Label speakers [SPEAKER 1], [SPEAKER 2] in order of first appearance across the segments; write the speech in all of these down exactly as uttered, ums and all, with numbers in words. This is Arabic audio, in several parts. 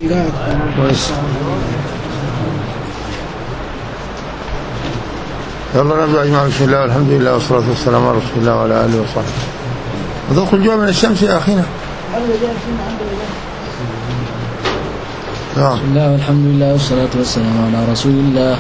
[SPEAKER 1] كويس. يلا نبدأ أجمع. بسم الله والحمد لله والصلاة والسلام على رسول الله وعلى آله وصحبه. وذوق الجوع من الشمس يا أخينا.
[SPEAKER 2] بسم الله والحمد لله والصلاة والسلام على رسول الله.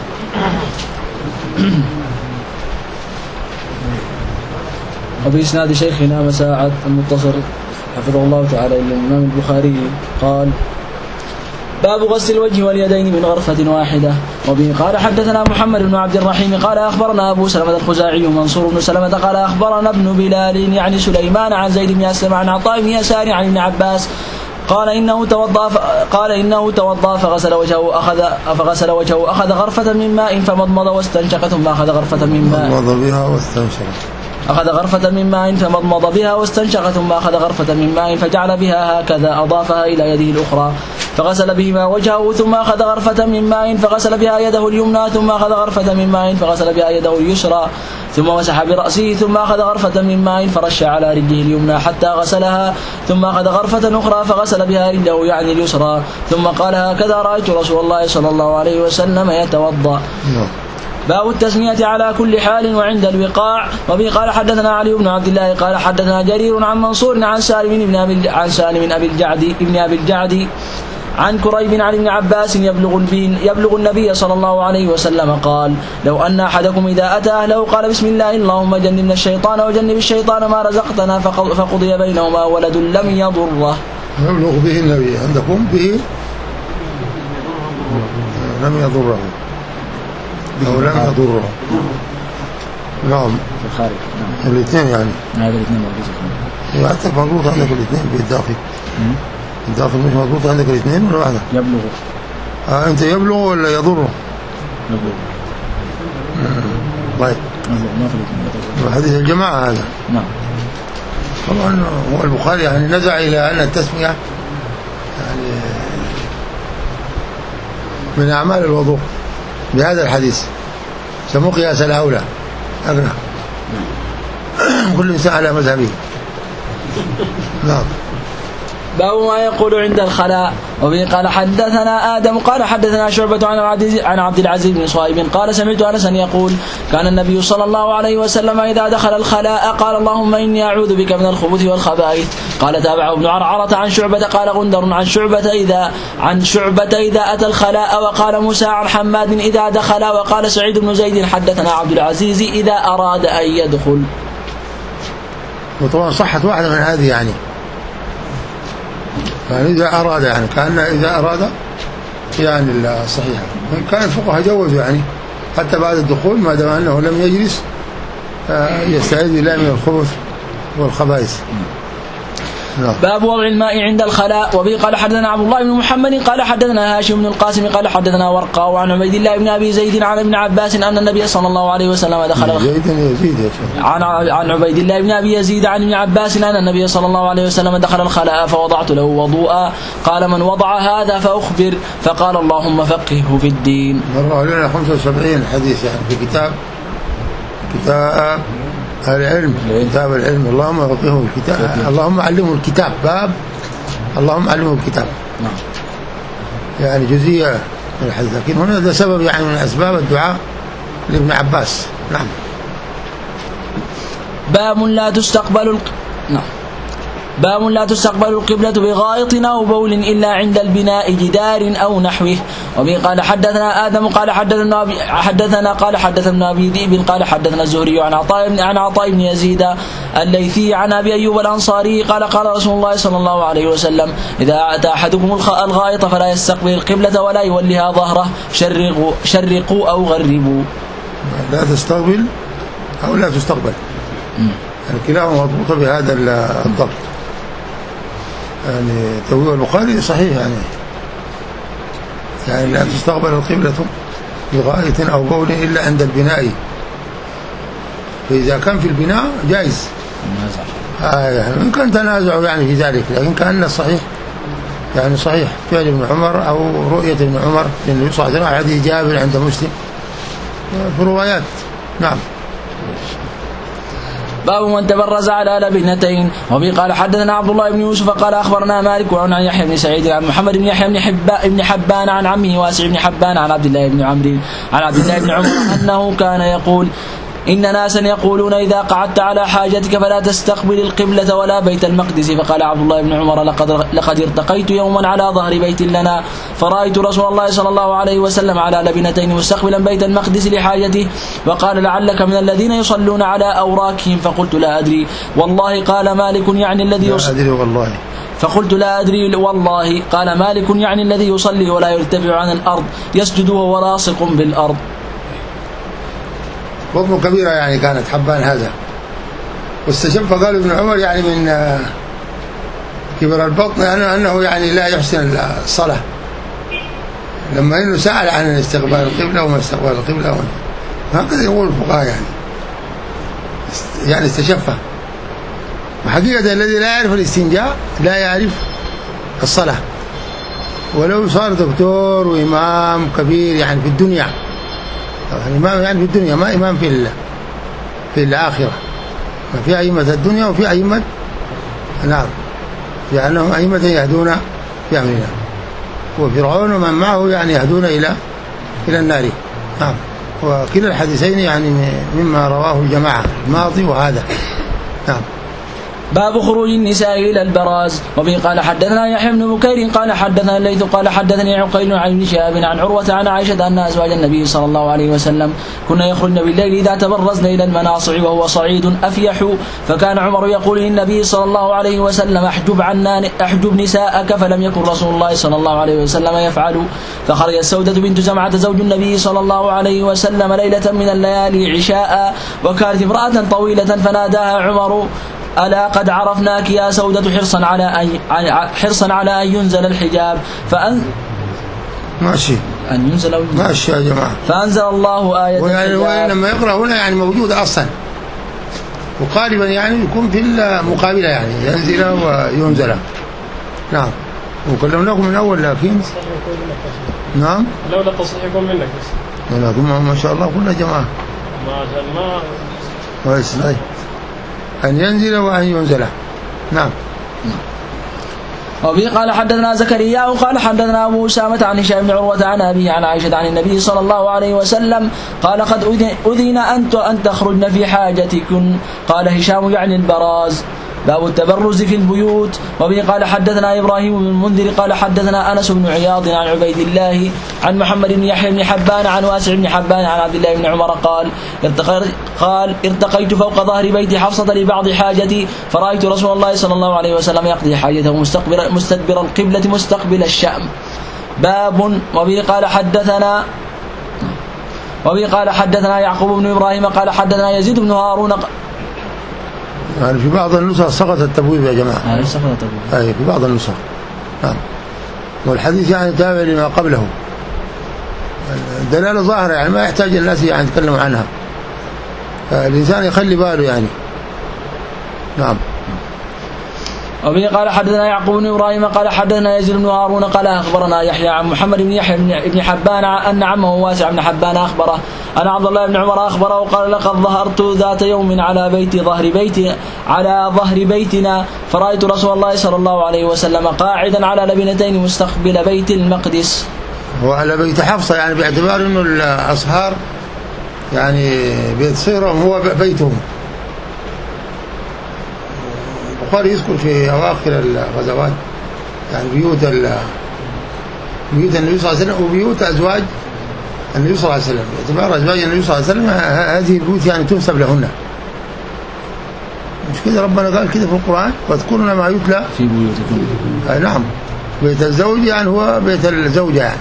[SPEAKER 2] وبإسناد شيخنا مساعد المتصر حفظه الله تعالى إلى الإمام البخاري قال: باب غسل الوجه واليدين من غرفة واحدة. وبه قال حدثنا محمد بن عبد الرحيم قال أخبرنا أبو سلمة الخزاعي منصور بن سلمة قال أخبرنا ابن بلال يعني سليمان عن زيد بن أسلم عن عطاء بن يسار عن ابن عباس قال إنه توضأ قال إنه توضأ فغسل وجهه أخذ فغسل وجهه أخذ غرفة من ماء فمضمض واستنشق ثم أخذ غرفة من ماء
[SPEAKER 1] مضمض بها واستنشق
[SPEAKER 2] أخذ غرفة من ماء فمضمض بها واستنشق ثم أخذ غرفة من ماء فجعل بها هكذا أضافها إلى يده الأخرى فغسل بهما وجهه ثم أخذ غرفة من ماء فغسل بها يده اليمنى ثم أخذ غرفة من ماء فغسل بها يده اليسرى ثم مسح برأسه ثم أخذ غرفة من ماء فرش على رجله اليمنى حتى غسلها ثم أخذ غرفة أخرى فغسل بها رجله يعني اليسرى ثم قال: هكذا رأيت رسول الله صلى الله عليه وسلم يتوضأ. باب التسمية على كل حال وعند الوقاع. وبه قال حدثنا علي بن عبد الله قال حدثنا جرير عن منصور عن سالم بن أبي عن سالم أبي الجعد ابن أبي الجعد عن كريب عن ابن عباس يبلغ يبلغ النبي صلى الله عليه وسلم قال: لو أن أحدكم إذا أتى أهله قال: بسم الله اللهم جنبنا الشيطان وجنب الشيطان ما رزقتنا فقضي بينهما ولد لم يضره.
[SPEAKER 1] يبلغ به النبي عندكم به لم يضره أو لم يضره. نعم
[SPEAKER 2] في الخارج.
[SPEAKER 1] نعم الاثنين يعني
[SPEAKER 2] هذا الاثنين موجودين.
[SPEAKER 1] حتى مضبوط عندك الاثنين بالداخل. الداخل مش مضبوط عندك الاثنين ولا واحدة؟
[SPEAKER 2] يبلغ.
[SPEAKER 1] آه أنت يبلغ ولا يضره؟
[SPEAKER 2] يبلغ.
[SPEAKER 1] طيب.
[SPEAKER 2] ما في الاثنين.
[SPEAKER 1] حديث الجماعة هذا.
[SPEAKER 2] نعم.
[SPEAKER 1] طبعا هو البخاري يعني نزع إلى أن التسمية يعني من أعمال الوضوء بهذا الحديث، سموه قياس الأولى. أقرأ كل إنسان على مذهبه. نعم.
[SPEAKER 2] باب ما يقول عند الخلاء. وبه قال حدثنا آدم قال حدثنا شعبة عن عبد العزيز بن صهيب قال سمعت أنسا يقول: كان النبي صلى الله عليه وسلم إذا دخل الخلاء قال: اللهم إني أعوذ بك من الخبث والخبائث. قال تابعه ابن عرعرة عن شعبة قال غندر عن شعبة إذا عن شعبة إذا أتى الخلاء. وقال موسى عن حماد إذا دخل. وقال سعيد بن زيد حدثنا عبد العزيز إذا أراد أن يدخل.
[SPEAKER 1] وطبعا صحت واحدة من هذه يعني يعني إذا أراد يعني كأن إذا أراد يعني الصحيحة. كان الفقهاء جوزوا يعني حتى بعد الدخول ما دام أنه لم يجلس يستعيذ بالله من الخبث والخبائث.
[SPEAKER 2] باب وضع الماء عند الخلاء. وبه قال حدثنا عبد الله بن محمد قال حدثنا هاشم بن القاسم قال حدثنا ورقة وعن عبيد الله بن أبي زيد عن ابن عباس أن النبي صلى الله عليه وسلم دخل
[SPEAKER 1] يزيد
[SPEAKER 2] عن عن عبيد الله بن أبي يزيد عن ابن عباس أن النبي صلى الله عليه وسلم دخل الخلاء فوضعت له وضوءا. قال: من وضع هذا فأخبر. فقال: اللهم فقهه في الدين.
[SPEAKER 1] مر علينا خمسة وسبعين حديث يعني في كتاب كتاب العلم كتاب العلم. اللهم فقهه الكتاب، اللهم علمه الكتاب. باب اللهم علمه الكتاب.
[SPEAKER 2] نعم.
[SPEAKER 1] يعني جزئية من الحديث، لكن هنا ده سبب يعني من أسباب الدعاء لابن عباس. نعم.
[SPEAKER 2] باب لا تستقبل الق... نعم. باب لا تستقبل القبلة بغائط أو بول إلا عند البناء جدار أو نحوه. وبه قال حدثنا آدم قال حدثنا حدثنا قال حدثنا أبي ذئب قال حدثنا الزهري عن عطاء بن عن عطاء بن يزيد الليثي عن أبي أيوب الأنصاري قال: قال رسول الله صلى الله عليه وسلم: إذا أتى أحدكم الغائط فلا يستقبل القبلة ولا يوليها ظهره، شرقوا شرقوا أو غربوا.
[SPEAKER 1] لا تستقبل أو لا تستقبل. يعني كلاهما مضبوطة بهذا الضبط. يعني توجيه البخاري صحيح يعني يعني لا تستقبل القبلة بغائط أو بول إلا عند البناء. فإذا كان في البناء جائز. آه يعني ممكن تنازع يعني في ذلك، لكن كان الصحيح يعني صحيح فعل ابن عمر أو رؤية ابن عمر لأنه صحيح راح حديث جابر عند مسلم في روايات. نعم.
[SPEAKER 2] باب من تبرز على لبنتين. وبه قال حدثنا عبد الله بن يوسف قال أخبرنا مالك عن يحيى بن سعيد عن محمد بن يحيى بن حبان بن حبان عن عمه واسع بن حبان عن عبد الله بن عمرو عن عبد الله بن عمر أنه كان يقول إن ناسا يقولون إذا قعدت على حاجتك فلا تستقبل القبلة ولا بيت المقدس. فقال عبد الله بن عمر لقد, لقد ارتقيت يوما على ظهر بيت لنا فرأيت رسول الله صلى الله عليه وسلم على لبنتين مستقبلا بيت المقدس لحاجته وقال لعلك من الذين يصلون على أوراكهم فقلت لا أدري والله. قال مالك يعني الذي يصلي والله فقلت لا أدري والله. قال مالك يعني الذي يصلي ولا يرتفع عن الأرض يسجد وهو لاصق بالأرض.
[SPEAKER 1] بطنه كبيرة يعني كانت حبان هذا، واستشف قال ابن عمر يعني من كبر البطن يعني أنه يعني لا يحسن الصلاة، لما إنه سأل عن استقبال القبلة وما استقبال القبلة هكذا يقول الفقهاء يعني يعني استشفه. وحقيقة الذي لا يعرف الاستنجاء لا يعرف الصلاة، ولو صار دكتور وإمام كبير يعني في الدنيا، إمام يعني في الدنيا ما إمام في في الآخرة، ما في أئمة الدنيا وفي أئمة نعم، لأنهم أئمة يهدون في أمرنا، وفرعون ومن معه يعني يهدون إلى إلى النار. نعم، وكلا الحديثين يعني مما رواه الجماعة الماضي وهذا. نعم.
[SPEAKER 2] باب خروج النساء إلى البراز. وبه قال حدثنا يحيى بن بكير قال حدثنا الليث قال حدثني عقيل عن ابن شهاب عن عروة عن عائشة أن أزواج النبي صلى الله عليه وسلم كنا يخرجن بالليل إذا تبرزن إلى المناصع وهو صعيد أفيح، فكان عمر يقول للنبي صلى الله عليه وسلم احجب عنا احجب نساءك، فلم يكن رسول الله صلى الله عليه وسلم يفعل. فخرجت سودة بنت زمعة زوج النبي صلى الله عليه وسلم ليلة من الليالي عشاء وكانت امرأة طويلة فناداها عمر ألا قد عرفناك يا سودة حرصا على أن حرصا على أن ينزل الحجاب فأن
[SPEAKER 1] ماشي
[SPEAKER 2] أن ينزل أو ينزل
[SPEAKER 1] ماشي يا جماعة.
[SPEAKER 2] فأنزل الله آية
[SPEAKER 1] ويعني لما يقرأ هنا يعني موجودة أصلا، وقالبا يعني يكون في المقابلة يعني ينزل وينزل. نعم، وكلمناكم من أول لكن نعم
[SPEAKER 3] لولا التصحيح يكون منك بس
[SPEAKER 1] ولكن ما شاء الله كلنا جماعة
[SPEAKER 3] ما شاء الله
[SPEAKER 1] كويس. أن ينزل وأن ينزل. نعم.
[SPEAKER 2] وبه قال حدثنا زكريا وقال حدثنا أبو أسامة عن هشام بن عروة عن أبيه عن عائشة عن النبي صلى الله عليه وسلم قال قد أذن أنت أن تخرجن في حاجتكن. قال هشام يعني البراز. باب التبرز في البيوت. وبه قال حدثنا إبراهيم بن المنذر قال حدثنا أنس بن عياض عن عبيد الله عن محمد بن يحيى بن حبان عن واسع بن حبان عن عبد الله بن عمر قال قال ارتقيت فوق ظهر بيت حفصة لبعض حاجتي فرأيت رسول الله صلى الله عليه وسلم يقضي حاجته مستقبل مستدبر القبلة مستقبل الشام. باب. وبه قال حدثنا وبه قال حدثنا يعقوب بن إبراهيم قال حدثنا يزيد بن هارون
[SPEAKER 1] يعني في بعض النسخ سقط التبويب يا جماعة.
[SPEAKER 2] آه سقط التبويب.
[SPEAKER 1] أي في بعض النسخ. نعم. والحديث يعني تابع لما قبله. الدلالة ظاهرة يعني ما يحتاج الناس يعني يتكلموا عنها. الإنسان يخلي باله يعني. نعم.
[SPEAKER 2] وبه قال حدثنا يعقوب بن إبراهيم قال حدثنا يزيد بن هارون قال أخبرنا يحيى عن محمد بن يحيى بن حبان أن عمه واسع بن حبان أخبره أن عبد الله بن عمر أخبره قال لقد ظهرت ذات يوم على بيت ظهر بيت على ظهر بيتنا فرأيت رسول الله صلى الله عليه وسلم قاعدا على لبنتين مستقبل بيت المقدس.
[SPEAKER 1] وعلى بيت حفصة يعني باعتبار إنه الأصهار يعني بيت صيرهم هو بيتهم. البخاري يذكر في أواخر الغزوات يعني بيوت بيوت النبي صلى الله عليه وسلم وبيوت أزواج النبي صلى الله عليه وسلم، باعتبار أزواج النبي صلى الله عليه وسلم هذه البيوت يعني تنسب لهن. مش كده ربنا قال كده في القرآن واذكرن ما يتلى
[SPEAKER 2] في بيوتكم.
[SPEAKER 1] أي نعم، بيت الزوج يعني هو بيت الزوجة يعني.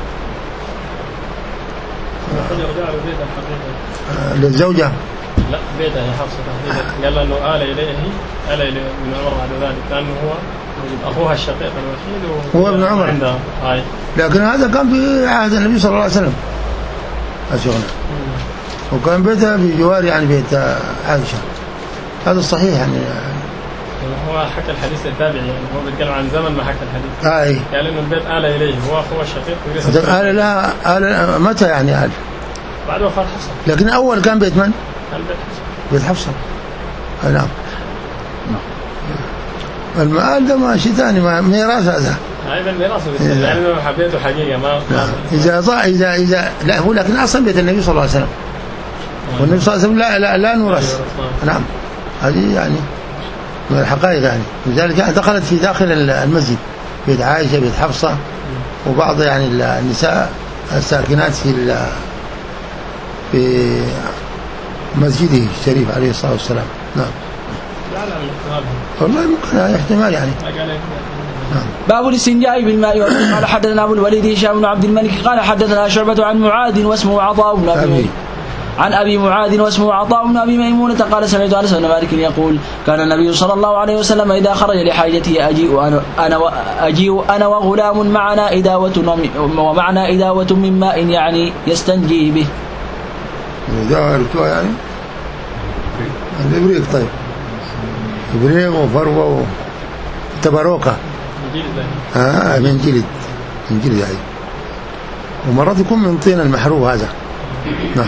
[SPEAKER 1] للزوجة
[SPEAKER 3] لا بيتها هي حفصة تحديدا قال انه آل اليه آل اليه ابن عمر بعد ذلك لانه هو اخوها الشقيق الوحيد
[SPEAKER 1] هو ابن عمر
[SPEAKER 3] عندها هاي.
[SPEAKER 1] لكن هذا كان في عهد النبي صلى الله عليه وسلم أشغل. وكان بيتها بجوار يعني بيت عائشة. هذا الصحيح يعني.
[SPEAKER 3] هو حكى الحديث التابعي يعني هو بيتكلم عن زمن ما حكى الحديث.
[SPEAKER 1] اي
[SPEAKER 3] قال انه البيت آل اليه هو اخوها الشقيق.
[SPEAKER 1] آل لها آل متى يعني آل؟
[SPEAKER 3] بعد وفاة حفصة.
[SPEAKER 1] لكن أول كان بيت من؟
[SPEAKER 3] كان بيت حفصة.
[SPEAKER 1] بيت حفصة. نعم. المآل ده ما شيء ثاني، ما ميراث هذا.
[SPEAKER 3] أيضا ميراث يعني ما حبيته حقيقة ما.
[SPEAKER 1] إذا ضاع إذا إذا لا هو لكن أصلا بيت النبي صلى الله عليه وسلم، والنبي صلى الله عليه وسلم لا لا لا نورث. نعم هذه يعني من الحقائق يعني. لذلك دخلت في داخل المسجد بيت عائشة بيت حفصة وبعض يعني النساء الساكنات في في مسجده الشريف عليه الصلاة والسلام. نعم. والله ممكن احتمال يعني.
[SPEAKER 2] نعم. باب الاستنجاء بالماء. قال حدثنا ابو الوليد هشام بن عبد الملك قال حدثنا شعبة عن معاذ واسمه عطاء بن ابي عن ابي معاذ واسمه عطاء بن ابي ميمونة قال سمعت انس بن مالك يقول كان النبي صلى الله عليه وسلم اذا خرج لحاجته اجيء انا انا اجيء انا وغلام معنا اداوة ومعنا اداوة من ماء يعني يستنجي به.
[SPEAKER 1] اداوة يعني الابريق. طيب ابريق وفروة وتبروكة اه من جلد من جلد يعني، ومرات يكون من طين المحروق هذا. نعم.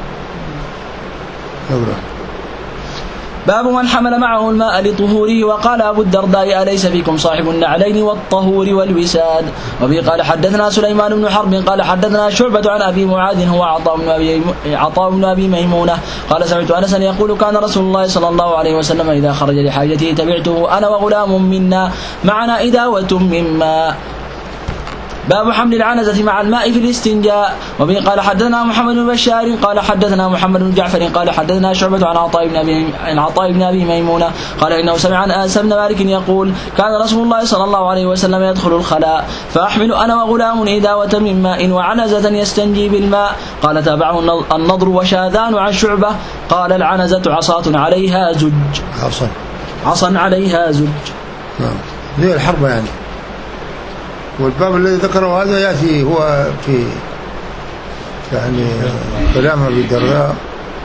[SPEAKER 2] باب من حمل معه الماء لطهوره. وقال أبو الدرداء أليس فيكم صاحب النعلين والطهور والوساد. وبه قال حدثنا سليمان بن حرب قال حدثنا شعبة عن أبي معاذ هو عطاء بن أبي عطاء بن أبي ميمونة قال سمعت أنسا يقول كان رسول الله صلى الله عليه وسلم إذا خرج لحاجته تبعته أنا وغلام منا معنا إداوة من ماء. باب حمل العنزة مع الماء في الاستنجاء. وبه قال حدثنا محمد بن بشار قال حدثنا محمد بن جعفر قال حدثنا شعبة عن عطاء بن أبي عن عطاء بن أبي ميمونة قال إنه سمع عن أنس بن مالك يقول كان رسول الله صلى الله عليه وسلم يدخل الخلاء فأحمل أنا وغلام إداوة من ماء وعنزة يستنجي بالماء. قال تابعه النضر وشاذان عن شعبة قال العنزة عصاة عليها زج.
[SPEAKER 1] عصا
[SPEAKER 2] عصا عليها زج.
[SPEAKER 1] نعم زي الحربة يعني. والباب الذي ذكره هذا يأتي هو في يعني كلام أبي الدرداء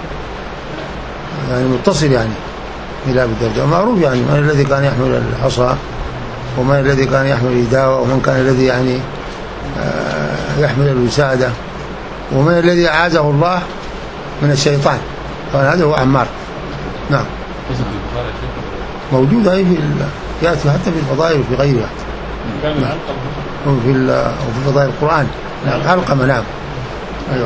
[SPEAKER 1] يعني متصل يعني إلى أبي الدرداء معروف يعني من الذي كان يحمل العصا ومن الذي كان يحمل الإداوة ومن كان الذي يعني يحمل الوسادة ومن الذي أعاذه الله من الشيطان. فهذا هو عمار. نعم موجود هاي في يأتي حتى في الفضائل وفي غيرها. نعم. وفي وفي فضائل القرآن. نعم علقمة. نعم أيوه.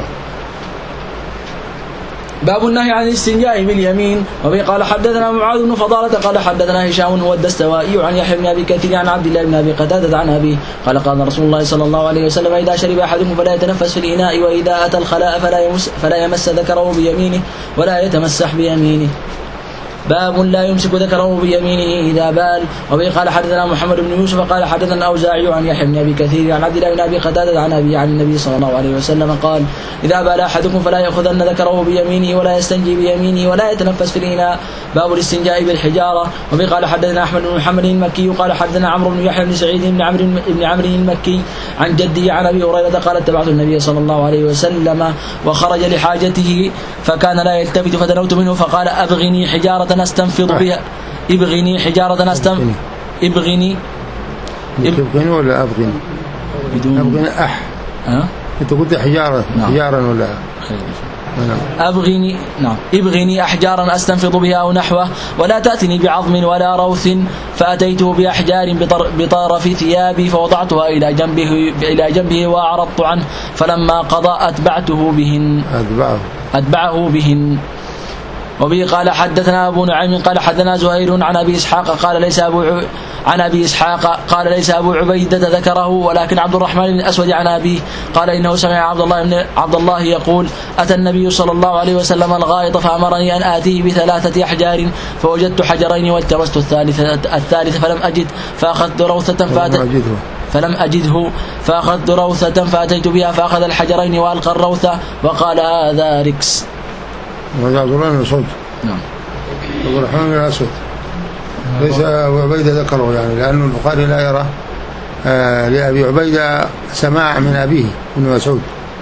[SPEAKER 2] باب النهي عن الاستنجاء باليمين. وبه قال حدثنا معاذ بن فضالة قال حدثنا هشام هو الدستوائي عن يحيى بن ابي كثير عن عبد الله بن ابي قتادة عن ابيه قال قال رسول الله صلى الله عليه وسلم اذا شرب احدكم فلا يتنفس في الاناء واذا اتى الخلاء فلا يمس فلا يمس ذكره بيمينه ولا يتمسح بيمينه. باب لا يمسك ذكره بيمينه إذا بال. وبه قال حدثنا محمد بن يوسف قال حدثنا الأوزاعي عن يحيى بن أبي كثير عن عبد الله بن أبي قتادة عن أبي عن النبي صلى الله عليه وسلم قال إذا بال أحدكم فلا يأخذن ذكره بيمينه ولا يستنجي بيمينه ولا يتنفس في الإناء. باب الاستنجاء بالحجارة. وبه قال حدثنا أحمد بن محمد المكي قال حدثنا عمرو بن يحيى بن سعيد بن عمرو بن عمرو المكي عن جده عن أبي هريرة قال اتبعت النبي صلى الله عليه وسلم وخرج لحاجته فكان لا يلتفت فتنوت منه فقال أبغني حجارة أستنفض بها ابغني حجارة أستنفض ابغني
[SPEAKER 1] ابغني ولا أبغني بدون أبغني أح ها أنت قلت حجارة. نعم. حجارة ولا
[SPEAKER 2] أبغني. نعم ابغني أحجارا أستنفض بها أو نحوه ولا تأتني بعظم ولا روث. فأتيته بأحجار بطرف ثيابي فوضعتها إلى جنبه إلى جنبه وأعرضت عنه فلما قضى أتبعته بهن
[SPEAKER 1] أتبعه
[SPEAKER 2] أتبعه بهن. وبه قال حدثنا أبو نعيم قال حدثنا زهير عن أبي إسحاق قال ليس أبو ع... عن أبي إسحاق قال ليس أبو عبيدة ذكره ولكن عبد الرحمن بن الأسود عن أبيه قال إنه سمع عبد الله بن عبد الله يقول أتى النبي صلى الله عليه وسلم الغائط فأمرني أن آتيه بثلاثة أحجار فوجدت حجرين والتمست الثالثة الثالث فلم أجد فأخذت روثة فأتيت فلم أجده فأخذت روثة فأتيت بها فأخذ الحجرين وألقى الروثة وقال هذا ركس.
[SPEAKER 1] وهذا عبد الله بن مسعود.
[SPEAKER 2] نعم
[SPEAKER 1] عبد الرحمن بن الأسود ليس أبو عبيدة ذكره يعني لأن البخاري لا يرى آه لأبي عبيدة سماع من أبيه بن مسعود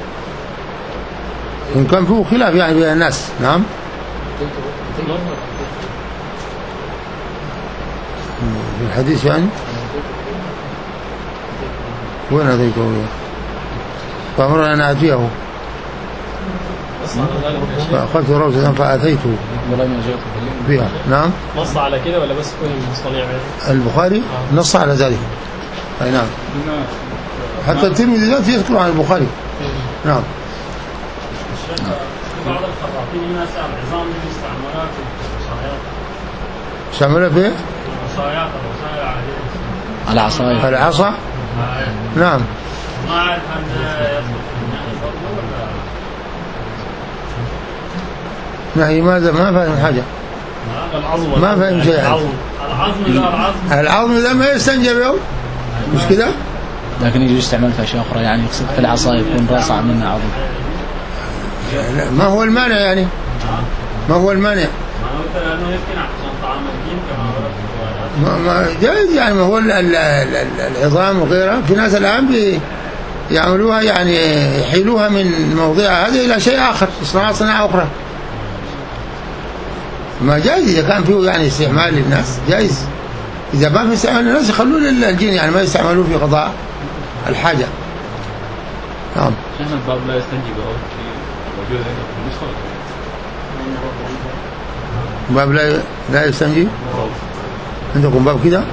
[SPEAKER 1] إن كان فيه خلاف يعني بين الناس. نعم في الحديث يعني وين هذيك فأمرنا أن آتيه فأخذت روثة فأتيته بها. نعم.
[SPEAKER 3] نص على كده ولا بس كون مصطنع؟
[SPEAKER 1] البخاري نص على ذلك. أي نعم. حتى الترمذي ذاته يذكر عن البخاري. نعم.
[SPEAKER 3] بعض الخراطيم الناس عظام يستعملها في العصايات.
[SPEAKER 1] استعملها في؟
[SPEAKER 3] العصايات العصاية العادية.
[SPEAKER 2] العصاية.
[SPEAKER 1] العصا؟ نعم.
[SPEAKER 3] ما أعرف أن يصلح يعني فضله ولا؟
[SPEAKER 1] نهي ماذا؟ ما فاهم حاجة.
[SPEAKER 3] العظم.
[SPEAKER 1] ما فاهم شيء.
[SPEAKER 3] العظم. العظم إذا العظم.
[SPEAKER 1] العظم إذا ما يستنجى به مش كده؟
[SPEAKER 2] لكن يجوز استعمال في أشياء أخرى يعني يقصد في العصا يكون راسع منها عظم.
[SPEAKER 1] ما هو المانع يعني؟ ما هو المانع؟ ما ما جائز يعني. ما هو ال ال ال العظام وغيرها في ناس الآن يعملوها يعني يحيلوها من موضعها هذا إلى شيء آخر، يصنعها صناعة أخرى. ما جائز إذا كان فيه يعني استعمال للناس جائز. إذا ما في استعمال للناس يخلوه للجن يعني ما يستعملوه في قضاء الحاجة. نعم.
[SPEAKER 4] شيخنا الباب لا يستنجي بأول موجود عندكم النسخة؟
[SPEAKER 1] باب لا لا يستنجي؟ عندكم باب كده؟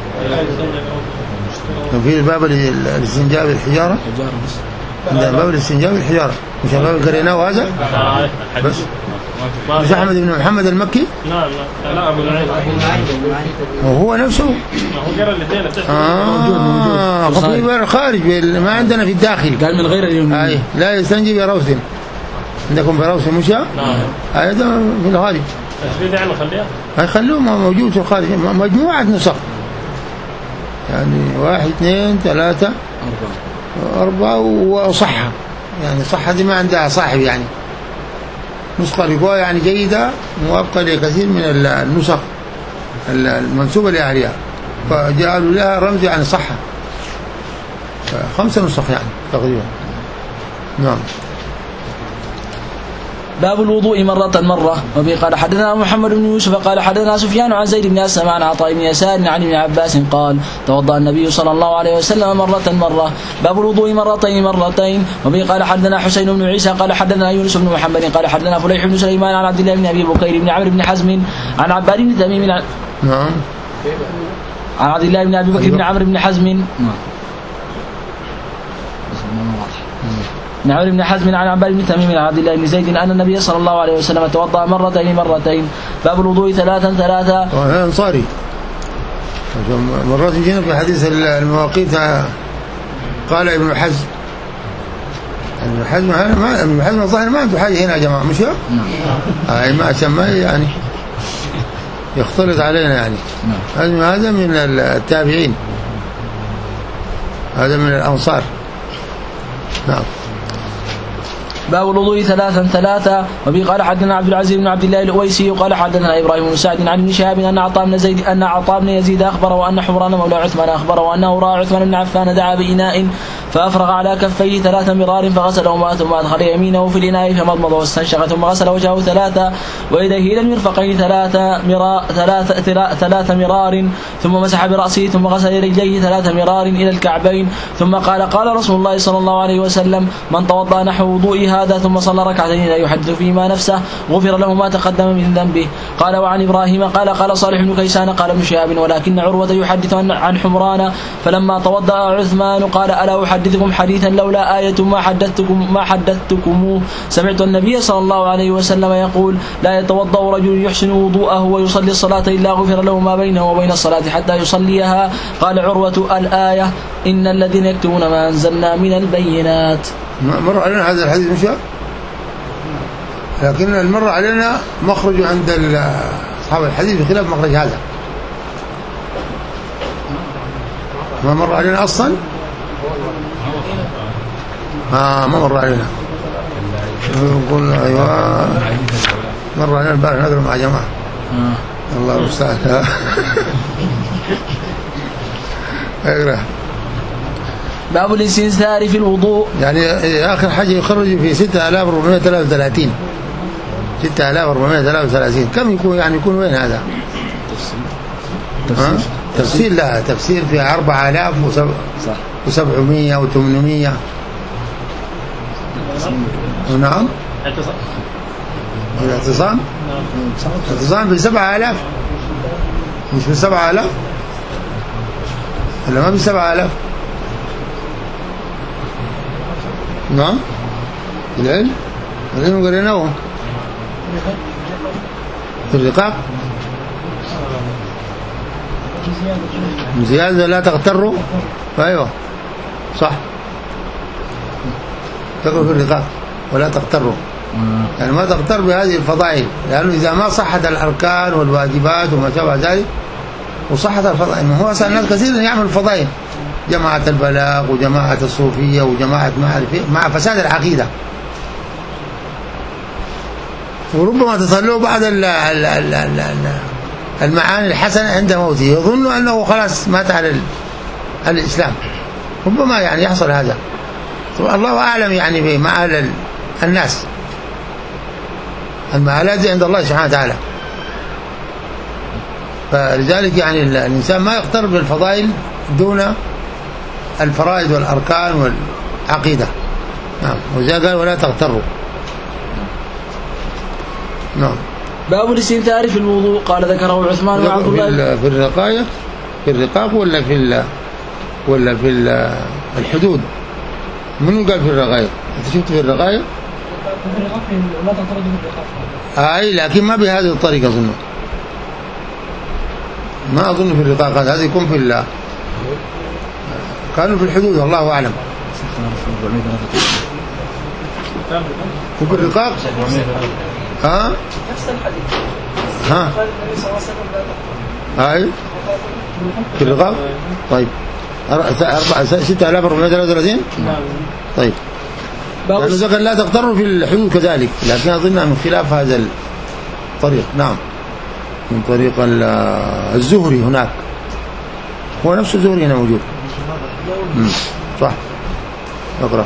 [SPEAKER 1] في باب الاستنجاء بالحجارة؟ عندنا باب الاستنجاء بالحجارة مش باب اللي قريناه هذا؟ بس مش أحمد بن محمد المكي؟
[SPEAKER 3] لا لا لا أبو العين.
[SPEAKER 1] وهو نفسه؟
[SPEAKER 3] هو قرأ الاثنين.
[SPEAKER 1] آه في خارج ما عندنا في الداخل.
[SPEAKER 2] قال من غير اليمين.
[SPEAKER 1] أي لا يستنجي بروث. عندكم بروث مش؟ نعم. هذا في الخارج.
[SPEAKER 3] تشريد يعني خليها؟
[SPEAKER 1] هاي خلوه موجود في الخارج مجموعة نسخ يعني واحد اثنين ثلاثة أربعة أربعة وصحة يعني صحة دي ما عندها صاحب يعني نسخة رقوة يعني جيدة موافقة لكثير من النسخ المنسوبة لأهلها فجعلوا لها رمز يعني صحة خمسة نسخ يعني تقريبا. نعم.
[SPEAKER 2] باب الوضوء مرة مرة. وبه قال حدثنا محمد بن يوسف قال حدثنا سفيان عن زيد بن أسلم عن عطاء بن يسار عن ابن عباس قال توضأ النبي صلى الله عليه وسلم مرة مرة. باب الوضوء مرتين مرتين. وبه قال حدثنا حسين بن عيسى قال حدثنا يونس بن محمد قال حدثنا فليح بن سليمان عن عبد الله بن أبي بكير بن عمرو بن حزم عن عباد بن تميم عن
[SPEAKER 1] نعم
[SPEAKER 2] عن عبد الله بن أبي بكر بن عمرو بن حزم نعم بن عمرو بن حزم عن عباد بن تميم عن عبد الله بن زيد أن النبي صلى الله عليه وسلم توضأ مرتين مرتين. باب الوضوء ثلاثا ثلاثا.
[SPEAKER 1] هذا أنصاري مرات جينا في حديث المواقيت قال ابن حزم ابن حزم ما ابن حزم الظاهر ما عنده حاجة هنا يا جماعة مش هاي ما عشان ما يعني يختلط علينا يعني. هذا من التابعين هذا من الأنصار. نعم.
[SPEAKER 2] باب الوضوء ثلاثا ثلاثا. وبه قال حدثنا عبد العزيز بن عبد الله الأويسي وقال حدثنا إبراهيم بن سعد عن ابن شهاب أن عطاء بن زيد أن عطاء بن يزيد أخبره وأن حمران مولى عثمان أخبره أنه رأى عثمان بن عفان دعا بإناء فأفرغ على كفيه ثلاث مرار فغسلهما ثم أدخل يمينه في الإناء فمضمض واستنشق ثم غسل وجهه ثلاثا ويديه إلى المرفقين ثلاث مرار ثلاث ثلاث مرار ثم مسح برأسه ثم غسل رجليه ثلاث مرار إلى الكعبين ثم قال قال رسول الله صلى الله عليه وسلم من توضأ نحو وضوء هذا ثم صلى ركعتين لا يحدث فيما نفسه غفر له ما تقدم من ذنبه. قال وعن إبراهيم قال قال صالح بن كيسان قال ابن شهاب ولكن عروة يحدث عن حمران فلما توضأ عثمان قال ألا أحدثكم حديثا لولا آية ما حدثتكم ما حدثتكم سمعت النبي صلى الله عليه وسلم يقول لا يتوضأ رجل يحسن وضوءه ويصلي الصلاة إلا غفر له ما بينه وبين الصلاة حتى يصليها. قال عروة الآية إن الذين يكتمون ما أنزلنا من البينات.
[SPEAKER 1] مر علينا هذا الحديث مش لكن المر علينا مخرج عند أصحاب الحديث بخلاف مخرج هذا ما مر علينا أصلا آه ما مر علينا نقول أيوة مر علينا البارح نقرأ مع جماعة الله المستعان اقرأ.
[SPEAKER 2] باب الاستنثار في الوضوء يعني
[SPEAKER 1] آخر حاجة يخرج في ستة آلاف وأربعمائة وثلاثة وثلاثين ستة آلاف وأربعمائة وثلاثة وثلاثين كم يكون يعني يكون وين هذا تفسير تفسير لا تفسير في أربعة آلاف وسبعمائة وثمانمائة. نعم الاعتصام الاعتصام بسبعة آلاف مش بسبعة آلاف ولا ما بسبعة آلاف؟ نعم العلم العلم قريناه في الرقاق زيادة لا تغتروا. أيوة صح تقرأ في الرقاق ولا تغتروا يعني ما تغتر بهذه الفضائل لأنه إذا ما صحت الأركان والواجبات وما شابه ذلك وصحت الفضائل. هو أصلا الناس كثيرا يعمل الفضائل جماعة البلاغ وجماعة الصوفية وجماعة ما أعرف إيه مع فساد العقيدة وربما تصلوا بعد ال ال ال ال المعاني الحسنة عند موته يظن أنه خلاص مات على الإسلام. ربما يعني يحصل هذا الله أعلم يعني بمآل الناس المآلات عند الله سبحانه وتعالى. فلذلك يعني الإنسان ما يقترب بالفضائل دون الفرائض والأركان والعقيدة. نعم وزي قال ولا تغتروا. نعم.
[SPEAKER 2] باب الاستنثار في الوضوء قال ذكره عثمان وعبد الله
[SPEAKER 1] في الرقاية في الرقاق ولا في ال ولا في ال الحدود؟ منو قال في الرقاية؟ أنت شفت في الرقاية؟
[SPEAKER 5] في الرقاق لا تغترض بالرقاق.
[SPEAKER 1] أي لكن ما بهذه الطريقة أظن ما أظن في الرقاق هذا يكون في ال كانوا في الحدود والله أعلم. وفي الرقاق ها
[SPEAKER 5] نفس الحديث
[SPEAKER 1] ها
[SPEAKER 5] قال النبي صلى الله عليه وسلم
[SPEAKER 1] هاي في الرقاق. طيب أربعة ستة آلاف وأربعمائة وثلاثة وثلاثين. طيب لأنه ذكر لا تغتروا في الحدود كذلك لكن أظنها من خلاف هذا الطريق. نعم من طريق الزهري هناك هو نفس الزهري هنا موجود. صح اقرأ.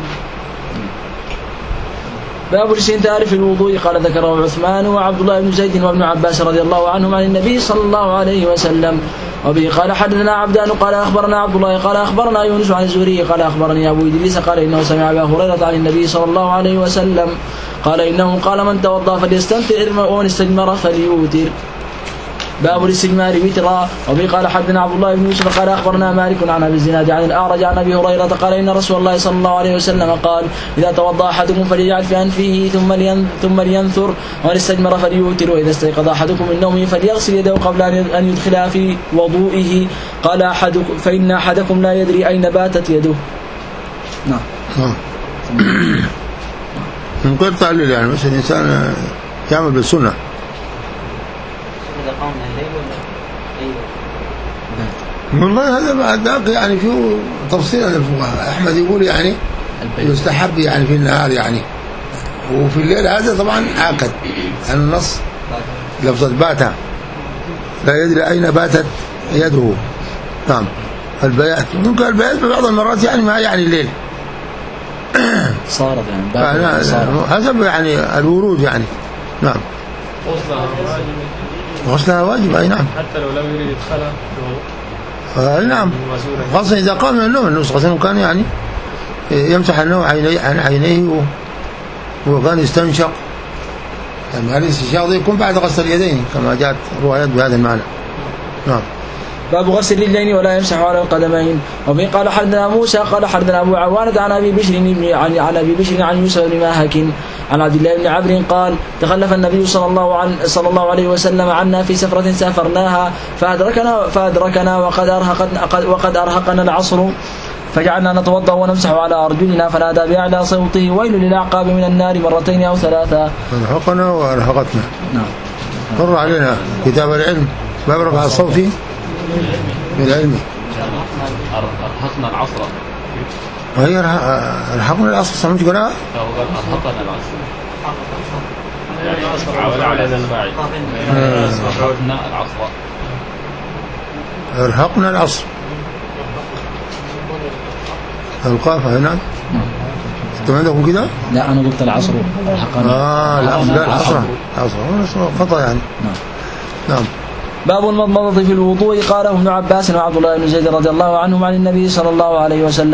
[SPEAKER 2] باب الاستنثار في الوضوء قال ذكره عثمان وعبد الله بن زيد وابن عباس رضي الله عنهم عن النبي صلى الله عليه وسلم. وبه قال حدثنا عبدان قال أخبرنا عبد الله قال أخبرنا يونس عن الزهري قال أخبرني أبو إدريس قال إنه سمع أبا هريرة عن النبي صلى الله عليه وسلم قال إنه قال من توضأ فليستنثر ومن استجمر فليوتر. باب الاستجمار وترا. وبه قال حدثنا عبد الله بن يوسف قال أخبرنا مالك عن أبي الزناد عن الأعرج عن أبي هريرة قال إن رسول الله صلى الله عليه وسلم قال إذا توضأ أحدكم فليجعل في أنفه ثم ثم لينثر ومن استجمر فليوتر وإذا استيقظ أحدكم من نومه فليغسل يده قبل أن يدخلها في وضوئه قال أحدكم فإن أحدكم لا يدري أين باتت يده. نعم.
[SPEAKER 1] من غير تعليل يعني مثلا الإنسان يعمل بالسنة. والله هذا بعد ذاك يعني فيه تفصيل الفقهاء. أحمد يقول يعني يستحب يعني في النهار يعني وفي الليل هذا طبعا عاقد يعني النص لفظ بات لا يدري أين باتت يده. نعم البيات ممكن البيات ببعض المرات يعني ما يعني الليل
[SPEAKER 2] صارت يعني
[SPEAKER 1] حسب يعني الورود يعني. نعم غسلها واجب أي نعم
[SPEAKER 3] حتى لو لم يريد يدخلها
[SPEAKER 1] آه نعم خاصة إذا قام من النوم النبي صلى الله عليه وسلم كان يعني يمسح النوم عينيه عن عينيه وكان يستنشق يعني هذا الاستنشاق يكون بعد غسل اليدين كما جاءت روايات بهذا المعنى. نعم.
[SPEAKER 2] باب غسل الرجلين ولا يمسح على القدمين. وبه قال حدثنا موسى قال حدثنا أبو عوانة عن أبي بشر عن عن أبي بشر عن يوسف بن ماهك عن عبد الله بن عمرو قال تخلف النبي صلى الله عن صلى الله عليه وسلم عنا في سفرة سافرناها فأدركنا فأدركنا وقد أرهقنا وقد أرهقنا العصر فجعلنا نتوضأ ونمسح على أرجلنا فنادى بأعلى صوته ويل للأعقاب من النار مرتين أو ثلاثة.
[SPEAKER 1] أرهقنا وأرهقتنا. نعم. مر علينا كتاب العلم باب رفع الصوت من العلم.
[SPEAKER 4] أرهقنا العصر.
[SPEAKER 1] هي أرهقنا العصر سمعت قراءة؟
[SPEAKER 4] أرهقنا العصر. أرهقنا العصر.
[SPEAKER 1] أرهقنا العصر. القاف هنا. أنتم عندكم كده؟
[SPEAKER 2] لا أنا قلت العصر.
[SPEAKER 1] آه لا لا العصر. العصر خطأ يعني.
[SPEAKER 2] نعم.
[SPEAKER 1] نعم.
[SPEAKER 2] باب المضمضة في الوضوء قاله ابن عباس وعبد الله بن زيد رضي الله عنهم عن النبي صلى الله عليه وسلم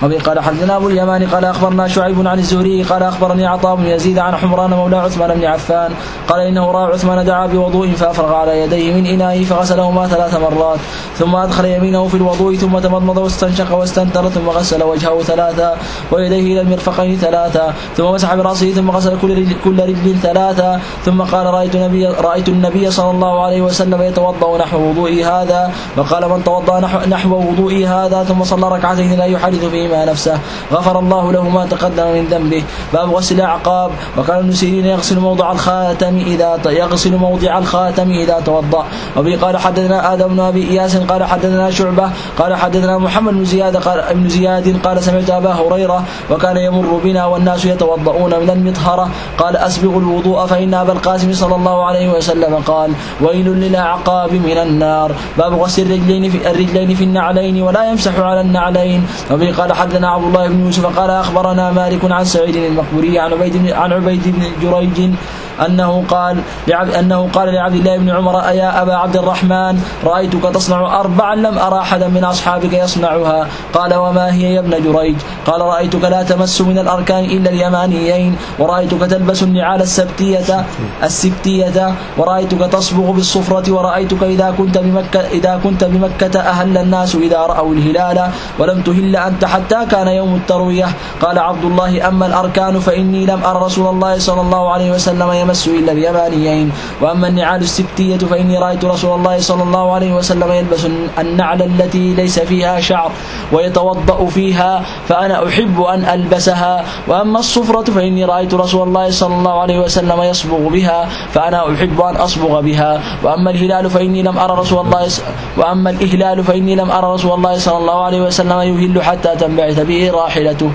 [SPEAKER 2] وبه قال حدثنا أبو اليمان قال أخبرنا شعيب عن الزهري قال أخبرني عطاء بن يزيد عن حمران مولى عثمان بن عفان قال إنه رأى عثمان دعا بوضوء فأفرغ على يديه من إنائه فغسلهما ثلاث مرات ثم أدخل يمينه في الوضوء ثم تمضمض واستنشق واستنثر ثم غسل وجهه ثلاثا ويديه إلى المرفقين ثلاثا ثم مسح برأسه ثم غسل كل رجل, كل رجل ثلاثا ثم قال رأيت النبي, رأيت النبي صلى الله عليه وسلم يتوضأ نحو وضوئي هذا وقال من توضأ نحو, نحو وضوئي هذا ثم صلى ركعتين لا يحدث فيهما نفسه غفر الله له ما تقدم من ذنبه. باب غسل الأعقاب. وكان ابن سيرين يغسل موضع الخاتم إذا يغسل موضع الخاتم إذا توضأ. وبه قال حدثنا آدم بن أبي إياس قال حدثنا شعبة قال حدثنا محمد بن زياد قال ابن زياد قال سمعت أبا هريرة وكان يمر بنا والناس يتوضؤون من المطهرة قال أسبغوا الوضوء فإن أبا القاسم صلى الله عليه وسلم قال ويل للأعقاب من النار. باب غسل الرجلين في الرجلين في النعلين ولا يمسح على النعلين. وبه قال حدثنا عبد الله بن يوسف قال أخبرنا مالك عن سعيد المقبوري عن عبيد عن عبيد بن جريج أنه قال أنه قال لعبد الله بن عمر أيا أبا عبد الرحمن رأيتك تصنع أربعا لم أرى أحدا من أصحابك يصنعها. قال وما هي يا ابن جريج؟ قال رأيتك لا تمس من الأركان إلا اليمانيين ورأيتك تلبس النعال السبتية السبتية ورأيتك تصبغ بالصفرة ورأيتك إذا كنت بمكة إذا كنت بمكة أهل الناس إذا رأوا الهلال ولم تهل أنت حتى كان يوم التروية. قال عبد الله أما الأركان فإني لم أرى رسول الله صلى الله عليه وسلم يمس إلا اليمانيين وأما النعال السبتية فإني رأيت رسول الله صلى الله عليه وسلم يلبس النعل التي ليس فيها شعر ويتوضأ فيها فأنا أحب أن ألبسها. وأما الصفرة فإني رأيت رسول الله صلى الله عليه وسلم يصبغ بها فأنا أحب أن أصبغ بها. وأما الهلال فإني لم أرى رسول الله وأما الإهلال فإني لم أرى رسول الله صلى الله عليه وسلم يهل حتى تنبعث به راحلته.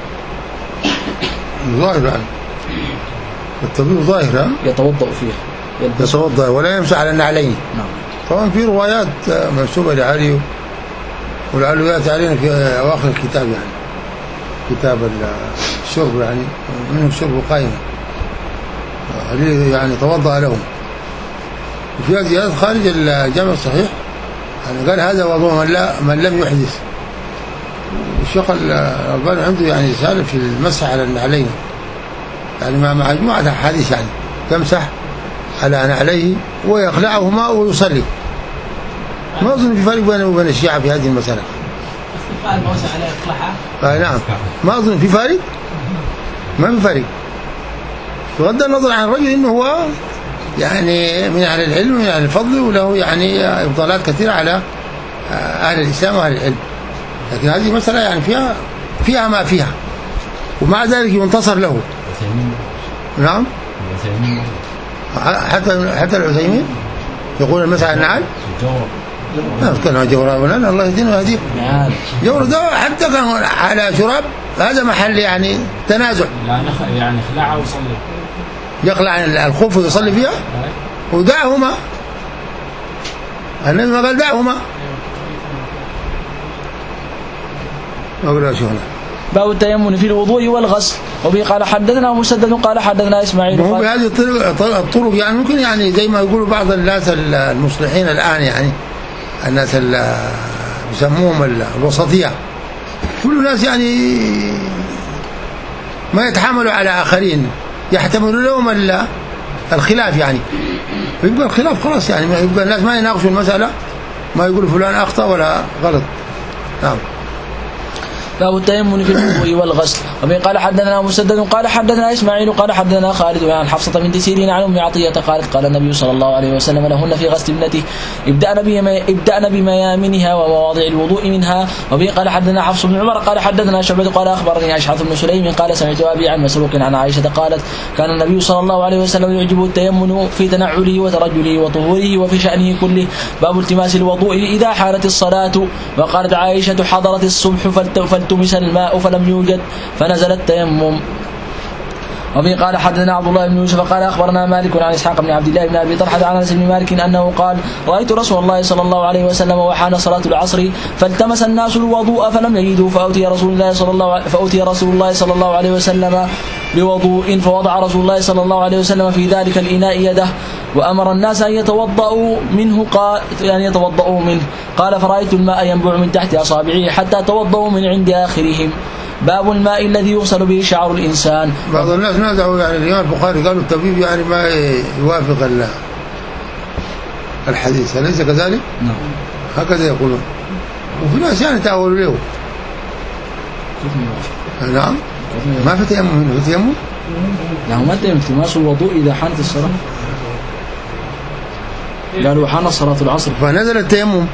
[SPEAKER 1] ظاهر التبرير ظاهرة
[SPEAKER 2] يتوضأ فيها
[SPEAKER 1] يتوضأ ولا يمسح على النعلين.
[SPEAKER 2] نعم.
[SPEAKER 1] طبعا في روايات منسوبة لعلي ولعله يأتي علينا في أواخر الكتاب يعني كتاب الشرب يعني منهم شرب قائمة علي يعني توضأ لهم. وفي زيادات خارج الجامع الصحيح يعني قال هذا وضوء من, لا من لم يحدث. الشيخ الألباني عنده يعني رسالة في المسح على النعلين يعني مع مجموعة أحاديث يعني يمسح على نعليه ويخلعهما ويصلي. ما أظن في فرق بينه وبين الشيعة في هذه المسألة. آه نعم ما أظن في فرق ما في فرق بغض النظر عن الرجل إنه هو يعني من أهل العلم ومن أهل الفضل وله يعني إفضالات كثيرة على أهل الإسلام وأهل العلم لكن هذه مسألة يعني فيها فيها ما فيها ومع ذلك ينتصر له. نعم حتى حتى العثيمين يقول المسح النعال لا كان جورب ولا الله يهدينا ويهديكم جورب ده حتى كان على شراب هذا محل يعني تنازع
[SPEAKER 6] يعني خلعه ويصلي
[SPEAKER 1] يخلع الخوف ويصلي فيها ودعهما النبي ما قال دعهما أقول شغله.
[SPEAKER 2] باب التيمم في الوضوء والغسل. وبه قال حدثنا مسدد قال حدثنا إسماعيل.
[SPEAKER 1] هو بهذه الطرق يعني ممكن يعني زي ما يقولوا بعض الناس المصلحين الآن يعني الناس اللي يسموهم الوسطية كل الناس يعني ما يتحملوا على آخرين يحتملوا لهم الخلاف يعني يبقى الخلاف خلاص يعني يبقى الناس ما يناقشوا المسألة ما يقولوا فلان أخطأ ولا غلط. نعم.
[SPEAKER 2] باب التيمم في الوضوء والغسل. وبه قال حدثنا مسدد قال حدثنا إسماعيل قال حدثنا خالد عن حفصة بنت سيرين عن أم عطية قالت قال النبي صلى الله عليه وسلم لهن في غسل ابنته ابدأن بميامنها ومواضع الوضوء منها. وبه قال حدثنا حفص بن عمر قال حدثنا شعبة قال أخبرني أشعث بن سليم قال سمعت أبي عن مسروق عن عائشة قالت كان النبي صلى الله عليه وسلم يعجبه التيمم في تنعله وترجله وطهوره وفي شأنه كله. باب التماس الوضوء إذا حانت الصلاة. وقالت عائشة حضرت الصبح فالتمس الماء فلم يوجد فنزل التيمم. وفي قال حدثنا عبد الله بن يوسف قال أخبرنا مالك عن إسحاق بن عبد الله بن أبي طلحة عن أنس بن مالك أنه قال رأيت رسول الله صلى الله عليه وسلم وحان صلاة العصر فالتمس الناس الوضوء فلم يجدوا فأتي رسول الله صلى الله فأتي رسول الله صلى الله عليه وسلم بوضوء فوضع رسول الله صلى الله عليه وسلم في ذلك الإناء يده وأمر الناس أن يتوضأوا منه قال يعني يتوضأوا منه قال فرأيت الماء ينبع من تحت أصابعه حتى توضأوا من عند آخرهم. باب الماء الذي يغسل به شعر الإنسان.
[SPEAKER 1] بعض الناس نازعوا يعني الإمام البخاري قالوا الطبيب يعني ما يوافق الحديث، أليس كذلك؟
[SPEAKER 2] نعم
[SPEAKER 1] هكذا يقولون، وفي ناس يعني تأولوا له. نعم ما في تيمم هنا، في تيمم؟
[SPEAKER 2] لا ما تيمم، التماس الوضوء إذا حانت الصلاة. قالوا حان صلاة العصر
[SPEAKER 1] فنزل التيمم.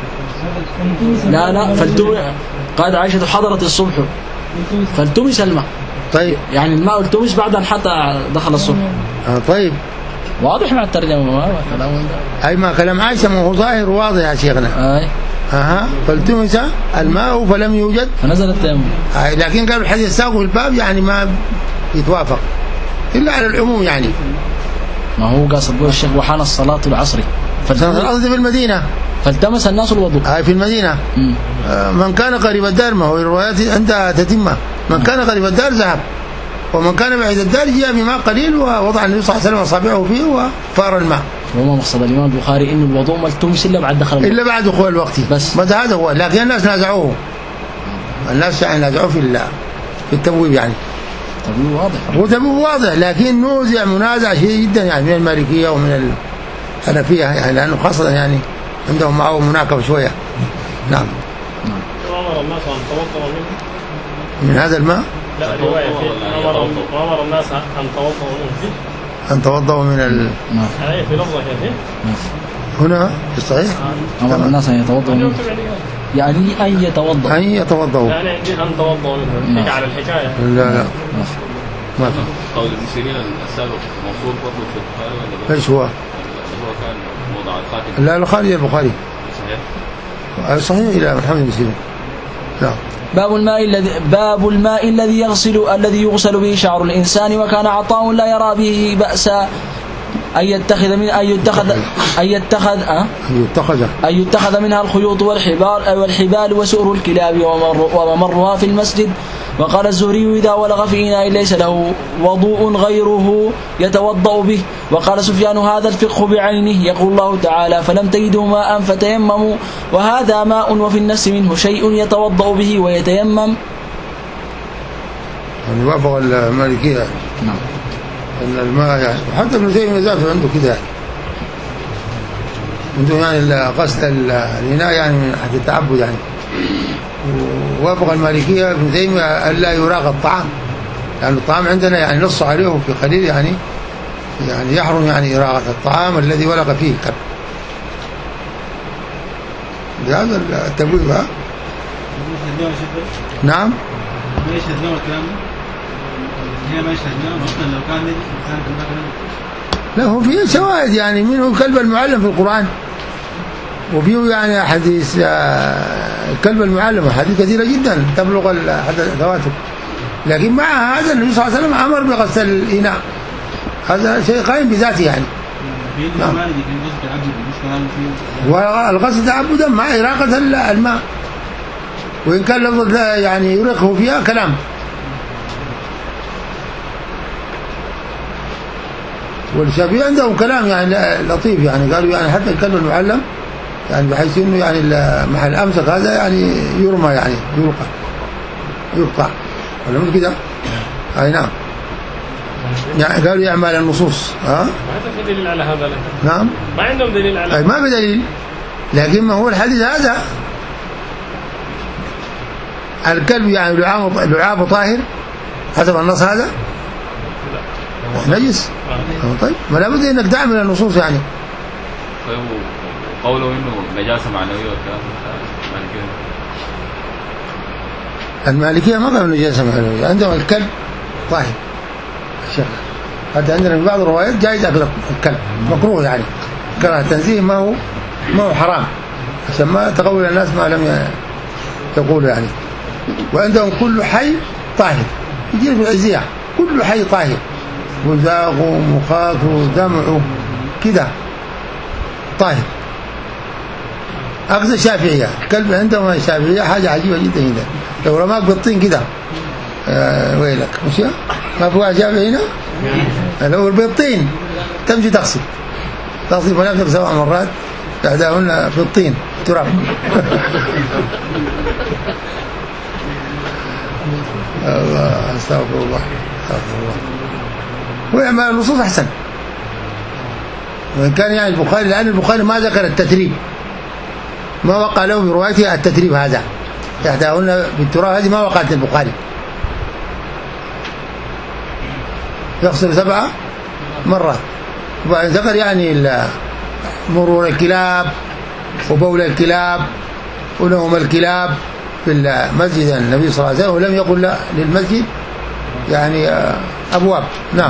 [SPEAKER 2] لا لا فالتم قال عائشة حضرت الصبح فالتمس الماء.
[SPEAKER 1] طيب
[SPEAKER 2] يعني الماء التمس بعد أن حتى دخل الصبح.
[SPEAKER 1] آه طيب
[SPEAKER 2] واضح مع الترجمة ما كلام
[SPEAKER 1] أي ما كلام عائشة ما هو ظاهر واضح يا شيخنا.
[SPEAKER 2] أي
[SPEAKER 1] أها فالتمس الماء فلم يوجد
[SPEAKER 2] فنزل التيمم.
[SPEAKER 1] لكن قالوا الحديث ساقه في الباب يعني ما يتوافق إلا على العموم يعني.
[SPEAKER 2] ما هو قاصد به الشيخ وحان الصلاة العصر
[SPEAKER 1] الأرض في المدينة
[SPEAKER 2] فالتمس الناس الوضوء.
[SPEAKER 1] هاي في المدينة. آه من كان قريب الدار ما هو الروايات عندها تتمة، من كان قريب الدار ذهب، ومن كان بعيد الدار جاء بماء قليل ووضع النبي صلى الله عليه وسلم أصابعه فيه وفار الماء.
[SPEAKER 2] وما مقصد الإمام البخاري إن الوضوء ما التمس إلا بعد دخل الوقت.
[SPEAKER 1] إلا بعد دخول الوقت
[SPEAKER 2] بس
[SPEAKER 1] هذا هو. لكن الناس نازعوه، الناس يعني نازعوه في في التبويب يعني.
[SPEAKER 2] تبويب واضح.
[SPEAKER 1] هو تبويب واضح لكن نوزع منازع شيء جدا يعني من المالكية ومن الحنفية يعني، لأنه خاصة يعني عندهم معه مناكفة شوية. نعم.
[SPEAKER 3] نعم. أمر الناس أن توضأوا منه.
[SPEAKER 1] من هذا الماء؟
[SPEAKER 3] لا رواية في أمر أمر الناس أن توضأوا منه.
[SPEAKER 1] أن توضأوا من ال.
[SPEAKER 2] نعم.
[SPEAKER 3] هي في لفظة كذا.
[SPEAKER 1] هنا في الصحيح.
[SPEAKER 2] أمر الناس أن يتوضأوا منه. يعني أن يتوضأ.
[SPEAKER 1] أن يتوضأوا.
[SPEAKER 3] يعني عندي أن توضأوا منه. حكى على الحكاية.
[SPEAKER 1] لا لا. ما في.
[SPEAKER 4] قول ابن سيرين السابق موصول برضه في البخاري ولا؟
[SPEAKER 1] ايش هو؟
[SPEAKER 4] هو كان موضع الخاتم.
[SPEAKER 1] لا الخارج البخاري.
[SPEAKER 4] صحيح.
[SPEAKER 1] صحيح إلى محمد بن سيرين. نعم.
[SPEAKER 2] باب الماء الذي باب الماء الذي يغسل الذي يغسل به شعر الإنسان. وكان عطاء لا يرى به بأسا أن يتخذ من أن يتخذ أن يتخذ أه؟
[SPEAKER 1] يتخذ
[SPEAKER 2] أن يتخذ منها الخيوط والحبال والحبال وسؤر الكلاب وممر وممرها في المسجد. وقال الزهري إذا ولغ في إناء ليس له وضوء غيره يتوضأ به. وقال سفيان هذا الفقه بعينه. يقول الله تعالى فلم تجدوا ماء فتيمموا وهذا ماء وفي النفس منه شيء يتوضأ به ويتيمم.
[SPEAKER 1] يعني وافق المالكية.
[SPEAKER 2] نعم.
[SPEAKER 1] أن الماء يعني حتى ابن تيمية ذاته عنده كده يعني. عنده يعني غسل الإناء يعني من حد التعبد يعني. ووافق المالكية ابن تيمية ألا يراق الطعام، لأن يعني الطعام عندنا يعني نص عليه في قليل يعني يعني يحرم يعني إراقة الطعام الذي ولغ فيه الكلب. بهذا التبويب. ها؟ نعم.
[SPEAKER 7] ما يشهد له الكلام هي ما يشهد له مثلا لو كان
[SPEAKER 1] لا هو فيه شواهد يعني منه الكلب المعلم في القرآن، وفيه يعني حديث الكلب المعلم حديث كثيرة جدا تبلغ التواتر. لكن مع هذا النبي صلى الله عليه وسلم أمر بغسل الإناء، هذا شيء قائم بذاته يعني. نعم. والغسل تعبدا مع إراقة الماء، وإن كان لفظ يعني يرقه فيها كلام. والشافعي عندهم كلام يعني لطيف يعني، قالوا يعني حتى الكلب المعلم يعني بحيث انه يعني محل امسك هذا يعني يرمى يعني يلقى يقطع ولا مش كده؟ اي نعم. يعني قالوا يعمل النصوص. ها؟
[SPEAKER 3] ما في دليل على هذا.
[SPEAKER 1] نعم.
[SPEAKER 3] ما عندهم دليل على.
[SPEAKER 1] اي ما في دليل، لكن ما هو الحديث هذا الكلب يعني لعابه طاهر حسب النص هذا نجس. طيب ما لابد انك تعمل النصوص يعني.
[SPEAKER 4] طيب قوله انه نجاسه معنويه والكلام المالكيه
[SPEAKER 1] المالكيه ما قالوا نجاسه معنويه، عندهم الكلب طاهر الشيخ. حتى عندنا في بعض الروايات جائز اكل الكلب مكروه يعني كراهه تنزيه، ما هو ما هو حرام عشان ما تقول الناس ما لم يقولوا يعني. وعندهم كل حي طاهر، يجي في العزية كل حي طاهر، وزاغه مخاطه دمعه كده طاهر. أخذ الشافعية كلب عندهم الشافعية حاجة عجيبة جدا جدا، لو رماك بالطين كده آه ويلك مش ما في واحد شافعي هنا لو بالطين تمشي تغسل تغسل فنفسك سبع مرات إحداهن في الطين تراب. الله استغفر الله استغفر الله. ويعمل النصوص أحسن، وإن كان يعني البخاري، لأن البخاري ما ذكر التتريب، ما وقع له في روايته التتريب هذا إحداهن بالتراب، هذه ما وقعت البخاري. يغسل سبع مرات، وبعدين ذكر يعني مرور الكلاب وبول الكلاب ونوم الكلاب في المسجد النبي صلى الله عليه وسلم، ولم يقل للمسجد يعني أبواب. نعم.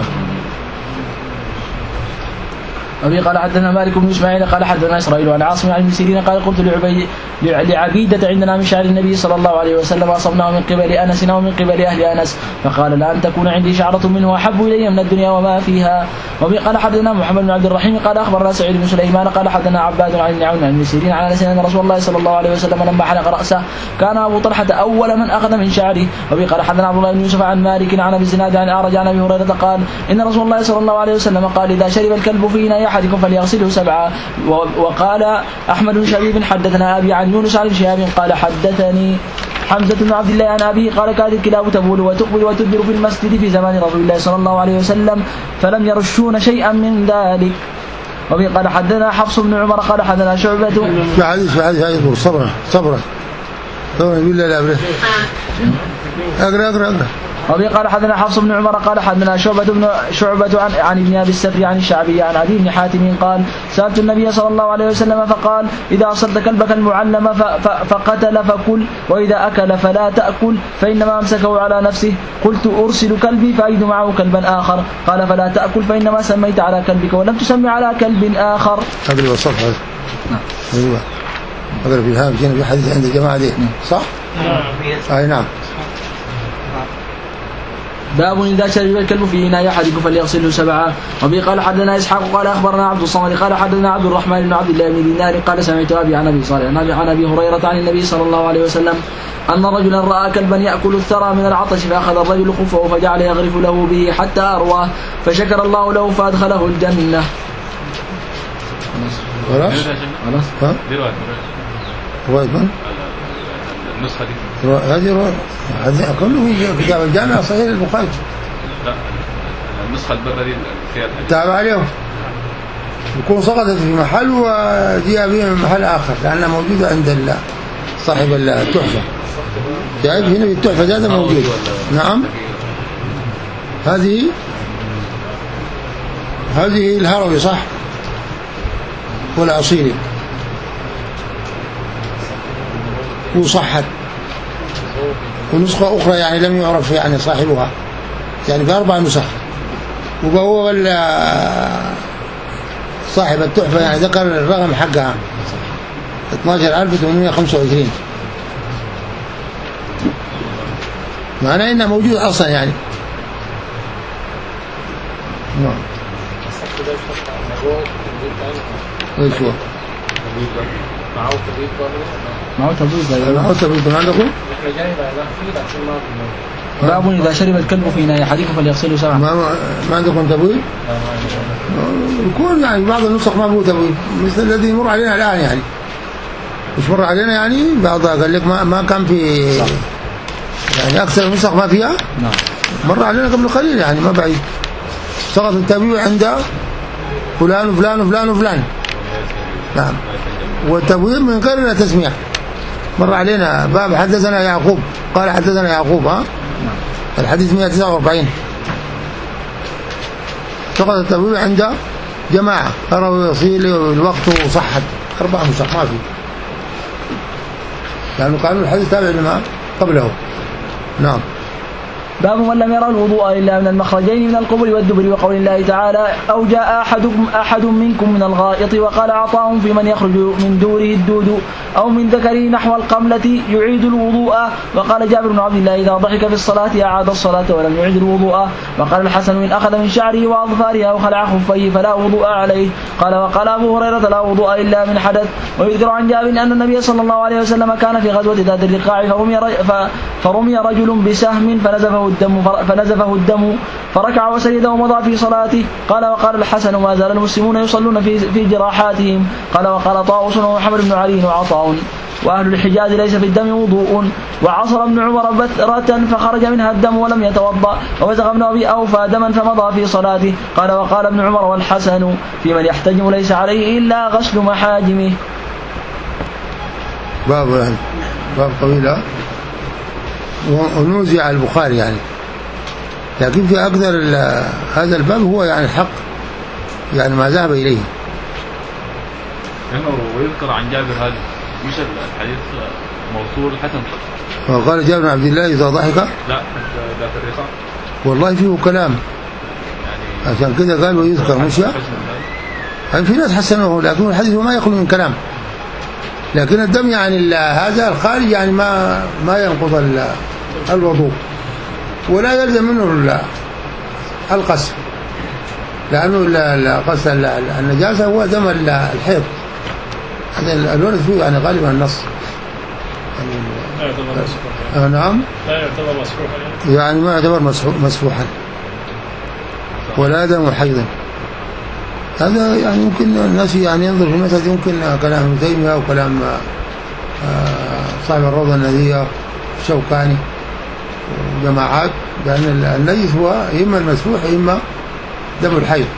[SPEAKER 2] أبي قال حدثنا مالك بن إسماعيل قال حدثنا إسرائيل عن عاصم عن ابن سيرين قال قلت لعبي لعبيدة عندنا من شعر النبي صلى الله عليه وسلم أصبناه من قبل أنس ومن قبل أهل أنس، فقال لا أن تكون عندي شعرة منه أحب إلي من الدنيا وما فيها. وأبي قال حدثنا محمد بن عبد الرحيم قال أخبرنا سعيد بن سليمان قال حدثنا عباد عن ابن عون عن ابن سيرين عن أنس أن رسول الله صلى الله عليه وسلم لما حلق رأسه كان أبو طلحة أول من أخذ من شعره. وأبي قال حدثنا عبد الله بن يوسف عن مالك عن أبي الزناد عن أعرج عن أبي هريرة قال إن رسول الله صلى الله عليه وسلم قال إذا شرب الكلب في إناء أحدكم فليغسله سبعة. وقال أحمد بن شبيب حدثنا أبي عن يونس عن شهاب قال حدثني حمزة بن عبد الله عن أبيه قال كانت الكلاب تبول وتقبل وتدبر في المسجد في زمان رسول الله صلى الله عليه وسلم فلم يرشون شيئا من ذلك. وبه قال حدثنا حفص بن عمر قال حدثنا شعبة
[SPEAKER 1] في حديث في حديث يقول صبرا صبرا صبرا بالله لا أبره أقرأ أقرأ أقرأ.
[SPEAKER 2] وبه قال حدثنا حفص بن عمر قال حدثنا شعبة بن شعبة عن عن ابن ابي السفر عن الشعبي عن عدي بن حاتم قال سألت النبي صلى الله عليه وسلم فقال إذا أصبت كلبك المعلم فقتل فكل، وإذا أكل فلا تأكل فإنما أمسكه على نفسه. قلت أرسل كلبي فأجد معه كلبا آخر، قال فلا تأكل فإنما سميت على كلبك ولم تسمي على كلب آخر.
[SPEAKER 1] هذا الصف هذا أيوة هذا في هذا في حديث عند الجماعة دي صح؟ أي نعم.
[SPEAKER 2] باب إذا شرب الكلب في إناء أحدكم فليغسله سبعة. وبه قال حدثنا إسحاق قال أخبرنا عبد الصمد قال حدثنا عبد الرحمن بن عبد الله بن دينار قال سمعت أبي عن أبي صالح عن أبي هريرة عن النبي صلى الله عليه وسلم أن رجلا رأى كلبا يأكل الثرى من العطش فأخذ الرجل خفه فجعل يغرف له به حتى أرواه فشكر الله له فأدخله الجنة.
[SPEAKER 1] خلاص خلاص رواية من؟
[SPEAKER 4] النسخة دي
[SPEAKER 1] هذه هذه كله في كتاب الجامع صحيح البخاري.
[SPEAKER 4] لا النسخة البرة دي فيها
[SPEAKER 1] تابع عليهم يكون سقطت في محل وجاء بها من محل آخر لأنها موجودة عند صاحب التحفة. جايب هنا في التحفة هذا موجود. نعم هذه هذه الهروي صح والعصيري وصحت ونسخة أخرى يعني لم يعرف يعني صاحبها يعني في أربع نسخ. وهو صاحب التحفة يعني ذكر الرقم حقها اثناشر ألف وثمانمائة وخمسة وعشرين معناه إنها موجودة أصلا يعني. نعم ايش هو؟
[SPEAKER 5] معه تبيض برضه
[SPEAKER 2] معه تبيض
[SPEAKER 1] معه تبيض ما عندكم؟
[SPEAKER 2] باب إذا شرب الكلب في إناء أحدكم فليغسله سبعا.
[SPEAKER 1] ما ما عندكم تبيض؟ يكون يعني بعض النسخ ما هو تبيض مثل الذي يمر علينا الآن يعني مش مر علينا يعني بعضها قال لك ما ما كان في يعني أكثر النسخ ما فيها.
[SPEAKER 2] نعم
[SPEAKER 1] مر علينا قبل قليل يعني ما بعيد سقط التبيض عند فلان وفلان وفلان وفلان. نعم والتبويب من غير تسمية مر علينا باب حدثنا يعقوب قال حدثنا يعقوب ها الحديث مئة وتسعة وأربعين. سقط التبويب عند جماعة قرأوا يصيل الوقت وصحت أربع نسخ ما في لأنه قالوا الحديث تابع لما قبله. نعم.
[SPEAKER 2] باب من لم يرى الوضوء إلا من المخرجين من القبر والدبر وقول الله تعالى أو جاء أحدكم أحد منكم من الغائط وقال أعطاهم في من يخرج من دوره الدود أو من ذكره نحو القملة يعيد الوضوء. وقال جابر بن عبد الله إذا ضحك في الصلاة أعاد الصلاة ولم يعيد الوضوء. وقال الحسن إن أخذ من شعره وأظفاره أو خلع خفيه فلا وضوء عليه. قال وقال أبو هريرة لا وضوء إلا من حدث. ويذكر عن جابر أن النبي صلى الله عليه وسلم كان في غزوة ذات الرقاع فرمي فرمي رجل بسهم فنزفه الدم فنزفه الدم فركع وسجد ومضى في صلاته. قال وقال الحسن ما زال المسلمون يصلون في, في جراحاتهم. قال وقال طاووس ومحمد بن علي وعطاء وأهل الحجاز ليس في الدم وضوء. وعصر ابن عمر بثرة فخرج منها الدم ولم يتوضأ. ومزغ ابن أبي أوفى دما فمضى في صلاته. قال وقال ابن عمر والحسن في من يحتجم ليس عليه إلا غسل محاجمه.
[SPEAKER 1] باب يعني باب طويل ونوزع البخاري يعني، لكن في أقدر هذا الباب هو يعني الحق يعني ما ذهب إليه.
[SPEAKER 4] يعني ويذكر عن جابر هذا مش الحديث موصول حسن.
[SPEAKER 1] وقال جابر بن عبد الله إذا ضحك
[SPEAKER 4] لا ذات الرقاق
[SPEAKER 1] والله فيه كلام يعني عشان كده قال ويذكر مش يعني في ناس حسنوه، لكن الحديث ما يخلو من كلام. لكن الدم يعني هذا الخارج يعني ما ما ينقض الوضوء ولا يلزم منه القص، لأنه قص النجاسة هو دم الحيض. هذا الورد فيه يعني غالبا النص
[SPEAKER 3] لا يعتبر مسفوحا.
[SPEAKER 1] نعم
[SPEAKER 3] لا يعتبر مسفوحا
[SPEAKER 1] يعني ما يعتبر مسفوحا ولا دم حيض. هذا يعني يمكن الناس يعني ينظر في المسألة، يمكن كلام ابن تيمية أو كلام صاحب الروضة النذية الشوكاني وجماعات، لأن النجس هو إما المسفوح إما دم الحيض.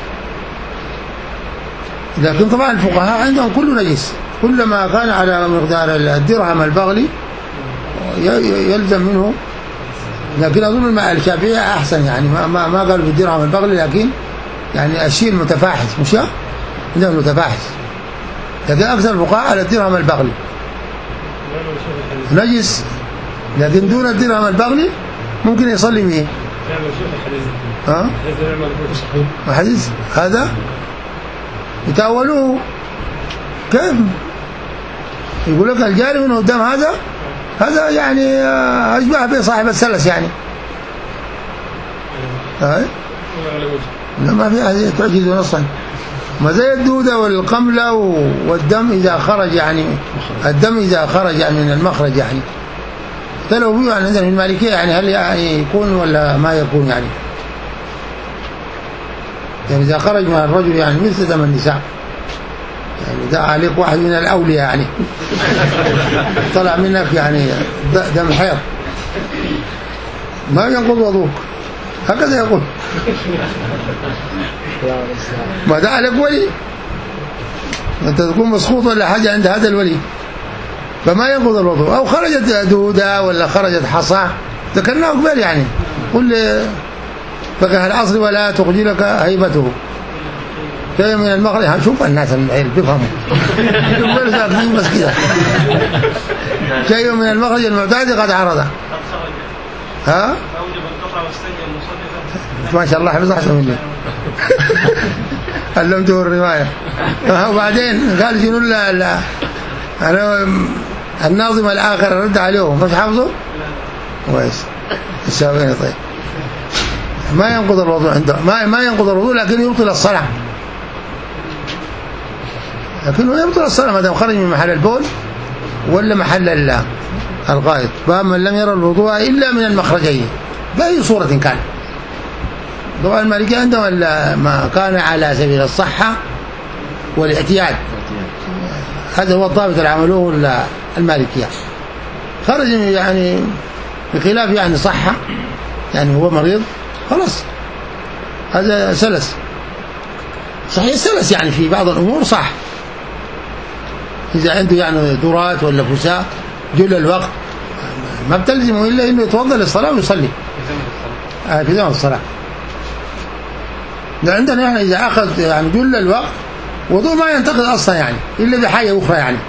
[SPEAKER 1] لكن طبعا الفقهاء عندهم كله نجس، كلما كان على مقدار الدرهم البغلي يلزم منه. لكن أظن الشافعية أحسن يعني ما ما ما قالوا بالدرهم البغلي، لكن يعني الشيء المتفاحش مش ده المتفاحش. لكن أكثر الفقهاء على الدرهم البغلي نجس، لكن دون الدرهم البغلي ممكن يصلي به. ها حديث هذا يتأولوه كيف؟ يقول لك الجاري منه قدام هذا هذا يعني أشبه بصاحب السلس يعني. هاي لا ما في هذه تعجز نصا، ما زي الدودة والقملة والدم إذا خرج يعني الدم إذا خرج يعني من المخرج يعني اختلفوا فيه يعني عندنا في المالكية يعني هل يعني يكون ولا ما يكون يعني يعني إذا خرج من الرجل يعني مثل دم النساء يعني ده عليك واحد من الأولياء يعني طلع منك يعني دم حيض ما ينقض وضوءك هكذا يقول. ما ده عليك ولي أنت تكون مسخوط ولا حاجة عند هذا الولي فما ينقض الوضوء. أو خرجت دودة ولا خرجت حصى ذكرناه قبل يعني قل فقه العصر ولا تخجلك هيبته شيء من المغرب. شوف الناس العيل بيفهموا بس كده شيء من المخرج المعتاد قد عرضه. ها ما شاء الله حفظ أحسن مني علمته الرواية. وبعدين قال شنو لا لا أنا الناظم الآخر رد عليهم مش حافظه كويس الساويني. طيب ما ينقض الوضوء عنده ما ما ينقض الوضوء لكن يبطل الصلاة، لكنه يبطل الصلاة ما دام خرج من محل البول ولا محل الغائط. فمن لم يرى الوضوء إلا من المخرجين بأي صورة كان. طبعا المالكية عندهم ما كان على سبيل الصحة والاعتياد، هذا هو الضابط اللي عملوه المالكية. خرج يعني بخلاف يعني صحة يعني هو مريض خلاص هذا سلس صحيح. السلس يعني في بعض الأمور صح إذا عنده يعني درات ولا فساء جل الوقت ما بتلزمه إلا إنه يتوضأ للصلاة ويصلي في زمن الصلاة. عندنا يعني إذا أخذ يعني جل الوقت وضوء ما ينتقد أصلا يعني إلا بحاجة أخرى يعني.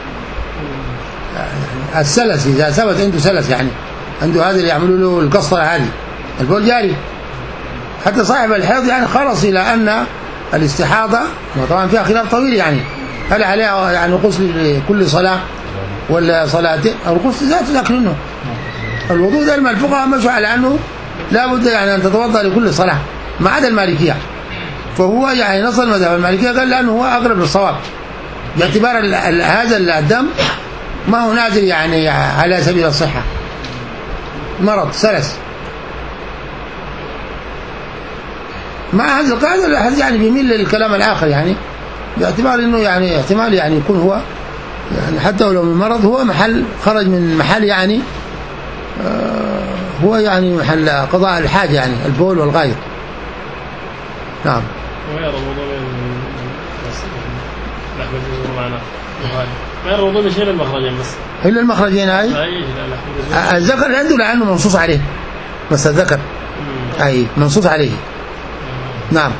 [SPEAKER 1] يعني السلس إذا ثبت عنده سلس يعني عنده هذا اللي يعملوا له القسطرة هذه البول جاري. حتى صاحب الحيض يعني خلص إلى أن الاستحاضة وطبعا فيها خلاف طويل يعني هل عليها يعني غسل لكل صلاة ولا صلاتين أو الغسل ذاته. لكنه الوضوء دائما الفقهاء مشوا على أنه لا بد يعني أن تتوضأ لكل صلاة ما عدا المالكية. فهو يعني نص المذهب المالكية قال لأنه هو أقرب للصواب باعتبار هذا الدم ما هو نازل يعني على سبيل الصحة مرض سلس. مع هذا القاعدة الحديث يعني بيميل للكلام الآخر يعني باعتبار إنه يعني احتمال يعني يكون هو يعني حتى ولو من مرض هو محل خرج من محل يعني آه هو يعني محل قضاء الحاجة يعني البول والغائط. نعم.
[SPEAKER 3] ما يرى الوضوء ما يرى الوضوء شيء للمخرجين بس
[SPEAKER 1] إلا المخرجين هاي الذكر عنده لأنه منصوص عليه بس الذكر أي منصوص عليه. نعم.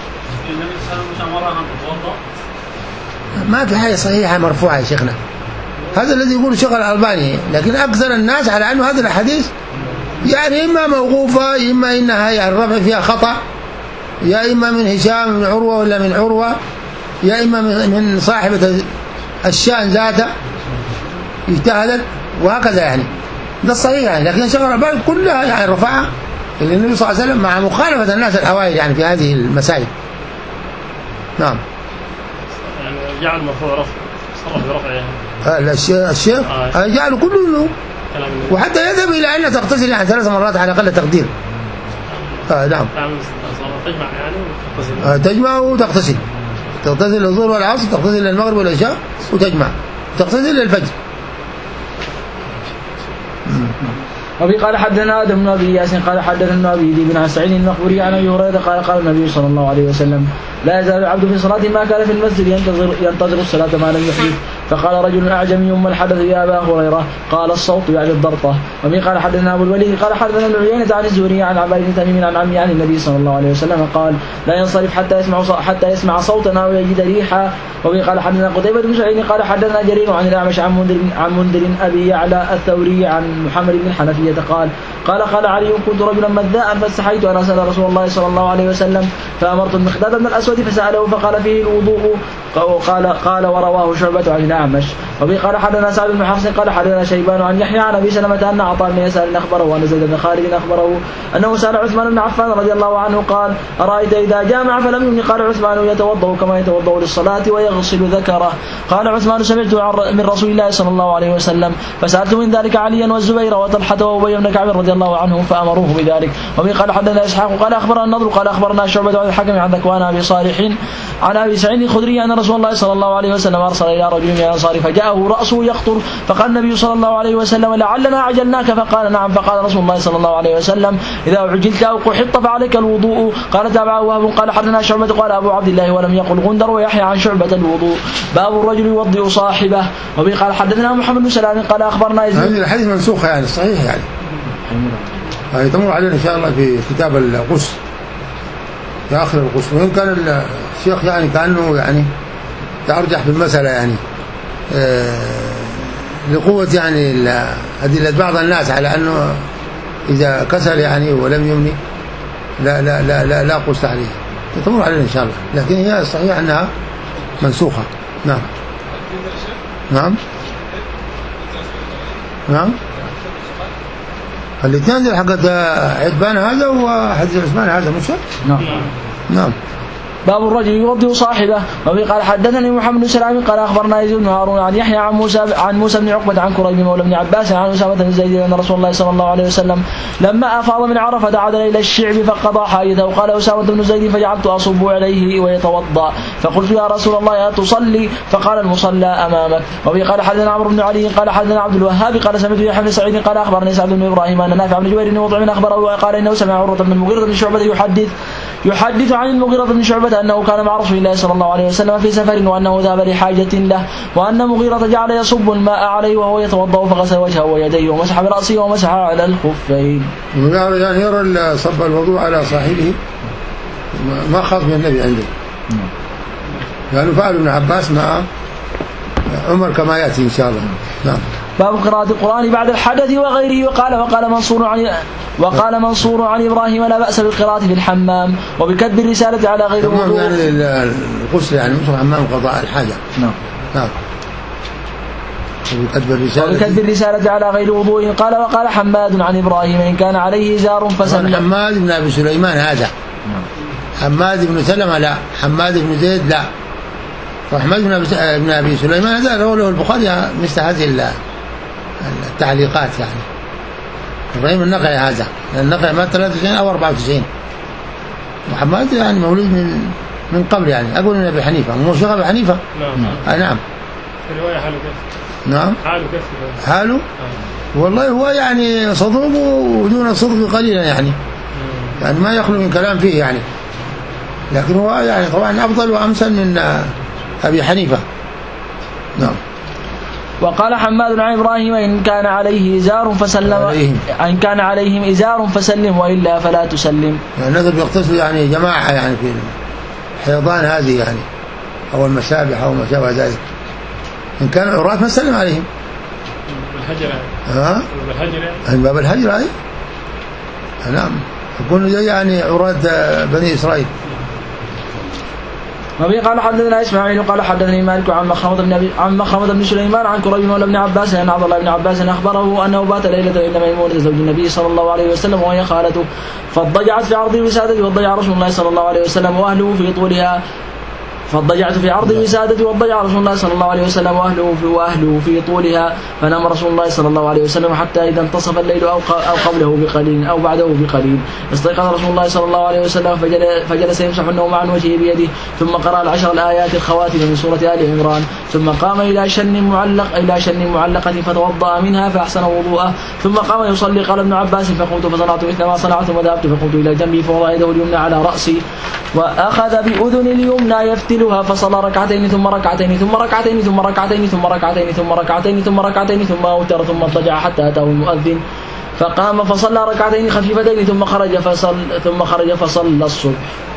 [SPEAKER 1] ما في حاجة صحيحة مرفوعة يا شيخنا هذا الذي يقول الشيخ الألباني لكن أكثر الناس على أنه هذا الحديث يعني إما موقوفة إما إنها يعني الرفع فيها خطأ يا إما من هشام من عروة ولا من عروة يا إما من صاحبة الشأن ذاته اجتهدت وهكذا يعني ده الصحيح يعني. لكن الشيخ الألباني كلها يعني رفعها اللي النبي صلى الله عليه وسلم مع مخالفة الناس الأوائل يعني في هذه المسائل. نعم.
[SPEAKER 3] يعني جعل مرفوع رفع صرف برفعه
[SPEAKER 1] آه الشيخ الشيخ آه. جعله كله وحتى يذهب إلى أن تغتسل يعني ثلاث مرات على أقل تقدير. آه نعم.
[SPEAKER 3] تجمع يعني وتغتسل.
[SPEAKER 1] آه تجمع وتغتسل تغتسل الظهر والعصر تغتسل للمغرب والعشاء وتجمع تغتسل للفجر.
[SPEAKER 2] وفي قال حدثنا آدم بن أبي ياسين قال حدثنا أبي ذئب بن سعيد المقبوري عن أبي هريرة قال قال النبي صلى الله عليه وسلم لا يزال العبد في صلاة ما كان في المسجد ينتظر ينتظر الصلاة ما لم يحدث. فقال رجل أعجمي ما الحدث يا أبا هريرة قال الصوت يعني الضرطة. وفي قال حدثنا أبو الوليد قال حدثنا ابن عيينة عن الزهري عن عباد بن تميم عن عمي عن النبي صلى الله عليه وسلم قال لا ينصرف حتى يسمع حتى يسمع صوتنا ويجد ريحا. وفي قال حدثنا قتيبة بن سعيد قال حدثنا جرير عن الأعمش عن منذر عن منذر أبي يعلى الثوري عن محمد بن الحنفية قال قال قال علي كنت رجلا مذاء فاستحيت أن أسأل رسول الله صلى الله عليه وسلم فأمرت المقداد بن الأسود فسأله فقال فيه الوضوء قال قال ورواه شعبة عن الأعمش. وفي قال حدثنا سعد بن حفص قال حدثنا شيبان عن يحيى عن أبي سلمة أن عطاء بن يسار أخبره وأن زيد بن خالد أخبره أنه سأل عثمان بن عفان رضي الله عنه قال أرأيت إذا جامع فلم يمن قال عثمان يتوضأ كما يتوضأ للصلاة ويغسل ذكره. قال عثمان سمعت من رسول الله صلى الله عليه وسلم فسألت من ذلك عليا والزبير وطلحة وأبي بن كعب رضي الله عنهم فأمروه بذلك. وفي قال حدثنا إسحاق قال أخبرنا النضر قال أخبرنا شعبة عن الحكم عن ذكوان أبي صالح عن أبي سعيد الخدري أن رسول الله صلى الله عليه وسلم أرسل إلى رجل من الأنصار فجاءه رأسه يخطر فقال النبي صلى الله عليه وسلم لعلنا عجلناك فقال نعم. فقال رسول الله صلى الله عليه وسلم إذا عجلت أو قحطت فعليك الوضوء. قال تابعه وهب قال حدثنا شعبة قال أبو عبد الله ولم يقل غندر ويحيى عن شعبة الوضوء باب الرجل يوضئ صاحبه. وبه قال حدثنا محمد بن سلام قال أخبرنا يزيد.
[SPEAKER 1] هذه الحديث منسوخة يعني صحيح يعني هذه تمر علينا إن شاء الله في كتاب الغسل في آخر الغسل. وإن كان الشيخ يعني كأنه يعني ترجح في المسألة يعني آه لقوة يعني أدلة بعض الناس على أنه إذا كسل يعني ولم يمني لا لا لا لا, لا قصد عليه تمر علينا إن شاء الله. لكن هي الصحيح أنها منسوخة. نعم نعم نعم الاثنين حقت عتبان هذا وحديث عثمان هذا مش
[SPEAKER 2] نعم
[SPEAKER 1] نعم.
[SPEAKER 2] باب الرجل يوضئ صاحبه. وفي قال حدثني محمد بن سلام قال اخبرنا يزيد بن هارون عن يحيى عن موسى عن موسى بن عقبة عن كريب مولى بن عباس عن أسامة بن زيد أن رسول الله صلى الله عليه وسلم لما أفاض من عرفة عاد إلى الشعب فقضى حاجته. وقال أسامة بن زيد فجعلت أصب عليه ويتوضأ فقلت يا رسول الله يا تصلي فقال المصلى أمامك. وفي قال حدثنا عمرو بن علي قال حدثنا عبد الوهاب قال سمعت يحيى بن سعيد قال أخبرني سعد بن إبراهيم أن نافع بن جبير وضع من أخبره وقال إنه سمع عروة بن المغيرة بن شعبة يحدث يحدث عن المغيرة بن شعبة أنه كان مع رسول الله صلى الله عليه وسلم في سفر وأنه ذهب لحاجة له وأن مغيرة جعل يصب الماء عليه وهو يتوضأ فغسل وجهه ويديه ومسح برأسه ومسح على الخفين.
[SPEAKER 1] يعني يرى صب الوضوء على صاحبه ما خاف من النبي عنده يعني فعل ابن عباس مع عمر كما يأتي إن شاء الله. نعم.
[SPEAKER 2] باب قراءة القرآن بعد الحدث وغيره. وقال وقال منصور عن وقال منصور عن إبراهيم لا بأس بالقراءة في الحمام وبكتب الرسالة على غير وضوء.
[SPEAKER 1] يعني الغسل يعني مش الحمام قضاء الحاجة.
[SPEAKER 2] نعم.
[SPEAKER 1] نعم. وبكتب الرسالة
[SPEAKER 2] وبكتب الرسالة على غير وضوء. قال وقال حماد عن إبراهيم إن كان عليه إزار فسلم.
[SPEAKER 1] حماد بن أبي سليمان هذا. نعم. حماد بن سلمة لا، حماد بن زيد لا. وحماد بن ابن ابي سليمان هذا رواه البخاري مثل هذه التعليقات يعني. ابراهيم النقعي هذا، النقعي مات ثلاثة وتسعين او أربعة وتسعين محمد يعني مولود من من قبل يعني أقول من أبي حنيفة، مو شيخ أبي حنيفة.
[SPEAKER 3] نعم.
[SPEAKER 1] آه نعم.
[SPEAKER 3] في رواية حاله كيف؟
[SPEAKER 1] نعم.
[SPEAKER 3] حاله كيف؟
[SPEAKER 1] حاله؟ آه. والله هو يعني صدوق ودون الصدق قليلا يعني. يعني ما يخلو من كلام فيه يعني، لكن هو يعني طبعا أفضل وأمثل من أبي حنيفة. نعم.
[SPEAKER 2] وقال حماد عن إبراهيم إن كان عليه إزار فسلم عليهم. إن كان عليهم إزار فسلم وإلا فلا تسلم.
[SPEAKER 1] يعني نذر يقتصد يعني جماعة يعني في الحيضان هذه يعني أو المسابح أو ما شابه ذلك. إن كان العراة ما سلم عليهم.
[SPEAKER 3] بالحجر.
[SPEAKER 1] ها؟
[SPEAKER 3] بالحجر.
[SPEAKER 1] من باب الحجر هاي. نعم. يكون يعني عراة بني إسرائيل.
[SPEAKER 2] وبه قال حدثنا إسماعيل قال حدثني مالك عن مخرمة بن عن مخرمة بن سليمان عن كريب مولى بن عباس أن عبد الله بن عباس أخبره أنه بات ليلة عند ميمونة زوج النبي صلى الله عليه وسلم وهي خالته، فاضطجعت في عرض وسادته واضطجع رسول الله صلى الله عليه وسلم وأهله في طولها فاضطجعت في عرض وسادتي واضطجع رسول الله صلى الله عليه وسلم واهله في واهله في طولها، فنام رسول الله صلى الله عليه وسلم حتى اذا انتصف الليل او او قبله بقليل او بعده بقليل، استيقظ رسول الله صلى الله عليه وسلم فجلس يمسح النوم عن وجهه بيده، ثم قرأ العشر الايات الخواتم من سوره ال عمران، ثم قام الى شن معلق الى شن معلقه فتوضأ منها فاحسن وضوءه، ثم قام يصلي. قال ابن عباس فقمت فصنعت مثل ما صنعت وذهبت فقمت الى جنبي فوضع يده اليمنى على راسي واخذ باذن اليمنى يفتلها فصلى ركعتين ثم ركعتين ثم ركعتين ثم ركعتين ثم ركعتين ثم ركعتين ثم ركعتين ثم اوتر ثم اضطجع حتى اتاه المؤذن فقام فصلى ركعتين خفيفتين ثم خرج فصل ثم خرج فصلى الصبح.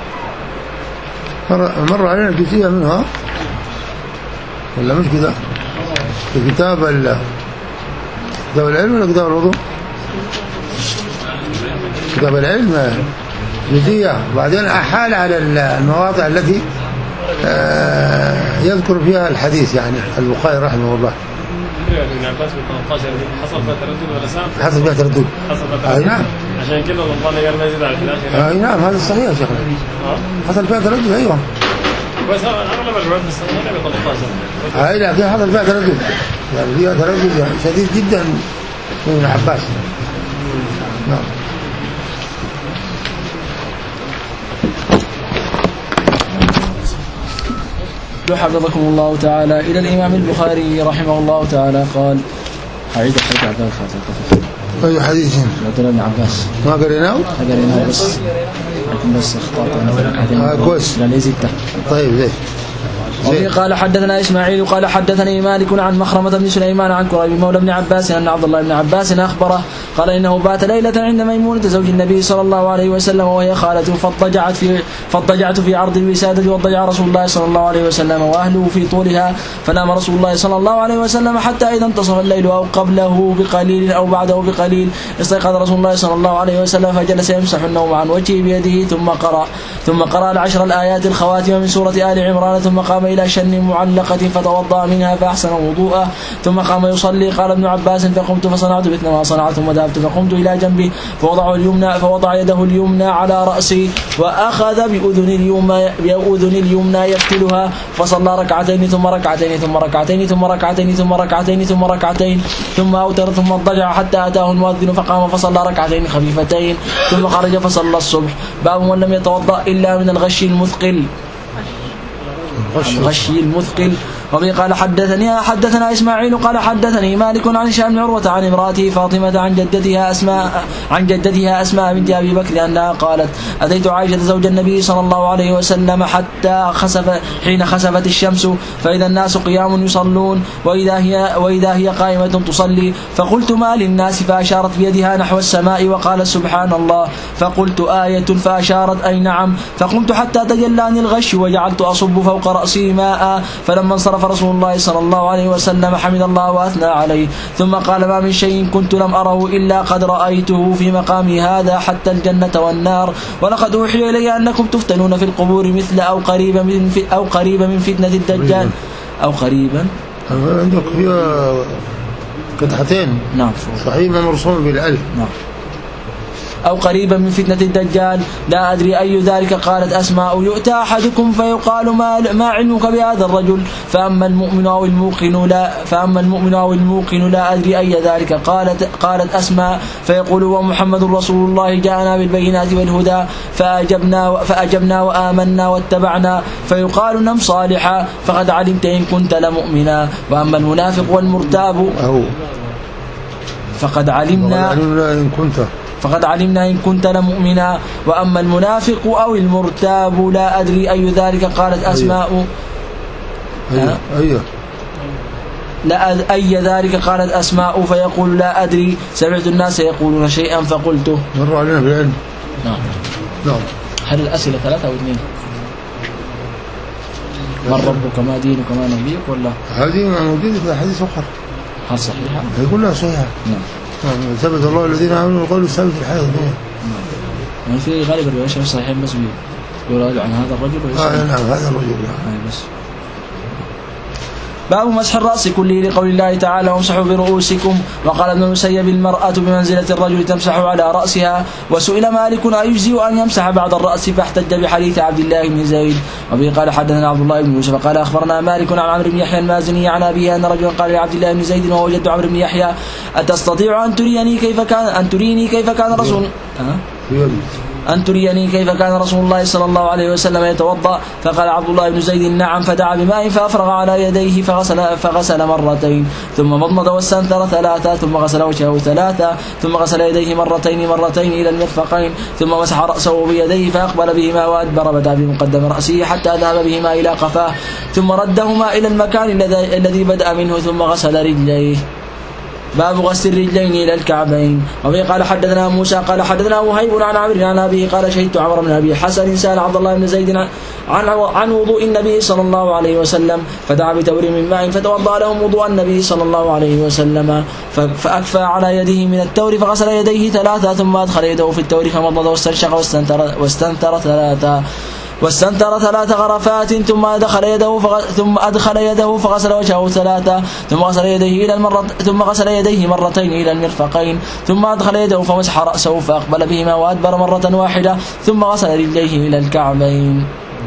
[SPEAKER 1] مر, مر علينا كتير منها ولا مش كده؟ في كتاب كتاب العلم ولا كتاب الوضوء؟ كتاب العلم جزئية، وبعدين أحال على المواضع التي يذكر فيها الحديث يعني البخاري رحمه الله.
[SPEAKER 3] ابن عباس ب ثلاثة عشر حصل فيها تردد ولا سام؟
[SPEAKER 1] حصل فيها تردد.
[SPEAKER 3] حصل فيها تردد. أي نعم. عشان كده رمضان قال ما يزيد على أحد عشر.
[SPEAKER 1] أي نعم هذا صحيح يا شيخنا. حصل فيها تردد أيوه.
[SPEAKER 3] بس أغلب الروايات في السنة ب ثلاثة عشر.
[SPEAKER 1] أي لكن حصل فيها تردد. يعني فيها تردد شديد جدا من ابن عباس. نعم.
[SPEAKER 2] حفظكم الله تعالى. إلى الإمام البخاري رحمه الله تعالى قال أعيد حديث عبد الخاتم.
[SPEAKER 1] أي حديث؟
[SPEAKER 2] عبد الله بن عباس.
[SPEAKER 1] ما قريناه؟
[SPEAKER 2] قريناه بس لكن بس اخطأت أنا.
[SPEAKER 1] آه كويس.
[SPEAKER 2] لا يزيد.
[SPEAKER 1] طيب زين.
[SPEAKER 2] وفي قال حدثنا إسماعيل قال حدثني مالك عن مخرمة بن سليمان عن كريب مولى بن عباس أن عبد الله بن عباس أخبره قال إنه بات ليلة عند ميمونة زوج النبي صلى الله عليه وسلم وهي خالته فاضطجعت في فاضطجعت في عرض الوسادة واضطجع رسول الله صلى الله عليه وسلم وأهله في طولها، فنام رسول الله صلى الله عليه وسلم حتى إذا انتصف الليل أو قبله بقليل أو بعده بقليل، استيقظ رسول الله صلى الله عليه وسلم فجلس يمسح النوم عن وجهه بيده ثم قرأ ثم قرأ العشر الآيات الخواتم من سورة آل عمران، ثم قام إلى شن معلقة فتوضأ منها فأحسن وضوءه، ثم قام يصلي. قال ابن عباس فقمت فصنعت مثل ما صنعت ثم ذهبت فقمت إلى جنبي فوضع اليمنى فوضع يده اليمنى على رأسي وأخذ بأذن اليمنى بأذن اليمنى يفتلها فصلى ركعتين ثم ركعتين ثم ركعتين ثم ركعتين ثم ركعتين ثم ركعتين ثم أوتر ثم اضطجع حتى أتاه المؤذن فقام فصلى ركعتين خفيفتين ثم خرج فصلى الصبح. باب من لم يتوضأ إلا من الغش المثقل. الغشي المثقل. وبه قال حدثني حدثنا إسماعيل قال حدثني مالك عن هشام بن عروة عن امرأته فاطمة عن جدتها أسماء عن جدتها أسماء بنت أبي بكر أنها قالت أتيت عائشة زوج النبي صلى الله عليه وسلم حتى خسف حين خسفت الشمس فإذا الناس قيام يصلون وإذا هي وإذا هي قائمة تصلي، فقلت ما للناس فأشارت بيدها نحو السماء وقالت سبحان الله، فقلت آية فأشارت أي نعم، فقمت حتى تجلاني الغش وجعلت أصب فوق رأسي ماء، فلما انصرف رسول الله صلى الله عليه وسلم حمد الله وأثنى عليه ثم قال ما من شيء كنت لم أره إلا قد رأيته في مقامي هذا حتى الجنة والنار، ولقد أوحي إلي أنكم تفتنون في القبور مثل أو قريبا من أو قريبا من فتنة الدجال أو قريبا.
[SPEAKER 1] عندك فيها قطعتين.
[SPEAKER 2] نعم.
[SPEAKER 1] صحيح مرسوم بالألف.
[SPEAKER 2] نعم. أو قريبا من فتنة الدجال لا أدري أي ذلك. قالت أسماء يؤتى أحدكم فيقال ما, ما علمك بهذا الرجل فأما المؤمن أو الموقن لا فأما المؤمن أو الموقن لا أدري أي ذلك. قالت قالت أسماء فيقول ومحمد رسول الله جاءنا بالبينات والهدى فأجبنا فأجبنا وآمنا واتبعنا فيقال نم صالحا فقد علمت إن كنت لمؤمنا. وأما المنافق والمرتاب فقد علمنا
[SPEAKER 1] إن كنت
[SPEAKER 2] فقد علمنا إن كنت لمؤمنا. وأما المنافق أو المرتاب لا أدري أي ذلك. قالت أسماء
[SPEAKER 1] أيوه أيوه
[SPEAKER 2] لا أي ذلك. قالت أسماء فيقول لا أدري سمعت الناس يقولون شيئا فقلته.
[SPEAKER 1] مر علينا بالعلم.
[SPEAKER 2] نعم
[SPEAKER 1] نعم.
[SPEAKER 2] هل الأسئلة ثلاثة أو اثنين؟ من ربك ما دينك ما نبيك ولا؟
[SPEAKER 1] هذه موجودة في أحاديث أخرى.
[SPEAKER 2] هل صحيحة؟
[SPEAKER 1] هي كلها صحيحة.
[SPEAKER 2] نعم.
[SPEAKER 1] ثبت الله الذين آمنوا وقالوا ثابت في الحياة الدنيا.
[SPEAKER 2] نعم. في غالبا الروايات صحيحين بس يقول عن هذا الرجل ويسأل.
[SPEAKER 1] آه نعم هذا الرجل.
[SPEAKER 2] نعم. بس. باب مسح الرأس كله لقول الله تعالى وامسحوا برؤوسكم. وقال ابن المسيب المرأة بمنزلة الرجل تمسح على رأسها. وسئل مالك أيجزئ أن يمسح بعض الرأس فاحتج بحديث عبد الله بن زيد. وبه قال حدثنا عبد الله بن يوسف قال أخبرنا مالك عن عمرو بن يحيى المازني عن أبيه أن رجلا قال لعبد الله بن زيد وهو جد عمرو بن يحيى أتستطيع أن تريني كيف كان أن تريني كيف كان رسول أه؟ أن تريني كيف كان رسول الله صلى الله عليه وسلم يتوضأ. فقال عبد الله بن زيد نعم. فدعا بماء فأفرغ على يديه فغسل, فغسل مرتين ثم مضمض واستنثر ثلاثة ثم غسل وجهه ثلاثة ثم غسل يديه مرتين مرتين إلى المرفقين ثم مسح رأسه بيديه فأقبل بهما وأدبر بدأ بمقدم رأسه حتى ذهب بهما إلى قفاه ثم ردهما إلى المكان الذي بدأ منه ثم غسل رجليه. باب غسل الرجلين إلى الكعبين. وبه قال حدثنا موسى قال حدثنا وهيب عن عمرو عن أبيه قال شهدت عمرو بن أبي حسن سأل عبد الله بن زيد عن عن وضوء النبي صلى الله عليه وسلم فدعا بتور من ماء فتوضأ لهم وضوء النبي صلى الله عليه وسلم فأكفى على يده من التور فغسل يديه ثلاثة ثم أدخل يده في التور فمضمض واستنشق واستنثر, واستنثر ثلاثة واستنثر ثلاث غرفات ثم أدخل يده ثم أدخل يده فغسل وجهه ثلاثة ثم غسل يديه إلى المرة ثم غسل يديه مرتين إلى المرفقين ثم أدخل يده فمسح رأسه فأقبل بهما وأدبر مرة واحدة ثم غسل رجليه إلى الكعبين.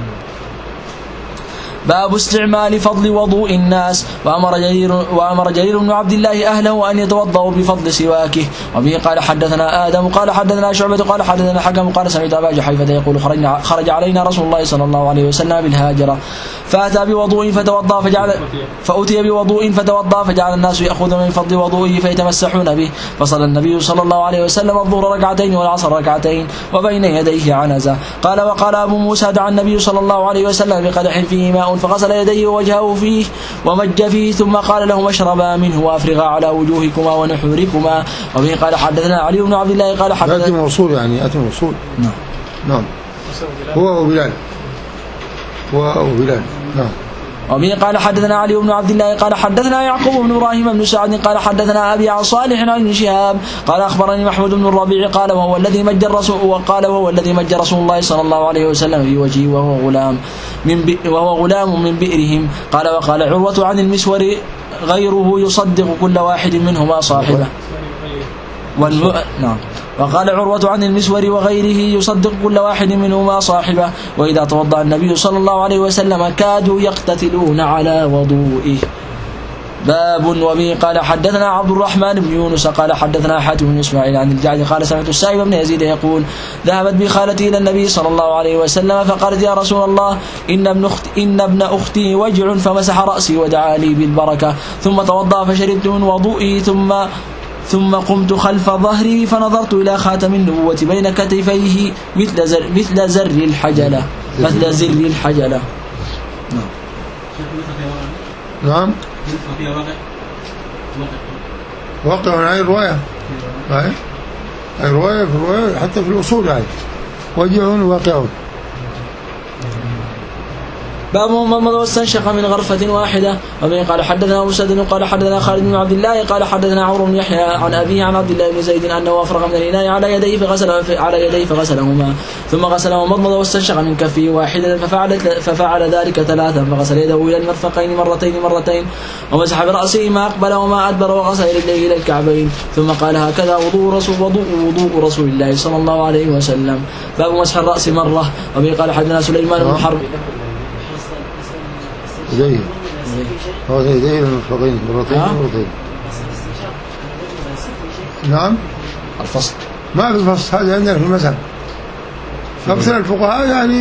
[SPEAKER 2] باب استعمال فضل وضوء الناس. وأمر جرير, وأمر جرير بن عبد الله أهله أن يتوضأوا بفضل سواكه. وبه قال حدثنا آدم قال حدثنا شعبة قال حدثنا حكم قال سمعت أبا جحيفة يقول خرج علينا رسول الله صلى الله عليه وسلم بالهاجرة فأتى بوضوء فتوضأ فجعل فأتي بوضوء فتوضأ فجعل الناس يأخذون من فضل وضوئه فيتمسحون به فصلى النبي صلى الله عليه وسلم الظهر ركعتين والعصر ركعتين وبين يديه عنزة. قال وقال أبو موسى دعا النبي صلى الله عليه وسلم بقدح فيه ماء فغسل يديه ووجهه فيه ومج فيه ثم قال لهم اشربا منه وافرغا على وجوهكما ونحوركما. وبه قال حدثنا علي بن عبد الله قال حدثنا
[SPEAKER 1] أتي موصول يعني أتي موصول.
[SPEAKER 2] نعم
[SPEAKER 1] نعم هو وبلال هو وبلال نعم.
[SPEAKER 2] وبه قال حدثنا علي بن عبد الله قال حدثنا يعقوب بن ابراهيم بن سعد قال حدثنا ابي عن صالح عن ابن شهاب قال اخبرني محمود بن الربيع قال وهو الذي مج الرسول وقال وهو الذي مج رسول الله صلى الله عليه وسلم في وجهه وهو غلام من وهو غلام من بئرهم. قال وقال عروة عن المسور غيره يصدق كل واحد منهما صاحبه. والم... نعم. وقال عروة عن المسور وغيره يصدق كل واحد منهما صاحبه. وإذا توضأ النبي صلى الله عليه وسلم كادوا يقتتلون على وضوئه. باب. وبه قال حدثنا عبد الرحمن بن يونس قال حدثنا حاتم بن اسماعيل عن الجعد قال سمعت السائب بن يزيد يقول ذهبت بخالتي الى النبي صلى الله عليه وسلم فقالت يا رسول الله ان ابن اختي ان ابن اختي وجع فمسح راسي ودعا لي بالبركه ثم توضأ فشربت من وضوئي ثم ثم قمت خلف ظهري فنظرت إلى خاتم النبوة بين كتفيه مثل زر مثل زر الحجلة مثل زر الحجلة.
[SPEAKER 1] نعم. نعم. واقع من أي رواية؟ أي أي رواية في الرواية حتى في الأصول يعني وجه واقع.
[SPEAKER 2] باب من مضمض واستنشق من غرفة واحدة. وبه قال حدثنا مسدد قال حدثنا خالد بن عبد الله قال حدثنا عمرو بن يحيى عن أبيه عن عبد الله بن زيد أنه أفرغ من الإناء على يديه فغسل على يديه فغسلهما ثم غسله ومضمض واستنشق من كفه واحدة ففعل ففعل ذلك ثلاثا فغسل يده إلى المرفقين مرتين مرتين ومسح برأسه ما أقبل وما أدبر وغسل رجليه إلى الكعبين ثم قال هكذا وضوء رسول وضوء وضوء رسول الله صلى الله عليه وسلم. باب مسح الرأس مرة. وبه قال حدثنا سليمان بن حرب
[SPEAKER 1] زي هو زي زي المرفقين مرتين مرتين. نعم
[SPEAKER 2] الفصل
[SPEAKER 1] ما في فصل، هذا عندنا في المذهب. أكثر الفقهاء يعني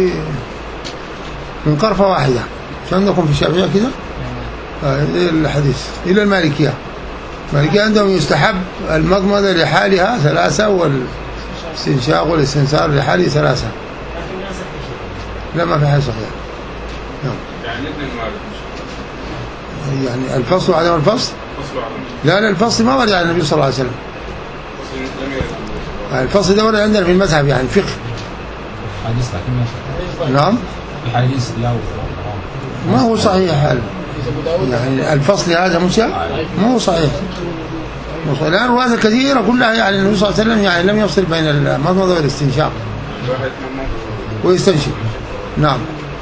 [SPEAKER 1] من قرفة واحدة، مش عندكم في الشافعية كده؟ آه الحديث إلى المالكية. المالكية عندهم يستحب المضمضة لحالها ثلاثة والاستنشاق والاستنثار لحاله ثلاثة. لا ما في حاجة صحيحة. نعم. يعني الفصل وعدم الفصل؟ لا لا الفصل ما ورد عن النبي صلى الله عليه وسلم. الفصل ده ورد عندنا في المذهب يعني الفقه.
[SPEAKER 6] حديث لكن
[SPEAKER 1] نعم.
[SPEAKER 6] الحديث لا
[SPEAKER 1] ما هو صحيح يعني الفصل هذا مش ما هو صحيح. الآن روايات كثيرة كلها يعني النبي صلى الله عليه وسلم يعني لم يفصل بين المضمضة والاستنشاق ويستنشق. نعم.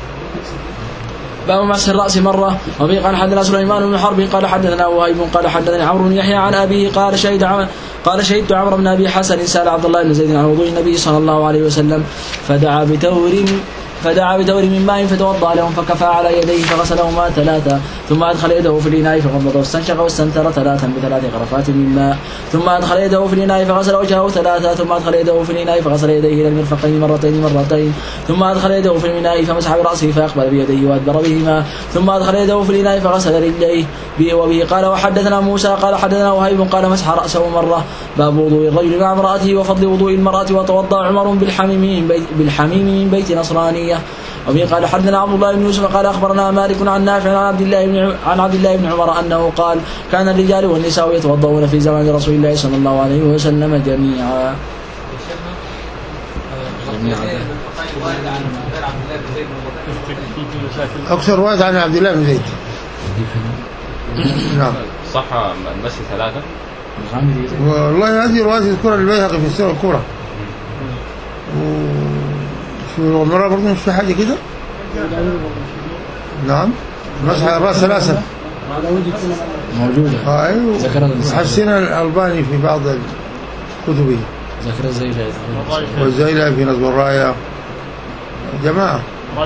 [SPEAKER 2] باب مسح الرأس مرة. وبه قال حدثنا سليمان بن حرب قال حدثنا وهيب قال حدثني عمرو بن يحيى عن أبيه قال شهد عم قال شهدت عمرو بن أبي حسن سأل عبد الله بن زيد عن وضوء النبي صلى الله عليه وسلم فدعا بتور فدعا بدور من ماء فتوضأ لهم فكفى على يديه فغسلهما ثلاثا ثم أدخل يده في الإناء فمضمض واستنشق واستنثر ثلاثا بثلاث غرفات من ماء ثم أدخل يده في الإناء فغسل وجهه ثلاثا ثم أدخل يده في الإناء فغسل يديه إلى المرفقين مرتين مرتين ثم أدخل يده في الإناء فمسح برأسه فأقبل بيديه وأدبر بهما ثم أدخل يده في الإناء فغسل رجليه به. وبه قال وحدثنا موسى قال حدثنا وهيب قال مسح رأسه مرة. باب وضوء الرجل مع امرأته وفضل وضوء المرأة. وتوضأ عمر بالحميم من بيت, بالحميم من بيت نصرانية. وبه قال حدثنا عبد الله بن يوسف قال أخبرنا مالك عن نافع عن عبد الله بن عن عبد الله بن عمر أنه قال كان الرجال والنساء يتوضؤون في زمان رسول الله صلى الله عليه وسلم جميعا.
[SPEAKER 1] أكثر رواية عن عبد الله بن زيد. نعم.
[SPEAKER 4] صح المسح ثلاثة.
[SPEAKER 1] والله هذه رواية يذكرها البيهقي في السنة الكبرى. في المرة برضه مش في حاجة كده. نعم. مسح الرأس ثلاثة
[SPEAKER 2] موجودة.
[SPEAKER 1] آه أيوه. حسنا الألباني في بعض كتبه.
[SPEAKER 2] ذكر الزيلة
[SPEAKER 1] والزيلة في نصب الراية جماعة.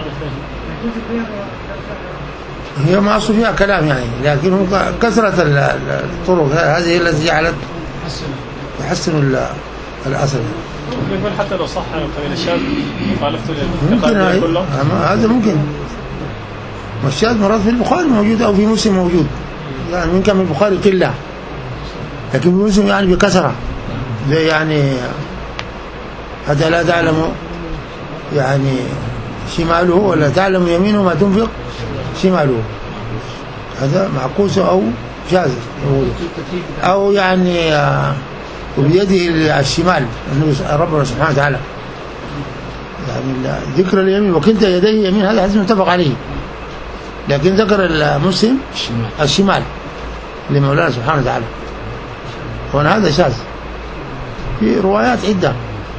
[SPEAKER 1] هي ما أصل فيها كلام يعني، لكن كثرة الطرق هذه التي جعلت تحسن الأثر.
[SPEAKER 3] يقول حتى لو صح قبيل الشاذ مخالفته
[SPEAKER 1] ممكن كله هذا ممكن. والشاذ مرات في البخاري موجود أو في مسلم موجود، يعني ممكن من البخاري قلة، لكن في مسلم يعني بكثرة، زي يعني حتى لا تعلم يعني شماله ولا تعلم يمينه ما تنفق شماله، هذا معكوس أو شاذ أو يعني وبيده الشمال ربنا سبحانه وتعالى، يعني ذكر اليمين وكلتا يديه يمين هذا حديث متفق عليه، لكن ذكر المسلم الشمال لمولانا سبحانه وتعالى، وأنا هذا شاذ في روايات عدة.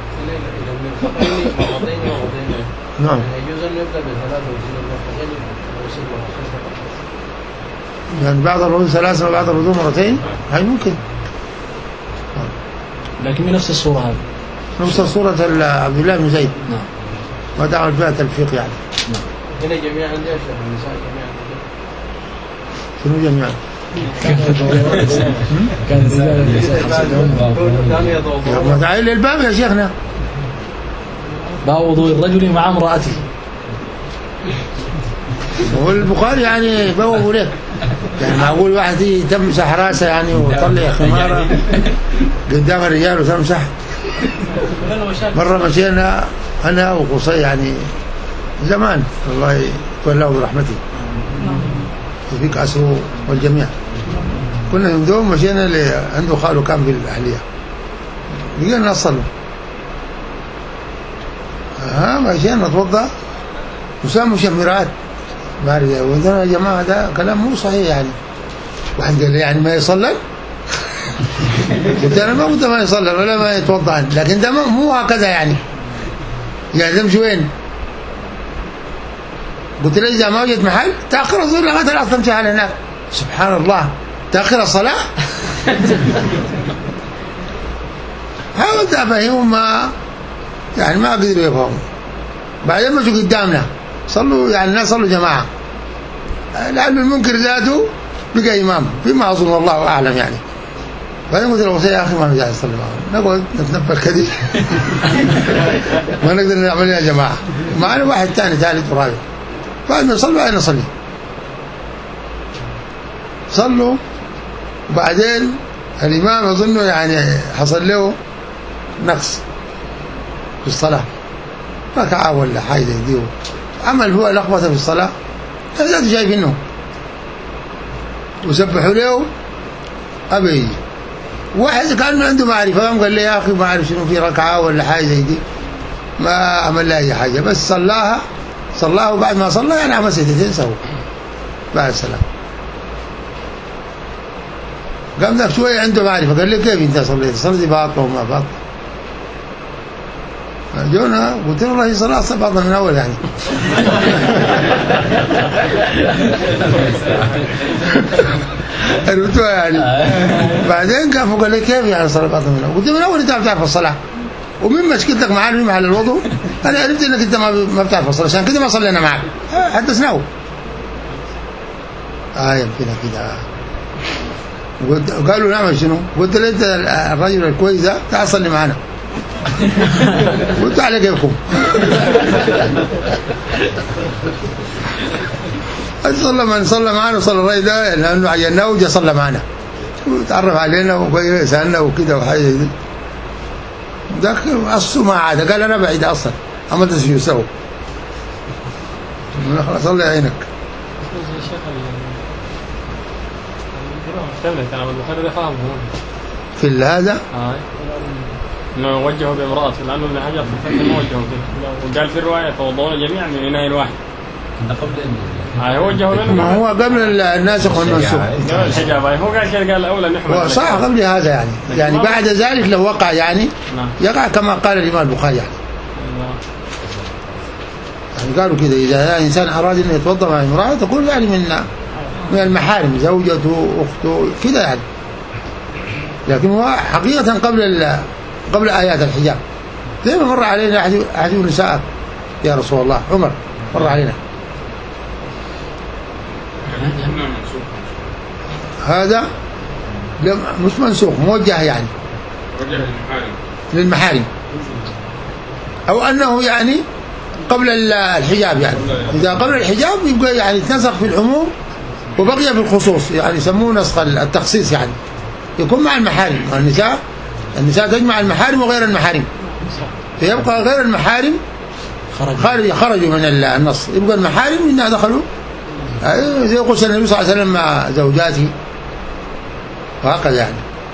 [SPEAKER 1] نعم. يعني بعض الوضوء ثلاثة وبعض الوضوء مرتين هاي ممكن،
[SPEAKER 2] لكن بنفس الصورة هذه
[SPEAKER 1] نفس صورة عبد الله بن زيد.
[SPEAKER 2] نعم.
[SPEAKER 1] ما تعمل فيها تلفيق يعني.
[SPEAKER 2] نعم.
[SPEAKER 8] هنا جميعا يا شيخ النساء جميعا.
[SPEAKER 1] شنو جميعا؟
[SPEAKER 2] كان الرجال والنساء
[SPEAKER 1] ما تعال للباب يا شيخنا.
[SPEAKER 2] باب وضوء الرجل مع امرأته.
[SPEAKER 1] والبخاري يعني بوابوا لك، يعني معقول واحد تمسح راسه يعني وطلع خمارة قدام الرجال وتمسح. مرة مشينا أنا وقصي يعني زمان الله يتولاه برحمته وفيك أسره والجميع، كنا ندوم مشينا اللي عنده خاله كان في الأهلية بقينا نصله ها مشينا نتوضأ وسام مشمرات بارد. وعندنا يا جماعة ده كلام مو صحيح يعني. واحد قال لي يعني ما يصلي؟ قلت أنا ما قلت ما يصلي ولا ما يتوضأ، لكن ده مو هكذا يعني. يعني تمشي وين؟ قلت له إذا ما وجدت محل تأخر الظهر لغاية العصر تمشي على هناك. سبحان الله، تأخر الصلاة. حاولت أفهمهم ما يعني ما قدروا يفهموا. بعدين مشوا قدامنا صلوا، يعني الناس صلوا جماعة، لأنه المنكر ذاته بقى إمام فيما أظن والله أعلم يعني. بعدين قلت له يا أخي ما في داعي نصلي معهم، نقعد نتنفل كذي ما نقدر نعمل يا جماعة. معنا واحد ثاني ثالث ورابع، بعد ما صلوا أين نصلي؟ صلوا. وبعدين الإمام أظنه يعني حصل له نقص في الصلاة، ركعة ولا حاجة دي، عمل هو لخبطة في الصلاة، هذا شايفينه وسبحوا له أبي. واحد كان عنده معرفة قام قال لي يا أخي ما أعرف شنو في ركعة ولا حاجة زي دي، ما عمل لها أي حاجة، بس صلاها صلاها وبعد ما صلى يعني عمل سجدتين سوا بعد السلام. قام ذاك شوية عنده معرفة قال لي كيف أنت صليت؟ صليت باطلة وما باطلة. جونا قلت له والله صلاة باطلة من أول يعني. عرفتوها يعني. بعدين قام قال لي كيف يعني صلاة باطلة من أول؟ قلت له من أول أنت ما بتعرف الصلاة، ومن مشكلتك معاه في محل الوضوء أنا عرفت أنك أنت ما بتعرف الصلاة، عشان كده ما صلينا معك، حدثناه. آه يمكننا كده. وقالوا نعمل شنو؟ قلت له انت الرجل الكويس ده تعال صلي معنا. قلت على كيفكم. صلى من صلى معنا وصلى الرجل ده لانه عيناه وجا صلى معنا وتعرف علينا وسالنا وكده وحاجه دي. ذاك اصله ما عاد، قال انا بعيد اصلا ما ادري شو يسوي. خلاص الله يعينك.
[SPEAKER 3] كلام البخاري ده فاهمه
[SPEAKER 1] في هذا
[SPEAKER 3] اه انه وجهه بامرأته، لانه ابن حجر في ما وجهه به، وقال في الروايه توضؤون جميعا من اناء واحد.
[SPEAKER 6] ده قبل
[SPEAKER 3] اه هو وجهه بينهم،
[SPEAKER 1] ما هو قبل الناسخ والمنسوخ.
[SPEAKER 3] قبل الحجاب هو قال كده، قال الاولى نحمد
[SPEAKER 1] صح قبل هذا يعني، يعني بعد ذلك لو وقع يعني يقع كما قال الامام البخاري يعني. يعني قالوا كده اذا الانسان اراد انه يتوضا مع امراه تكون يعني من من المحارم، زوجته اخته كده يعني، لكن هو حقيقة قبل قبل آيات الحجاب. زي ما مر علينا أحد أحد النساء يا رسول الله، عمر مر علينا. هذا مش منسوخ، موجه يعني للمحارم، أو أنه يعني قبل الحجاب يعني. إذا قبل الحجاب يبقى يعني يتنسخ في العموم وبقي في الخصوص، يعني يسموه نسخ التخصيص يعني، يكون مع المحارم. النساء النساء تجمع المحارم وغير المحارم، فيبقى غير المحارم خرج خرجوا من النص، يبقى المحارم إنها دخلوا زي قصة النبي صلى الله عليه وسلم مع زوجاته وهكذا يعني.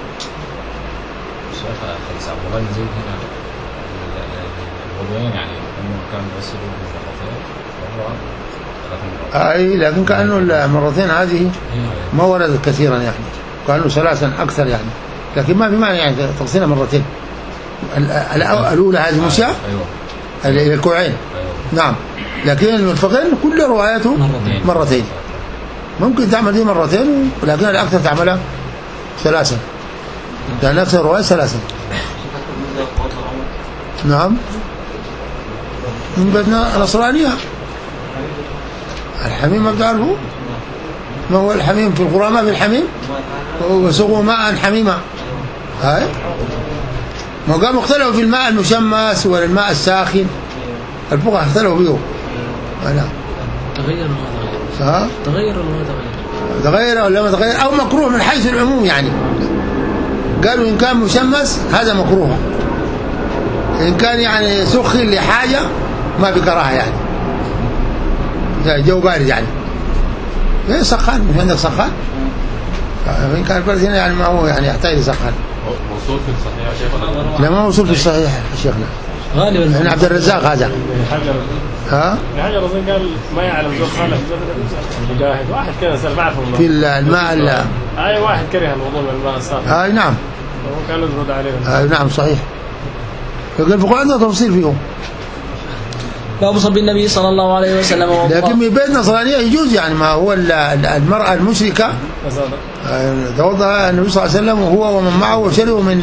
[SPEAKER 6] شيخ حديث عبد الله بن زيد هنا الوضوءين يعني انه كان يغسل مرتين وهو ثلاث مرات.
[SPEAKER 1] اي لكن كانه المرتين هذه ما وردت كثيرا يعني، كانوا ثلاثا اكثر يعني، لكن ما في معنى يعني تغسلها مرتين. الاولى هذه مشاة الى الكوعين نعم، لكن المرفقين كل رواياته مرتين. مرتين ممكن تعمل دي مرتين، ولكن الاكثر تعملها ثلاثا، لان اكثر روايات ثلاثا. نعم من بدنا نصرانية. الحميم ما بتعرفوا ما هو الحميم في القرآن؟ ما في الحميم وسقوا ماء حميما. هاي ما قاموا اختلفوا في الماء المشمس ولا الماء الساخن، الفقهاء اختلفوا فيه. لا
[SPEAKER 2] تغير ولا ما
[SPEAKER 1] ها
[SPEAKER 2] تغير ولا ما تغير؟
[SPEAKER 1] تغير ولا ما تغير، او مكروه من حيث العموم يعني. قالوا ان كان مشمس هذا مكروه، ان كان يعني سخن لحاجه ما بكراهه يعني، جو بارد يعني. ايه سخان، مش عندك سخان؟ ان كان البرد هنا يعني ما هو يعني يحتاج لسخان.
[SPEAKER 4] موصول في الصحيح يا شيخنا؟
[SPEAKER 1] لا ما موصول في الصحيح يا شيخنا،
[SPEAKER 2] غالبا
[SPEAKER 1] ابن عبد الرزاق هذا. ها؟
[SPEAKER 3] ابن حجر أظن قال ما يعلم ذو خالف مجاهد واحد كذا سأل ما أعرف والله.
[SPEAKER 1] في الماء لا.
[SPEAKER 3] أي واحد كره الوضوء من الماء الصافي.
[SPEAKER 1] أي نعم.
[SPEAKER 3] هو كان يرد عليهم.
[SPEAKER 1] أي نعم صحيح. لكن الفقهاء عندنا تفصيل فيهم.
[SPEAKER 2] باب صب النبي صلى الله عليه وسلم وضوءه.
[SPEAKER 1] لكن من بيت نصرانية يجوز يعني ما هو المرأة المشركة توضأ النبي صلى الله عليه وسلم وهو ومن معه وشربوا من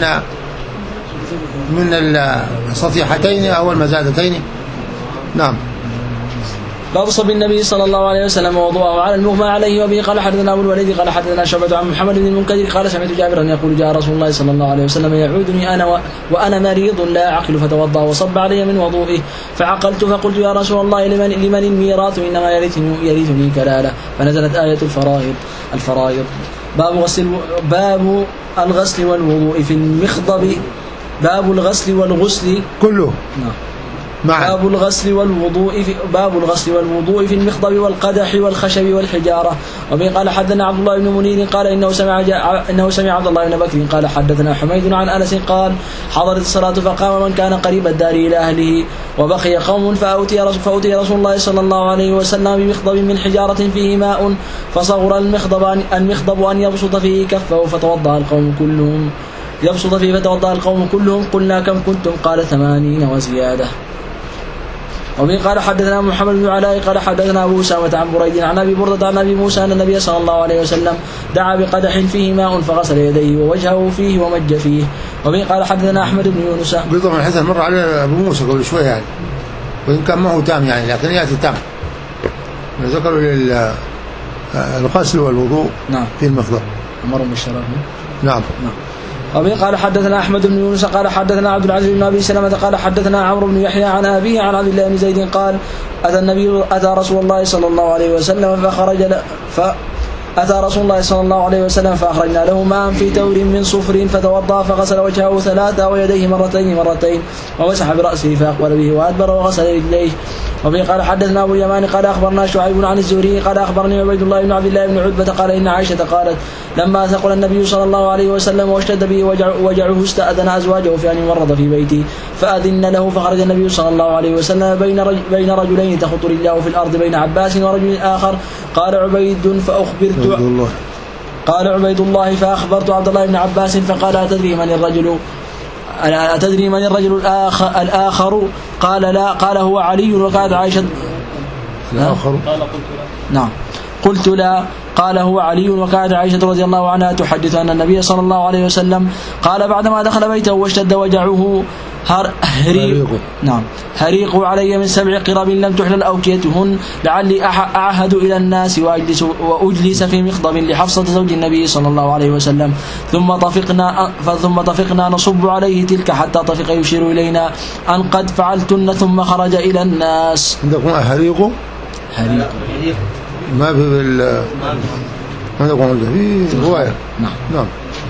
[SPEAKER 1] من السطيحتين أو المزادتين. نعم.
[SPEAKER 2] باب صب النبي صلى الله عليه وسلم ووضوءه على المغمى عليه. وبه قال حدثنا ابو الوليد قال حدثنا شعبة عن محمد بن المنكدر قال سمعت جابرا يقول جاء رسول الله صلى الله عليه وسلم يعودني انا و... وانا مريض لا اعقل فتوضا وصب علي من وضوئه فعقلت فقلت يا رسول الله لمن, لمن الميراث انما يرثني, يرثني كلاله فنزلت آية الفرائض الفرائض باب غسل باب الغسل والوضوء في المخضب. باب الغسل والغسل
[SPEAKER 1] كله.
[SPEAKER 2] نعم.
[SPEAKER 1] باب
[SPEAKER 2] الغسل والوضوء في باب الغسل والوضوء في المخضب والقدح والخشب والحجاره. وبه قال حدثنا عبد الله بن منير قال انه سمع انه سمع عبد الله بن بكر قال حدثنا حميد عن انس قال حضرت الصلاه فقام من كان قريب الدار الى اهله وبقي قوم فأوتي رسول, فأوتي رسول الله صلى الله عليه وسلم بمخضب من حجاره فيه ماء فصغر المخضب المخضب ان يبسط فيه كفه فتوضا القوم كلهم يبسط فيه فتوضا القوم كلهم قلنا كم كنتم قال ثمانين وزياده. وبه قال حدثنا محمد بن علاء قال حدثنا ابو اسامه عن بريد عن ابي برده عن ابي موسى ان النبي صلى الله عليه وسلم دعا بقدح فيه ماء فغسل يديه ووجهه فيه ومج فيه. وبه قال حدثنا احمد بن يونس.
[SPEAKER 1] بيضم الحسن مر على ابو موسى قبل شويه يعني وان كان ما هو تام يعني لكن ياتي تام. ذكروا للغسل والوضوء.
[SPEAKER 2] نعم.
[SPEAKER 1] في المخضب.
[SPEAKER 2] مر بالشراب.
[SPEAKER 1] نعم.
[SPEAKER 2] نعم. وبه قال حدثنا احمد بن يونس قال حدثنا عبد العزيز بن ابي سلمة قال حدثنا عمرو بن يحيى عن ابيه عن عبد الله بن زيد قال اتى النبي اتى رسول الله صلى الله عليه وسلم فخرج ف أتى رسول الله صلى الله عليه وسلم فأخرجنا له ماء في تور من صفر فتوضأ فغسل وجهه ثلاثة ويديه مرتين مرتين ومسح برأسه فأقبل به وأدبر وغسل رجليه. وبه قال حدثنا أبو اليمان قال أخبرنا شعيب عن الزهري قال أخبرني عبيد الله بن عبد الله بن عتبة قال إن عائشة قالت لما ثقل النبي صلى الله عليه وسلم واشتد به وجعه استأذن أزواجه في أن يمرض في بيته فأذن له فخرج النبي صلى الله عليه وسلم بين رجل بين رجلين تخط رجله في الأرض بين عباس ورجل آخر قال عبيد فأخبرت
[SPEAKER 1] الله.
[SPEAKER 2] قال عبيد الله فأخبرت عبد الله بن عباس فقال أتدري من الرجل أتدري من الرجل الآخر, الآخر قال لا قال هو علي وكانت عائشة
[SPEAKER 1] الآخر
[SPEAKER 3] قال قلت لا.
[SPEAKER 2] نعم قلت لا قال هو علي وكانت عائشة رضي الله عنها تحدث أن النبي صلى الله عليه وسلم قال بعدما دخل بيته واشتد وجعه هريق نعم هريق علي من سبع قرب لم تحلل أوكيتهن لعلي أعهد إلى الناس وأجلس, وأجلس في مخضب لحفصة زوج النبي صلى الله عليه وسلم ثم طفقنا ثم طفقنا نصب عليه تلك حتى طفق يشير إلينا أن قد فعلتن ثم خرج إلى الناس.
[SPEAKER 1] عندكم هريق
[SPEAKER 2] هريق
[SPEAKER 1] ما في بال ما نقول في رواية.
[SPEAKER 2] نعم.
[SPEAKER 1] نعم.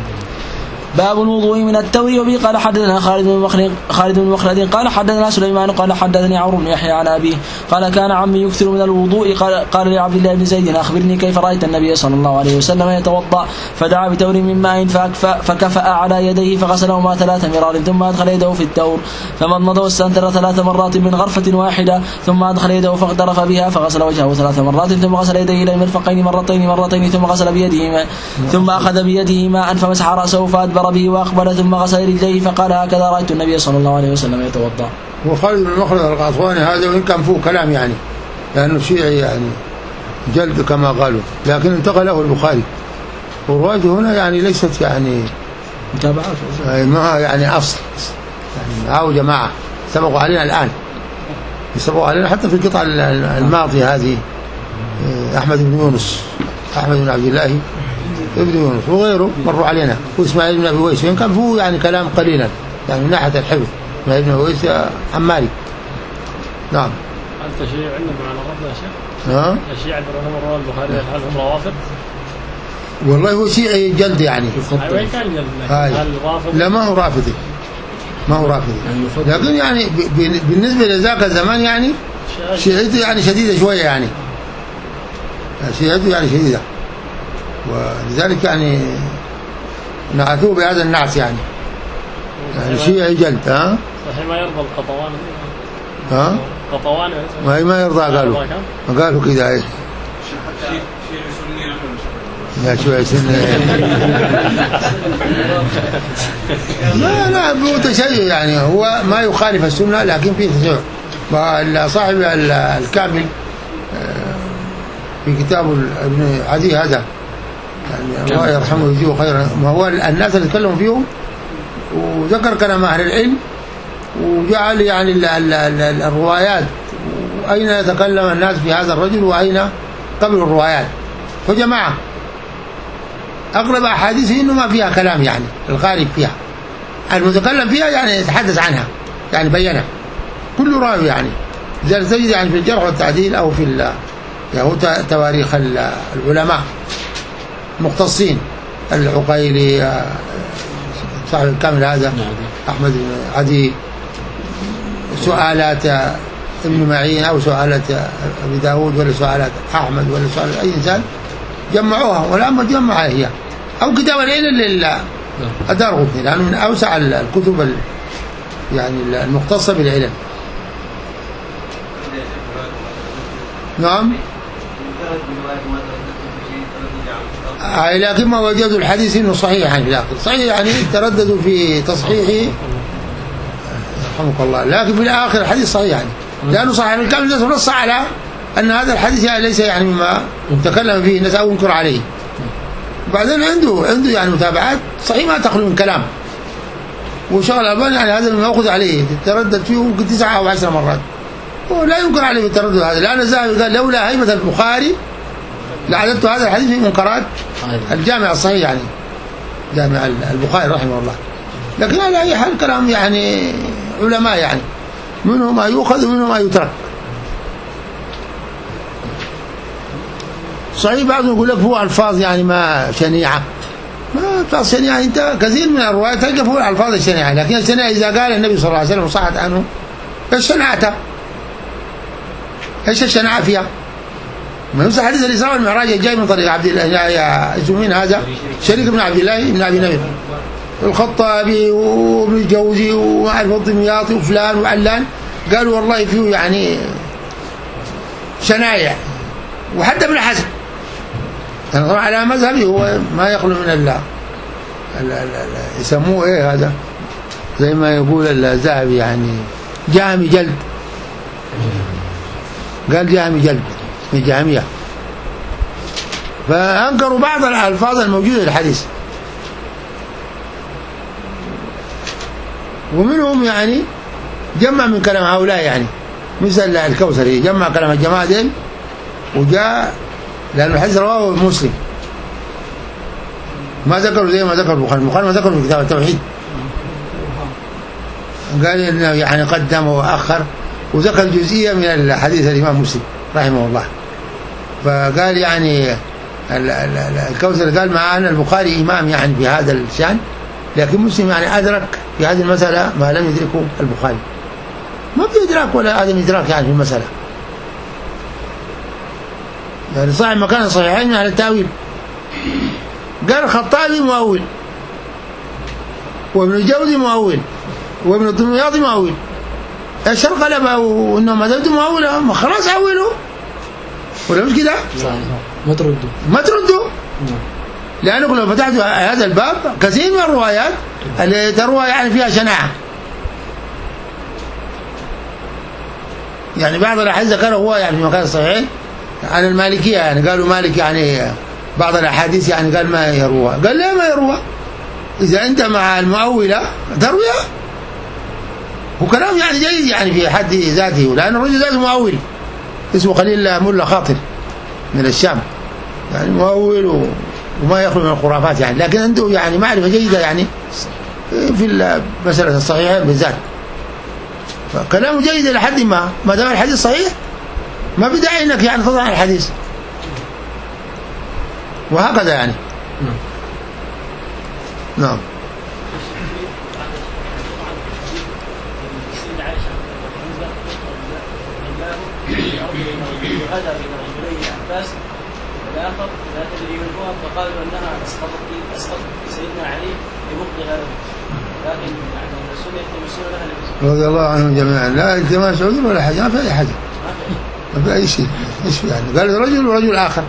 [SPEAKER 2] باب الوضوء من التور. وبه قال حدثنا خالد بن مخلد خالد بن مخلد قال حدثنا سليمان قال حدثني عمرو بن يحيى عن أبيه قال كان عمي يكثر من الوضوء قال, قال لعبد الله بن زيد أخبرني كيف رأيت النبي صلى الله عليه وسلم يتوضأ فدعا بتور من ماء فكفأ على يديه فغسلهما ثلاث مرار ثم أدخل يده في التور فمضمض واستنثر ثلاث مرات من غرفة واحدة ثم أدخل يده فاغترف بها فغسل وجهه ثلاث مرات ثم غسل يديه إلى المرفقين مرتين مرتين ثم غسل بيده ثم أخذ بيده ماء فمسح رأسه فأدبر به وأقبل ثم غسل رجليه فقال هكذا رأيت النبي صلى الله عليه وسلم يتوضأ.
[SPEAKER 1] وخالد بن مخلد القطواني هذا وإن كان فيه كلام يعني لأنه شيعي يعني جلد كما قالوا لكن انتقله البخاري وروايته هنا يعني ليست يعني
[SPEAKER 2] متابعة
[SPEAKER 1] ما يعني أصل يعني أو جماعة سبقوا علينا الآن سبقوا علينا حتى في القطعة الماضية هذه أحمد بن يونس أحمد بن عبد الله ابن يونس وغيره مروا علينا وإسماعيل بن أبي ويس وإن كان فيه يعني كلام قليلا يعني من ناحية الحفظ إسماعيل بن أبي ويس عمالي. نعم.
[SPEAKER 3] أنت شيعي عندك معنا الرفض يا شيخ؟
[SPEAKER 1] ها؟
[SPEAKER 3] الشيعي برهم رواه البخاري هل هم روافض؟
[SPEAKER 1] والله هو شيعي جلد يعني.
[SPEAKER 3] وين كان جلد؟
[SPEAKER 1] هل رافضي؟ لا ما هو رافضي ما هو رافضي لكن يعني بالنسبة لذاك الزمان يعني شيعته يعني شديدة شوية يعني شيعته يعني شديدة ولذلك يعني نعتوه بهذا النعت يعني يعني شيعي جلد. ها
[SPEAKER 3] صحيح ما يرضى القطواني
[SPEAKER 1] ها
[SPEAKER 3] قطوان
[SPEAKER 1] ما ما يرضى قالوا قالوا كذا ايه يا شوية سنة لا لا متشيع يعني هو ما يخالف السنة لكن فيه تشيع. صاحب الكامل في كتاب ابن عدي هذا يعني الله يرحمه ويجزيه خيرا، ما هو الناس اللي تكلموا فيهم وذكر كلام أهل العلم وجعل يعني ال ال ال الروايات أين يتكلم الناس في هذا الرجل وأين قبل الروايات. فجماعة أغلب أحاديثه إنه ما فيها كلام يعني الغالب فيها، المتكلم فيها يعني يتحدث عنها يعني بينها كل راوي يعني زي تجد يعني في الجرح والتعديل أو في يعني تواريخ العلماء مختصين العقيلي صاحب الكامل هذا أحمد بن عدي، سؤالات ابن معين أو سؤالات أبي داود ولا سؤالات أحمد ولا سؤالات أي إنسان جمعوها والآن جمعها هي أو كتاب العلل للدارقطني لأنه من أوسع الكتب يعني المختصة بالعلل. نعم لكن ما وجدوا الحديث انه صحيح يعني في الاخر صحيح يعني ترددوا في تصحيحه رحمك الله، لكن في الاخر الحديث صحيح يعني لانه صحيح الكامل نص على ان هذا الحديث يعني ليس يعني مما تكلم فيه الناس او ينكر عليه. بعدين عنده عنده يعني متابعات صحيح ما تخلو من كلام وشغل الألباني يعني هذا ما يأخذ عليه تردد فيه ممكن تسعة أو عشر مرات ولا ينكر عليه التردد هذا، لأن الذهبي قال لولا هيبة البخاري لعددت هذا الحديث في منكرات الجامع الصحيح يعني جامع البخاري رحمه الله. لكن على أي حال كلام يعني علماء يعني منهم ما يؤخذ ومنهم ما يترك. صحيح بعضهم يقول لك هو ألفاظ يعني ما شنيعة، ما ألفاظ شنيعة، أنت كثير من الروايات تلقى فوق الألفاظ الشنيعة، لكن الشنيعة إذا قال النبي صلى الله عليه وسلم وصحت عنه إيش شنعتها؟ إيش الشناعة فيها؟ ما نفس حديث الإسراء والمعراج جاي من طريق عبد الله اسمه مين هذا؟ شريك بن عبد الله بن أبي نمر الخطابي وابن الجوزي ومعرف الدمياطي وفلان وعلان قالوا والله فيه يعني شنايع، وحتى ابن حزم يعني طبعا على مذهبي هو ما يخلو من الله يسموه ايه هذا زي ما يقول الذهبي يعني جامي جلد، قال جامي جلد من جامية، فأنكروا بعض الألفاظ الموجودة في الحديث. ومنهم يعني جمع من كلام هؤلاء يعني مثل الكوثري جمع كلام الجماعة دين وجاء لأن الحديث رواه مسلم ما ذكروا زي ما ذكر البخاري، البخاري ما ذكروا في كتاب التوحيد قال إنه يعني قدم وأخر وذكر جزئية من الحديث الإمام مسلم رحمه الله. فقال يعني الكوثري قال مع أن البخاري إمام يعني في هذا الشأن، لكن مسلم يعني أدرك في هذه المسألة ما لم يدركه البخاري، ما في إدراك ولا عدم إدراك يعني في المسألة، يعني صاحب مكان الصحيحين على التأويل. قال الخطابي مؤول وابن الجوزي مؤول وابن الدمياطي مؤول، ايش الغلبة وانهم ما دمتم مؤولة ما خلاص أولوا ولا مش كده؟
[SPEAKER 2] صحيح ما تردوا
[SPEAKER 1] ما تردوا لأنه لو فتحت هذا الباب كثير من الروايات اللي تروى يعني فيها شناعة، يعني بعض الأحاديث ذكره هو يعني في مكان الصحيحين عن المالكية يعني قالوا مالك يعني بعض الأحاديث يعني قال ما يروى، قال لا ما يروى إذا أنت مع المؤولة ترويها، وكلام يعني جيد يعني في حد ذاته، لأن الرجل ذاته مؤول اسمه خليل ملا خاطر من الشام يعني مؤول وما يخلو من الخرافات يعني، لكن عنده يعني معرفة جيدة يعني في مسألة الصحيحة بالذات، فكلامه جيد لحد ما ما دام الحديث صحيح ما بداعي انك يعني تضع الحديث وهكذا يعني. نعم
[SPEAKER 9] الآخر لا تدري من هو فقالوا أنها أسقطت أسقطت سيدنا علي ببغض هذا، لكن يعني الرسول
[SPEAKER 1] رضي الله عنهم جميعا. لا التماس عذر ولا حاجة، ما في أي حاجة، ما في أي شيء. إيش في يعني؟ قال رجل ورجل آخر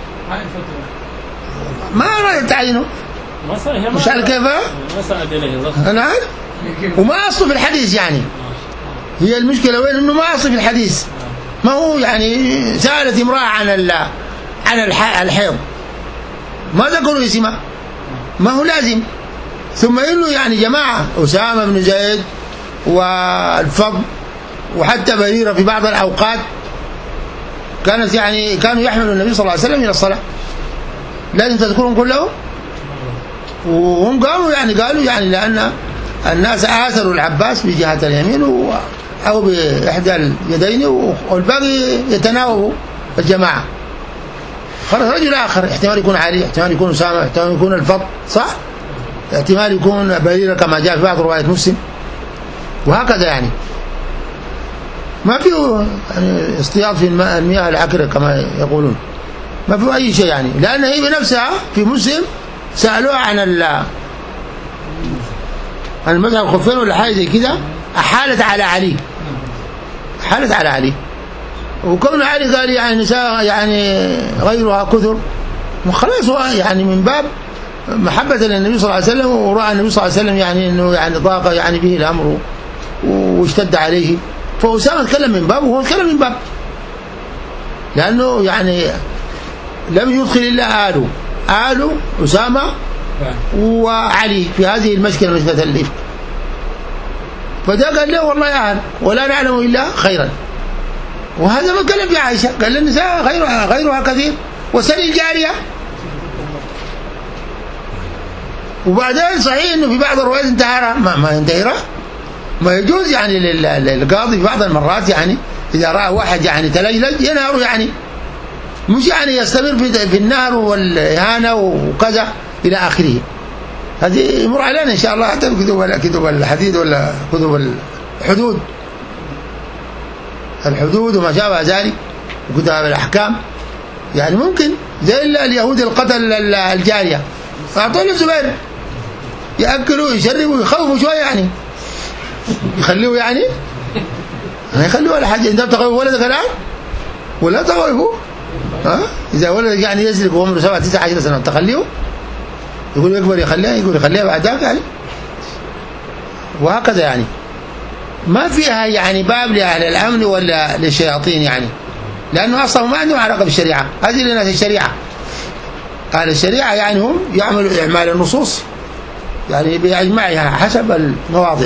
[SPEAKER 1] ما رأي تعينه مش على كيف أنا عارف. وما أصله في الحديث يعني، هي المشكلة وين؟ إنه ما أصله في الحديث. ما هو يعني سألت امرأة عن عن الحيض ما ذكروا اسمها، ما هو لازم. ثم إنه يعني جماعة أسامة بن زيد والفضل وحتى بريرة في بعض الأوقات كانت يعني كانوا يحملوا النبي صلى الله عليه وسلم إلى الصلاة، لازم تذكرهم كلهم. وهم قالوا يعني قالوا يعني لأن الناس آثروا العباس بجهة اليمين أو بإحدى اليدين والباقي يتناوبوا الجماعة. خلاص رجل آخر احتمال يكون علي، احتمال يكون أسامة، احتمال يكون الفضل، صح؟ احتمال يكون بريرة كما جاء في بعض روايات مسلم، وهكذا يعني. ما فيه يعني اصطياد في المياه العكرة كما يقولون، ما فيه أي شيء يعني. لأن هي بنفسها في مسلم سألوها عن ال عن المسح الخفين ولا حاجة زي كده، أحالت على علي، أحالت على علي. وكون علي قال يعني نساء يعني غيرها كثر، وخلاص هو يعني من باب محبة للنبي صلى الله عليه وسلم، ورأى النبي صلى الله عليه وسلم يعني انه يعني ضاق يعني به الامر واشتد عليه، فأسامة تكلم من باب وهو تكلم من باب، لانه يعني لم يدخل الا آله آل أسامة وعلي في هذه المشكلة، مشكلة الإفك. فده قال له والله أهل ولا نعلم إلا خيرا. وهذا ما تكلم في عائشة، قال للنساء غيرها غيرها كثير، وسل الجارية. وبعدين صحيح انه في بعض الروايات انتهرها، ما, ما ينتهرها، ما يجوز يعني للقاضي في بعض المرات يعني اذا راى واحد يعني تلجلج ينهره، يعني مش يعني يستمر في, في النهر والاهانه وكذا الى اخره. هذه يمر علينا ان شاء الله حتى في كتب كتب الحديد ولا كتب الحدود الحدود وما شابه ذلك وكتب الاحكام، يعني ممكن زي اليهود القتل الجاريه فاعطوا الزبير ياكلوا ويشربوا ويخوفوا شويه، يعني يخلوه يعني ما يخلوه ولا حاجه. انت بتخوف ولدك الان ولا تخوفه؟ ها اذا ولدك يعني يسرق وعمره سبعة تسعة عشر سنه تخليه؟ يقول يكبر يخليها، يقول يخليها بعد ذاك يعني. وهكذا يعني ما فيها يعني باب لاهل الامن ولا للشياطين يعني، لانه اصلا ما عندهم علاقه بالشريعه. هذه لناس الشريعه، أهل الشريعة يعني هم يعملوا إعمال النصوص يعني بأجمعها حسب المواضع.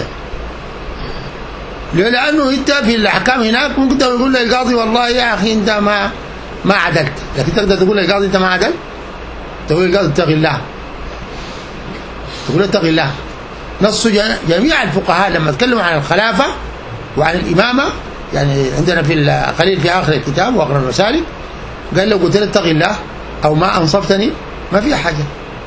[SPEAKER 1] لأنه أنت في الأحكام هناك ممكن تقول للقاضي والله يا أخي أنت ما ما عدلت، لكن تقدر تقول للقاضي أنت ما عدلت، تقول للقاضي اتق الله، تقول اتق الله. نص جميع الفقهاء لما تكلموا عن الخلافة وعن الإمامة، يعني عندنا في القليل في آخر الكتاب وأقرأ المسالك قال له قلت له اتق الله أو ما أنصفتني ما في حاجة،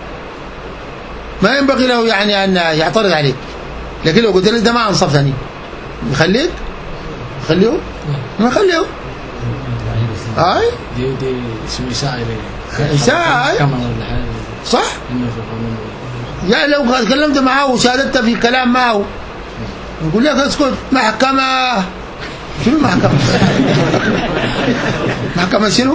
[SPEAKER 1] ما ينبغي له يعني أن يعترض عليك. لكن لو قلت له أنت ما أنصفتني يخليك يخليه ما يخليه. أي
[SPEAKER 6] دي دي اسمه إساءة
[SPEAKER 1] إساءة صح. يعني لو تكلمت معه وشاهدت في كلام معه يقول لك اسكت، محكمة شنو محكمة؟ محكمة شنو؟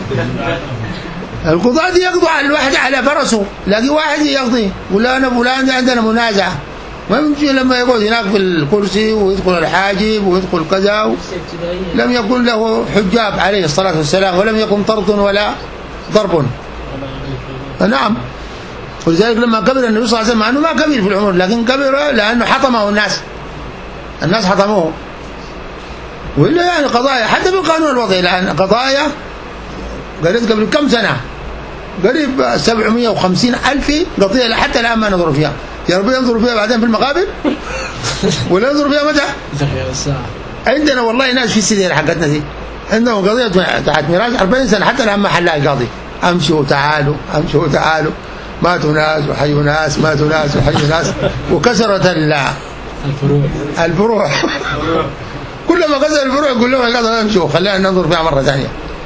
[SPEAKER 1] القضاة دي يقضوا على الواحد على فرسه، لكن واحد يقضي يقول له أنا فلان عندنا منازعة، ما يمكن لما يقعد هناك في الكرسي ويدخل الحاجب ويدخل كذا، لم يكن له حجاب عليه الصلاة والسلام، ولم يكن طرد ولا ضرب. نعم. ولذلك لما كبر النبي صلى الله عليه وسلم، مع أنه ما كبير في العمر لكن كبر لأنه حطمه الناس، الناس حطموه. وإلا يعني قضايا حتى بالقانون الوضعي الآن قضايا قريت قبل كم سنة قريب سبعمائة وخمسين ألف قضية حتى الآن ما نظر فيها. يا رب ينظر فيها بعدين في المقابل ولا ينظر فيها متى؟ عندنا والله ناس في السدير حقتنا دي عندهم قضية تحت ميراث أربعين سنة حتى الآن ما حلها القاضي. أمشوا تعالوا أمشوا تعالوا، ماتوا ناس وحيوا ناس، ماتوا ناس وحيوا ناس، وكسرت الفروع الفروع كلما كسر الفروع يقول لهم القاضي امشوا خلينا ننظر فيها مرة ثانية،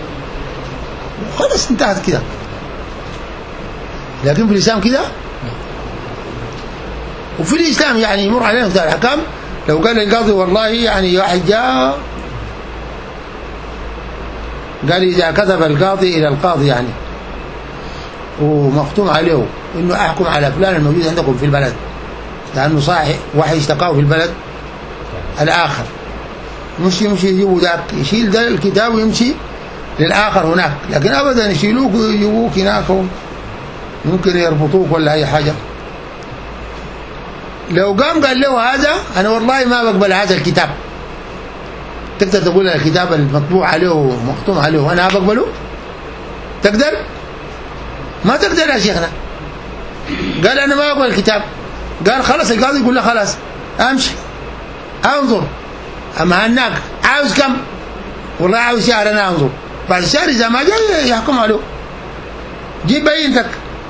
[SPEAKER 1] خلاص انتهت كده. لكن في الإسلام كده وفي الإسلام يعني يمر علينا في الأحكام لو قال القاضي والله يعني واحد جاء قال إذا كتب القاضي إلى القاضي يعني ومختوم عليه إنه أحكم على فلان الموجود عندكم في البلد لأنه صاحي واحد اشتقاه في البلد الآخر، مش يمشي يجيبوا ذاك يشيل ده الكتاب ويمشي للآخر هناك، لكن أبدا يشيلوك ويجيبوك هناك ممكن يربطوك ولا أي حاجة. لو قام قال له هذا أنا والله ما بقبل هذا الكتاب، تقدر تقول الكتاب المطبوع عليه ومختوم عليه أنا بقبله؟ تقدر؟ ما تقدر يا شيخنا. قال أنا ما بقبل الكتاب، قال خلاص القاضي يقول له خلاص أمشي أنظر، أما هناك عاوز كم؟ والله عاوز شهر أنا أنظر، بعد الشهر إذا ما جاء يحكم عليه، جيب بينتك.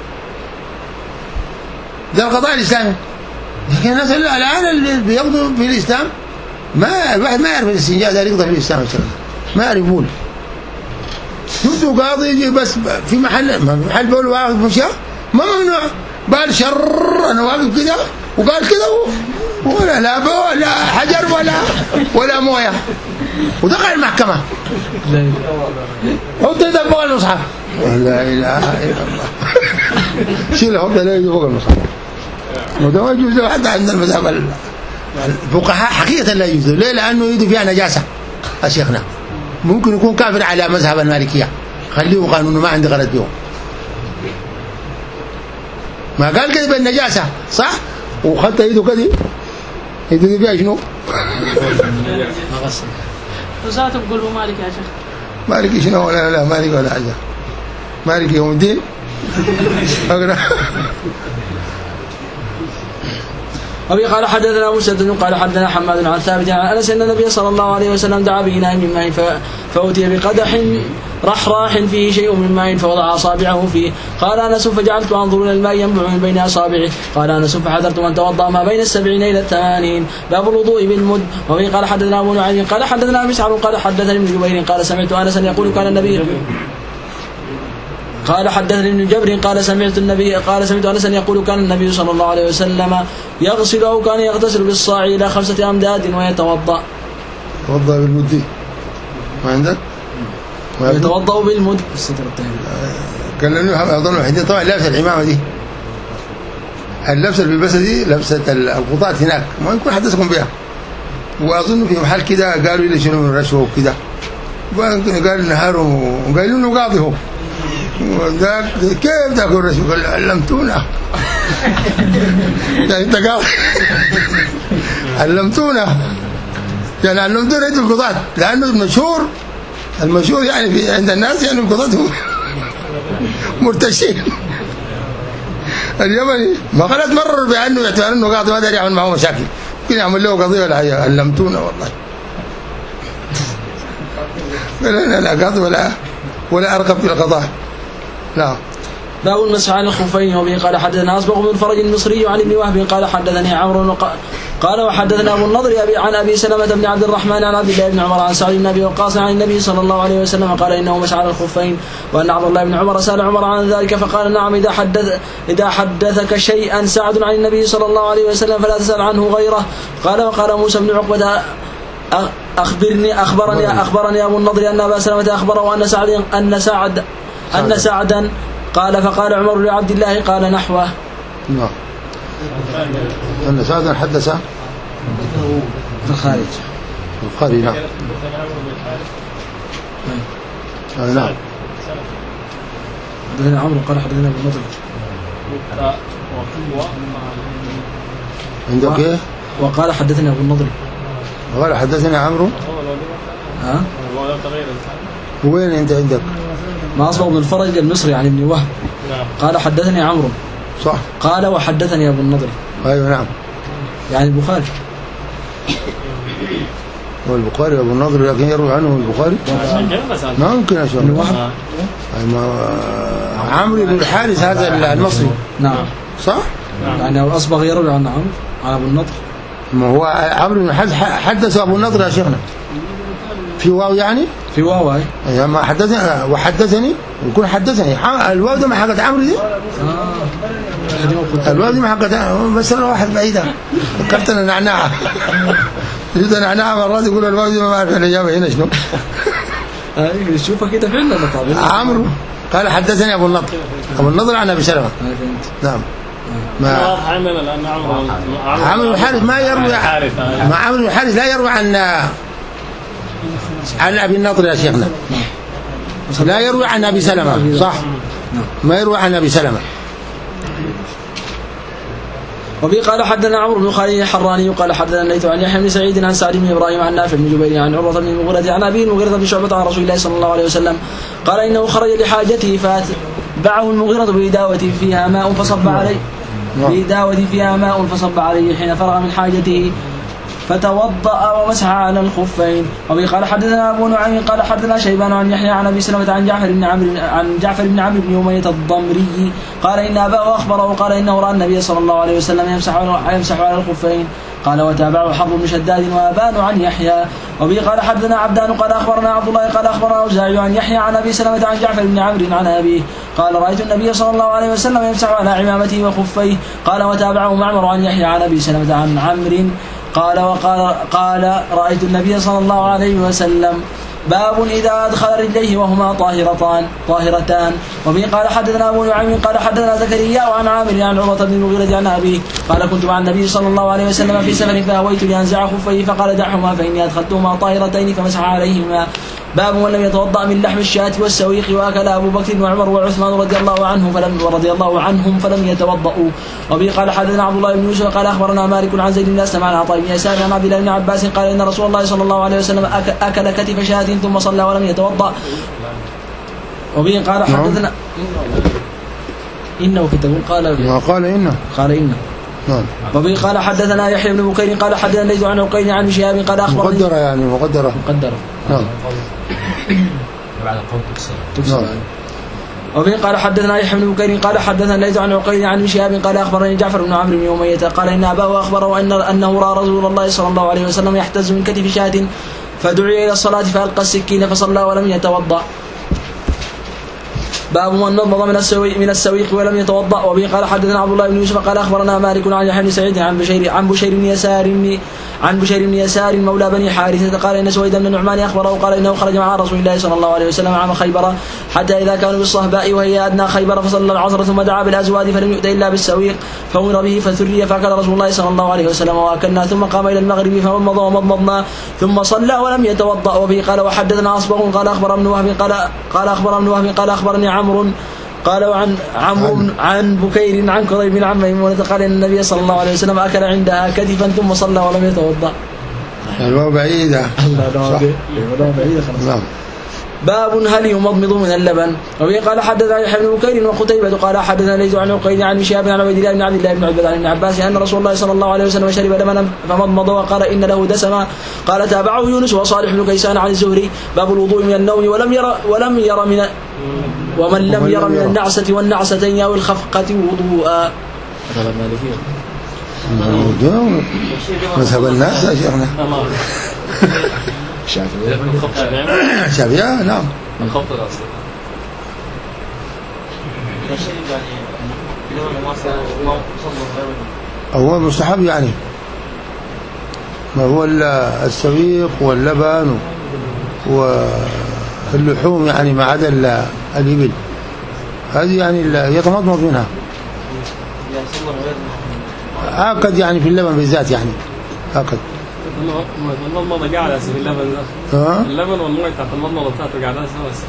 [SPEAKER 1] ده القضاء الإسلامي. لكن الناس الآن اللي بيقضوا في الإسلام ما الواحد ما يعرف الاستنجاء ده يقضي في الإسلام إن شاء الله، ما يعرف يقول. شفتوا قاضي يجي بس في محل محل بول واقف مشاه ما ممنوع، قال شر أنا واقف كده وقال كده ولا لا ولا حجر ولا ولا مويه ودخل المحكمة. حط يدك فوق المصحف. لا إله إلا الله. شيل حط يدك فوق المصحف. وده ما يجوز له حتى عند المذهب الفقهاء حقيقة لا يجوز له. ليه؟ لأنه يده فيها نجاسة يا شيخنا، ممكن يكون كافر على مذهب المالكية، خليه قانونه ما عندي غلط بيهم. ما قال كده بالنجاسة صح؟ وخدت يده كده يده فيها شنو؟
[SPEAKER 10] وزاتوا بقلبه مالك يا شيخ.
[SPEAKER 1] مالك شنو؟ ولا لا مالك ولا حاجة، مالك يوم الدين. أقرأ.
[SPEAKER 2] وبه قال حدثنا مسدد قال حدثنا حماد عن ثابت عن انس ان النبي صلى الله عليه وسلم دعا بإناء من ماء فأتي بقدح رحراح فيه شيء من ماء فوضع اصابعه فيه. قال انس فجعلت انظر الى الماء ينبع من بين اصابعه. قال انس فحذرت من توضا ما بين السبعين الى الثمانين. باب الوضوء بالمد. وبه قال حدثنا ابو نعيم قال حدثنا مسعر قال حدثني ابن جبير قال سمعت انسا يقول كان النبي قال حدثني ابن جبر قال سمعت النبي قال سمعت انسا يقول كان النبي صلى الله عليه وسلم يغسل او كان يغتسل بالصاع الى خمسه امداد ويتوضا.
[SPEAKER 1] توضا بالمد ما عندك؟
[SPEAKER 2] يتوضا بالمد.
[SPEAKER 1] قال له اظن الحديث طبعا لابس العمامه دي، اللبسه اللي بيلبسها دي لبسه القضاة هناك، ما يكون حدثكم بها. واظن في محل كده قالوا لي شنو من رشوه وكده، قال نهار وقالوا له قاضي هو ذاك كيف تاكل رشوه؟ قال علمتونا. يعني انت قاضي علمتونا، يعني علمتونا انتوا القضاة، لانه المشهور المشهور يعني في عند الناس يعني القضاة مرتشين. اليمني ما خلت مرر بانه يعتبر انه قاضي ما داري يعمل معه مشاكل، ممكن يعمل له قضيه ولا حاجه. علمتونا والله. لا لا قاضي ولا ولا ارغب في القضاء. نعم.
[SPEAKER 2] باب المسح على الخفين. وبه قال حدثنا اصبغ بن الفرج المصري عن ابن وهب قال حدثني عمرو قال وحدثنا ابو النضر عن ابي سلمة بن عبد الرحمن عن عبد الله بن عمر عن سعد بن ابي وقاص عن النبي صلى الله عليه وسلم قال انه مسح على الخفين، وان عبد الله بن عمر سال عمر عن ذلك فقال نعم اذا حدث اذا حدثك شيئا سعد عن النبي صلى الله عليه وسلم فلا تسال عنه غيره. قال وقال موسى بن عقبة اخبرني اخبرني اخبرني ابو النضر ان ابا سلمة اخبره ان سعد ان سعد ان سعدا قال فقال عمر لعبد الله قال نحوه.
[SPEAKER 1] نعم. أن سعدا حدث
[SPEAKER 2] في الخارج
[SPEAKER 1] في الخارج. نعم. نعم.
[SPEAKER 2] حدثنا عمرو قال حدثنا ابو النضر.
[SPEAKER 1] عندك ايه؟
[SPEAKER 2] وقال حدثنا ابو النضر.
[SPEAKER 1] وقال حدثنا عمرو.
[SPEAKER 2] ها؟
[SPEAKER 1] وين انت عندك؟
[SPEAKER 2] ما أصبغ بن الفرج المصري عن ابن وهب قال حدثني عمرو
[SPEAKER 1] صح.
[SPEAKER 2] قال وحدثني ابو النضر.
[SPEAKER 1] ايوه نعم.
[SPEAKER 2] يعني البخاري.
[SPEAKER 1] هو البخاري ابو النضر لكن يروي عنه البخاري؟ ما ممكن يا شيخ. ابن وهب. عمرو بن الحارث هذا المصري.
[SPEAKER 2] نعم.
[SPEAKER 1] صح؟
[SPEAKER 2] يعني أصبغ يروي عن عمرو عن ابو النضر.
[SPEAKER 1] ما هو عمرو بن الحارث حدث ابو النضر يا شيخنا. في واو يعني؟
[SPEAKER 2] في واو هاي
[SPEAKER 1] يا ما حدثني وحدثني يكون حدثني الواو ده ما حقت عمرو دي
[SPEAKER 2] آه.
[SPEAKER 1] الواو دي ما حقت بس انا واحد بعيده فكرتنا نعناع جدا نعناع مرات يقول الواو دي ما اعرف الاجابه هنا شنو.
[SPEAKER 2] اي شوفها كده فعلا طبعا.
[SPEAKER 1] عمرو قال حدثني ابو النضر ابو النضر عن ابي سلمة. نعم
[SPEAKER 3] ما واضح عندنا لان عمرو
[SPEAKER 1] عمرو بن الحارث ما يروي مع عمرو بن الحارث لا يروي عن عن ابي النضر يا شيخنا، لا يروي عن ابي سلمة صح، ما يروي عن ابي سلمة.
[SPEAKER 2] وبه قال حدثنا عمرو بن خالد الحراني قال حدثنا الليث عن يحيى بن سعيد عن سعد بن ابراهيم عن نافع بن جبير عن عروة بن المغيرة عن ابي المغيرة بن شعبة عن رسول الله صلى الله عليه وسلم قال انه خرج لحاجته فاتبعه المغيرة بداوة فيها ماء فصب عليه بداوة فيها ماء فصب عليه حين فرغ من حاجته فتوضأ ومسح على الخفين. وبه قال حدثنا أبو نعيم قال حدثنا شيبان عن يحيى عن أبي سلمة عن جعفر بن عمرو عن جعفر بن عمرو بن أمية الضمري قال إن أباه أخبره قال إنه رأى النبي صلى الله عليه وسلم يمسح يمسح على الخفين. قال وتابعه حرب بن شداد وأبان عن يحيى. وبه قال حدثنا عبدان قال أخبرنا عبد الله قال أخبرنا أوزاعي عن يحيى عن أبي سلمة عن جعفر بن عمرو عن أبيه قال رأيت النبي صلى الله عليه وسلم يمسح على عمامته وخفيه. قال وتابعه معمر عن يحيى عن أبي سلمة عن عمرو قال وقال قال رأيت النبي صلى الله عليه وسلم. باب إذا أدخل رجليه وهما طاهرتان طاهرتان. وبه قال حدثنا أبو نعيم قال حدثنا زكريا عن عامر عن عروة بن المغيرة عن أبيه قال كنت مع النبي صلى الله عليه وسلم في سفر فهويت لأنزع خفيه فقال دعهما فإني أدخلتهما طاهرتين فمسح عليهما. باب من لم يتوضأ من لحم الشاة والسويق وأكل أبو بكر وعمر وعثمان رضي الله عنه فلم رضي الله عنهم فلم يتوضأوا. وبه قال حدثنا عبد الله بن يوسف قال أخبرنا مالك عن زيد بن أسلم عن عطاء بن يسار عن عبد الله بن عباس قال إن رسول الله صلى الله عليه وسلم أكل كتف شاة ثم صلى ولم يتوضأ. وبه قال حدثنا إنه كتب قال
[SPEAKER 1] ما قال إنه
[SPEAKER 2] قال إنه
[SPEAKER 1] نعم.
[SPEAKER 2] وبه قال حدثنا يحيى بن بكير قال حدثنا ليث عن عقيل عن شهاب قال أخبرني
[SPEAKER 1] مقدرة يعني مقدرة
[SPEAKER 2] مقدرة
[SPEAKER 1] نعم
[SPEAKER 6] بعد القول تكسر
[SPEAKER 2] تكسر. وبه قال حدثنا يحيى بن بكير قال حدثنا ليث عن عقيل عن شهاب قال أخبرني جعفر بن عمرو بن أمية قال إن أباه أخبره أن أنه رأى رسول الله صلى الله عليه وسلم يحتز من كتف شاة فدعي إلى الصلاة فألقى السكين فصلى ولم يتوضأ. باب من نضمض من السويق من السويق ولم يتوضأ. وبه قال حدثنا عبد الله بن يوسف قال أخبرنا مالك عن يحيى بن سعيد عن بشير عن بشير بن يسار عن بشير بن يسار مولى بني حارثة قال إن سويد بن النعمان أخبره قال إنه خرج مع رسول الله صلى الله عليه وسلم عام خيبر حتى إذا كانوا بالصهباء وهي أدنى خيبر فصلى العصر ثم دعا بالأزواد فلم يؤت إلا بالسويق فأمر به فثري فأكل رسول الله صلى الله عليه وسلم وأكلنا ثم قام إلى المغرب فمضمض ومضمضنا ثم صلى ولم يتوضأ. وبه قال وحدثنا أصبغ قال أخبر ابن وهب قال قال أخبر ابن وهب قال أخبرني عمرو قال وعن عمرو عن بكير عن كريب بن عم ميمونة قال إن النبي صلى الله عليه وسلم أكل عندها كتفا ثم صلى ولم يتوضأ.
[SPEAKER 1] الواو بعيدة
[SPEAKER 2] نعم. باب هل يمضمض من اللبن. وبه قال حدثنا يحيى بن بكير وقتيبة قال حدثنا ليث عن عقيل عن شهاب عن عبيد الله بن عبد الله بن عبد عن ابن عباس أن رسول الله صلى الله عليه وسلم شرب لبنا فمضمض وقال إن له دسما. قال تابعه يونس وصالح بن كيسان عن الزهري. باب الوضوء من النوم ولم يرى ولم يرى من ومن لم يرى من النعسة والنعستين أو الخفقة وضوءا. هذا المالكية
[SPEAKER 1] موضوع مذهب الناس يا شيخنا
[SPEAKER 2] الشافعية
[SPEAKER 1] الشافعية نعم
[SPEAKER 4] الخفض الأصلي
[SPEAKER 1] هو مستحب يعني ما هو السويق واللبن واللحوم يعني ما عدا الإبل هذه يعني يتمضمض منها آكد يعني في اللبن بالذات يعني آكد
[SPEAKER 3] المضمضة قاعدة في اللبن ده اللبن والمويه بتاعت المضمضة بتاعته قاعدة سوا.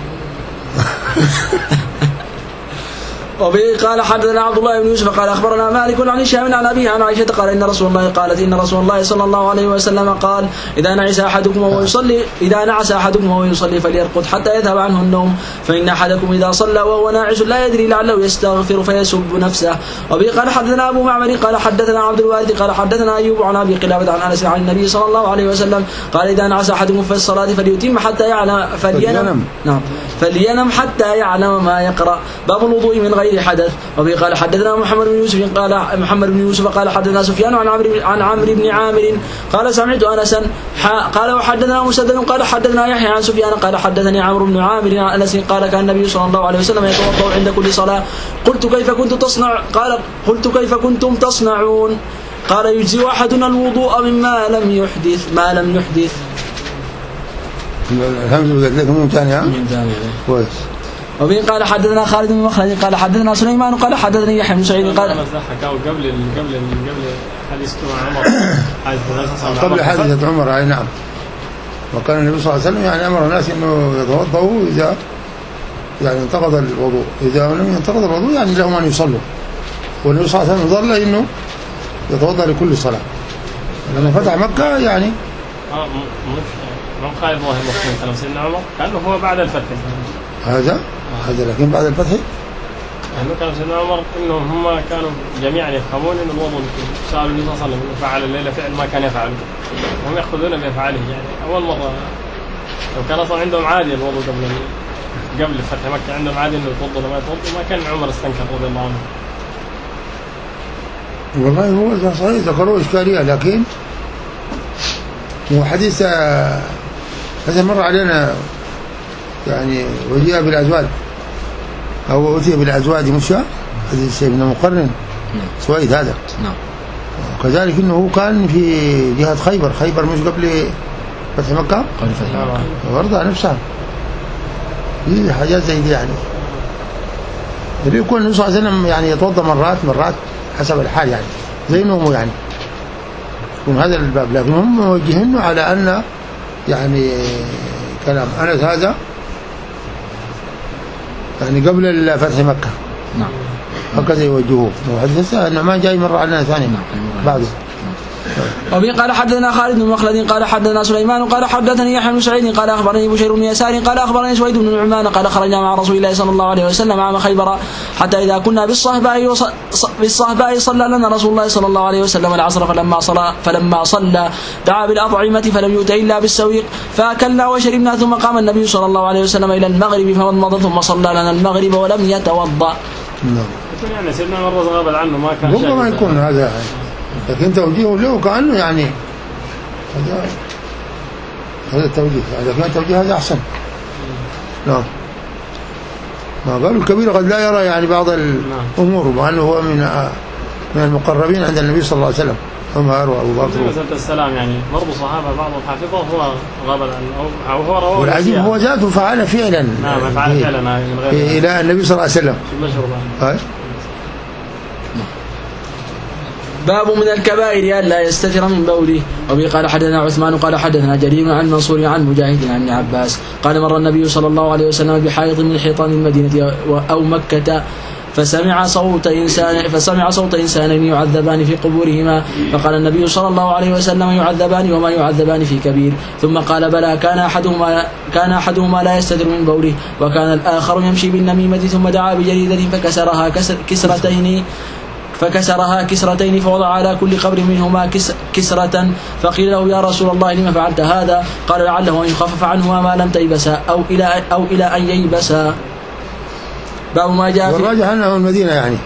[SPEAKER 2] وبه قال حدثنا عبد الله بن يوسف قال أخبرنا مالك عن هشام عن أبيه عن عائشة قال إن رسول الله قالت إن رسول الله صلى الله عليه وسلم قال إذا نعس أحدكم وهو يصلي إذا نعس أحدكم وهو يصلي فليرقد حتى يذهب عنه النوم فإن أحدكم إذا صلى وهو ناعس لا يدري لعله يستغفر فيسب نفسه. وبه قال حدثنا أبو معمر قال حدثنا عبد الوارث قال حدثنا أيوب عن أبي قلابة عن أنس عن النبي صلى الله عليه وسلم قال إذا نعس أحدكم في الصلاة فليتم حتى يعلم فلينم نعم فلينم حتى يعلم ما يقرأ. باب الوضوء من غير غير حدث. وبه قال حدثنا محمد بن يوسف قال محمد بن يوسف قال حدثنا سفيان عن عمرو عن عمرو بن عامر قال سمعت انسا قال وحدثنا مسدد قال حدثنا يحيى عن سفيان قال حدثني عمرو بن عامر عن انس قال كان النبي صلى الله عليه وسلم يتوضا عند كل صلاه. قلت كيف كنت تصنع قال قلت كيف كنتم تصنعون قال يجزي احدنا الوضوء مما لم يحدث ما لم يحدث.
[SPEAKER 1] الهمزه بدأت لك من ثاني ها كويس.
[SPEAKER 2] وبه قال حدثنا خالد بن مخلد قال حدثنا سليمان قال حدثني يحيى بن سعيد قال
[SPEAKER 3] قبل قبل قبل حديث عمر
[SPEAKER 1] قبل حادثة عمر اي نعم. وكان النبي صلى الله عليه وسلم يعني امر الناس انه يتوضؤوا اذا يعني انتقض الوضوء، اذا لم ينتقض الوضوء يعني لهم ان يصلوا. والنبي صلى الله عليه وسلم ظل انه يتوضا لكل صلاه. لما فتح مكه يعني
[SPEAKER 3] اه مو خالد الله المخلد كلام سيدنا عمر كانه هو بعد الفتح
[SPEAKER 1] هذا هذا لكن بعد الفتح
[SPEAKER 3] يعني كان سيدنا عمر انهم هم كانوا جميعا يفهمون ان الوضوء سألوا النبي صلى الله عليه وسلم فعل الليله فعل ما كان يفعله وهم ياخذون بافعاله. يعني اول مره لو كان اصلا عندهم عادي الوضوء قبل قبل فتح مكه عندهم عادي انه يتوضا وما يتوضا ما كان عمر استنكر رضي الله عنه.
[SPEAKER 1] والله هو صحيح ذكروا اشكاليه لكن هو حديث هذا مر علينا يعني وجيء بالازواج او اتي بالازواج مش حديث ابن مقرن سويد هذا
[SPEAKER 2] نعم.
[SPEAKER 1] وكذلك انه هو كان في جهه خيبر خيبر مش قبل فتح مكه
[SPEAKER 2] قبل فتح مكه
[SPEAKER 1] برضه نفسها دي حاجات زي دي يعني اللي يكون النبي صلى الله عليه وسلم يعني يتوضا مرات مرات حسب الحال يعني زي نومه يعني يكون هذا الباب. لكن هم موجهينه على ان يعني كلام انس هذا يعني قبل فتح مكه
[SPEAKER 2] نعم
[SPEAKER 1] هكذا يوجهوه. وحديث النعمان جاي مره علينا ثاني بعده.
[SPEAKER 2] وبه قال حدثنا خالد بن مخلد قال حدثنا سليمان قال حدثني يحيى بن سعيد قال اخبرني بشير بن يسار قال اخبرني سويد بن نعمان قال خرجنا مع رسول الله صلى الله عليه وسلم عام خيبر حتى اذا كنا بالصهباء بالصهباء صلى لنا رسول الله صلى الله عليه وسلم العصر فلما صلى فلما صلى دعا بالاطعمه فلم يؤت الا بالسويق فاكلنا وشربنا ثم قام النبي صلى الله عليه وسلم الى المغرب فمضمض ثم صلى لنا المغرب ولم يتوضا.
[SPEAKER 3] نعم. يعني سيدنا عمر غاب عنه ما كان
[SPEAKER 1] ربما ما يكون هذا لكن توجيهه له كأنه يعني هذا هذا التوجيه إذا كان توجيه هذا أحسن. نعم. ما قالوا الكبير قد لا يرى يعني بعض الأمور وأنه هو من من المقربين عند النبي صلى الله عليه وسلم عمر وأبو بكر.
[SPEAKER 3] مسألة السلام يعني برضو صحابة بعضهم حافظه هو غاب عنه أو هو رواه.
[SPEAKER 1] والعجيب هو ذاته فعل فعلا.
[SPEAKER 3] نعم فعل فعلا من غير.
[SPEAKER 1] إلى النبي صلى الله عليه وسلم.
[SPEAKER 3] مشروع.
[SPEAKER 2] باب من الكبائر ألا يستتر من بوله. وبه قال حدثنا عثمان قال حدثنا جرير عن منصور عن مجاهد عن ابن عباس قال مر النبي صلى الله عليه وسلم بحائط من حيطان المدينة أو مكة فسمع صوت إنسان فسمع صوت إنسانين يعذبان في قبورهما فقال النبي صلى الله عليه وسلم يعذبان وما يعذبان في كبير ثم قال بلى كان أحدهما كان أحدهما لا يستتر من بوله وكان الآخر يمشي بالنميمة ثم دعا بجريدة فكسرها كسرتين فكسرها كسرتين فوضع على كل قبر منهما كسرة فقيل له يا رسول الله لما فعلت هذا قال لعله أن يخفف عنهما ما لم تيبسا أو إلى أو إلى أن ييبسا. باب ما جاء في
[SPEAKER 1] والراجح أنه المدينة يعني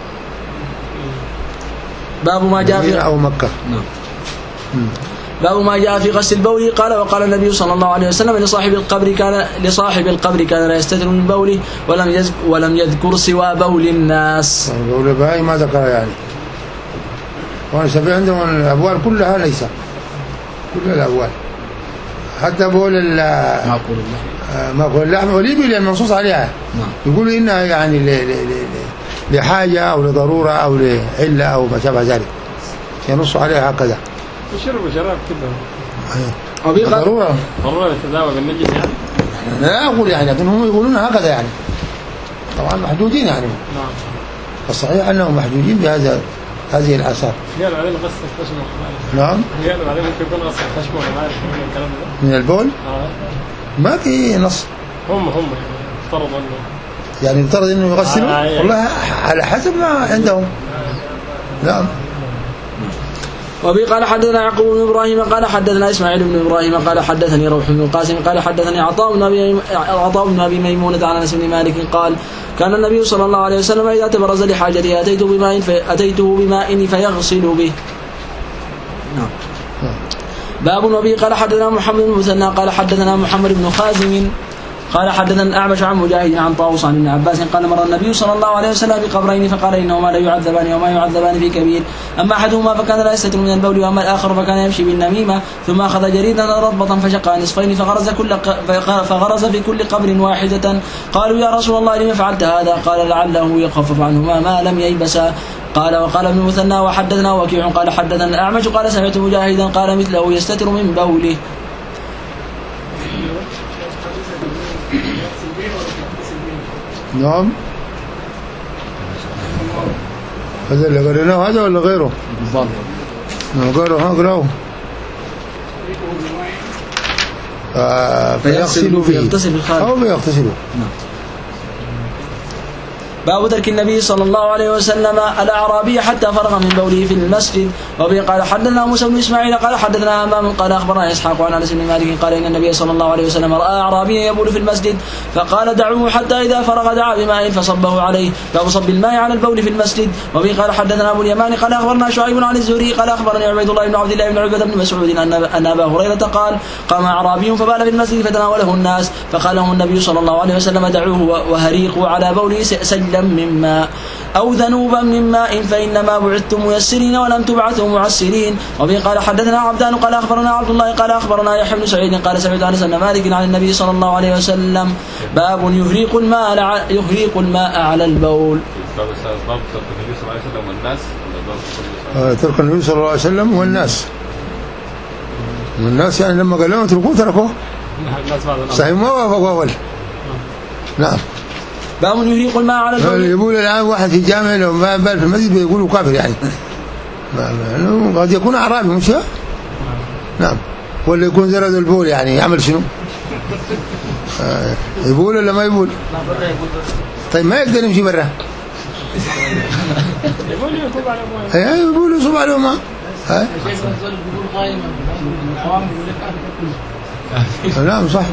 [SPEAKER 2] باب ما جاء في
[SPEAKER 1] أو مكة.
[SPEAKER 2] نعم. باب ما جاء في غسل البول قال وقال النبي صلى الله عليه وسلم لصاحب القبر كان لصاحب القبر كان لا يستتر من بوله ولم يذكر ولم يذكر سوى بول الناس.
[SPEAKER 1] بول باقي ما ذكر يعني ونسبي عندهم الأبوال كلها ليس كل الأبوال حتى بول
[SPEAKER 2] ماكول
[SPEAKER 1] اللحم ماكول اللحم والإبل المنصوص عليها
[SPEAKER 2] نعم.
[SPEAKER 1] يقولوا إنها يعني لحاجة أو لضرورة أو لعلة أو ما شابه ذلك ينص عليها هكذا.
[SPEAKER 3] يشربوا شراب
[SPEAKER 1] كده ضرورة
[SPEAKER 3] ضرورة للتداوى بالنجس يعني
[SPEAKER 1] لا أقول يعني لكن هم يقولون هكذا يعني طبعا محدودين يعني
[SPEAKER 3] نعم.
[SPEAKER 1] الصحيح أنهم محدودين بهذا هذه الآثار.
[SPEAKER 3] قالوا عليه غسل الخشم.
[SPEAKER 1] نعم.
[SPEAKER 3] قالوا عليه ممكن يكون غسل الخشم ولا ما أعرف من الكلام ده.
[SPEAKER 1] من البول؟
[SPEAKER 3] آه.
[SPEAKER 1] ما في نص.
[SPEAKER 3] هم هم افترضوا إنه.
[SPEAKER 1] يعني افترض إنه يغسلوا؟
[SPEAKER 3] آه يعني.
[SPEAKER 1] والله على حسب ما عندهم. نعم.
[SPEAKER 2] وبه قال حدثنا يعقوب بن ابراهيم قال حدثنا اسماعيل بن ابراهيم قال حدثني روح بن القاسم قال حدثني عطاء بن ابي عطاء بن ابي ميمونه عن انس بن مالك قال كان النبي صلى الله عليه وسلم إذا تبرز لحاجته أتيته بماء في أتيته بماء فيغسل به. نعم. باب وبه قال حدثنا محمد بن المثنى قال حدثنا محمد بن خازم قال حدثنا الأعمش عن مجاهد عن طاووس عن ابن عباس قال مر النبي صلى الله عليه وسلم بقبرين فقال إنهما لا يعذبان وما يعذبان في كبير، أما أحدهما فكان لا يستتر من البول وأما الآخر فكان يمشي بالنميمة، ثم أخذ جريدة رطبة فشقها نصفين فغرز كل فغرز في كل قبر واحدة. قالوا يا رسول الله لم فعلت هذا؟ قال لعله يخفف عنهما ما لم ييبسا. قال وقال ابن المثنى وحدثنا وكيع قال حدثنا الأعمش قال سمعت مجاهدا قال مثله يستتر من بوله.
[SPEAKER 1] نعم. هذا اللي قريناه هذا ولا غيره؟ بالضبط. غيره ها قراه. فيغسل فيه أو بيغتسلوا. نعم.
[SPEAKER 2] باب ترك النبي صلى الله عليه وسلم الأعرابي حتى فرغ من بوله في المسجد. وبه قال حدثنا موسى بن إسماعيل قال حدثنا همام قال أخبرنا إسحاق عن أنس بن مالك قال إن النبي صلى الله عليه وسلم رأى أعرابيا يبول في المسجد فقال دعوه حتى إذا فرغ دعا بماء فصبه عليه. باب صب الماء على البول في المسجد. وبه قال حدثنا أبو اليمان قال أخبرنا شعيب عن الزهري قال أخبرني عبيد الله بن عبد الله بن عبيد بن مسعود أن أبا هريرة قال قام أعرابي فبال في المسجد فتناوله الناس فقال لهم النبي صلى الله عليه وسلم دعوه وهريقوا على بوله سجلا من ماء أو ذنوبا من ماء فإنما بعثتم ميسرين ولم تبعثوا معسرين. وبه قال حدثنا عبدان قال أخبرنا عبد الله قال أخبرنا يحيى بن سعيد قال سمعت أنس بن مالك عن النبي صلى الله عليه وسلم باب يهريق الماء يهريق الماء على البول.
[SPEAKER 1] ترك النبي صلى الله عليه وسلم والناس والناس يعني لما قال لهم اتركوه تركوه صحيح ما وافقوا أول. نعم.
[SPEAKER 2] باب يهريق الماء على البول.
[SPEAKER 1] يقول الآن واحد في الجامع لو ما بال في المسجد بيقولوا كافر يعني قد يكون أعرابي مش ها؟ نعم. ولا يكون زرد البول يعني يعمل شنو؟ آه يبول ولا ما يبول؟ طيب ما يقدر يمشي برا.
[SPEAKER 3] يقول يصب على الماء.
[SPEAKER 1] ايه يقول يصب على الماء. ها؟ نعم صح.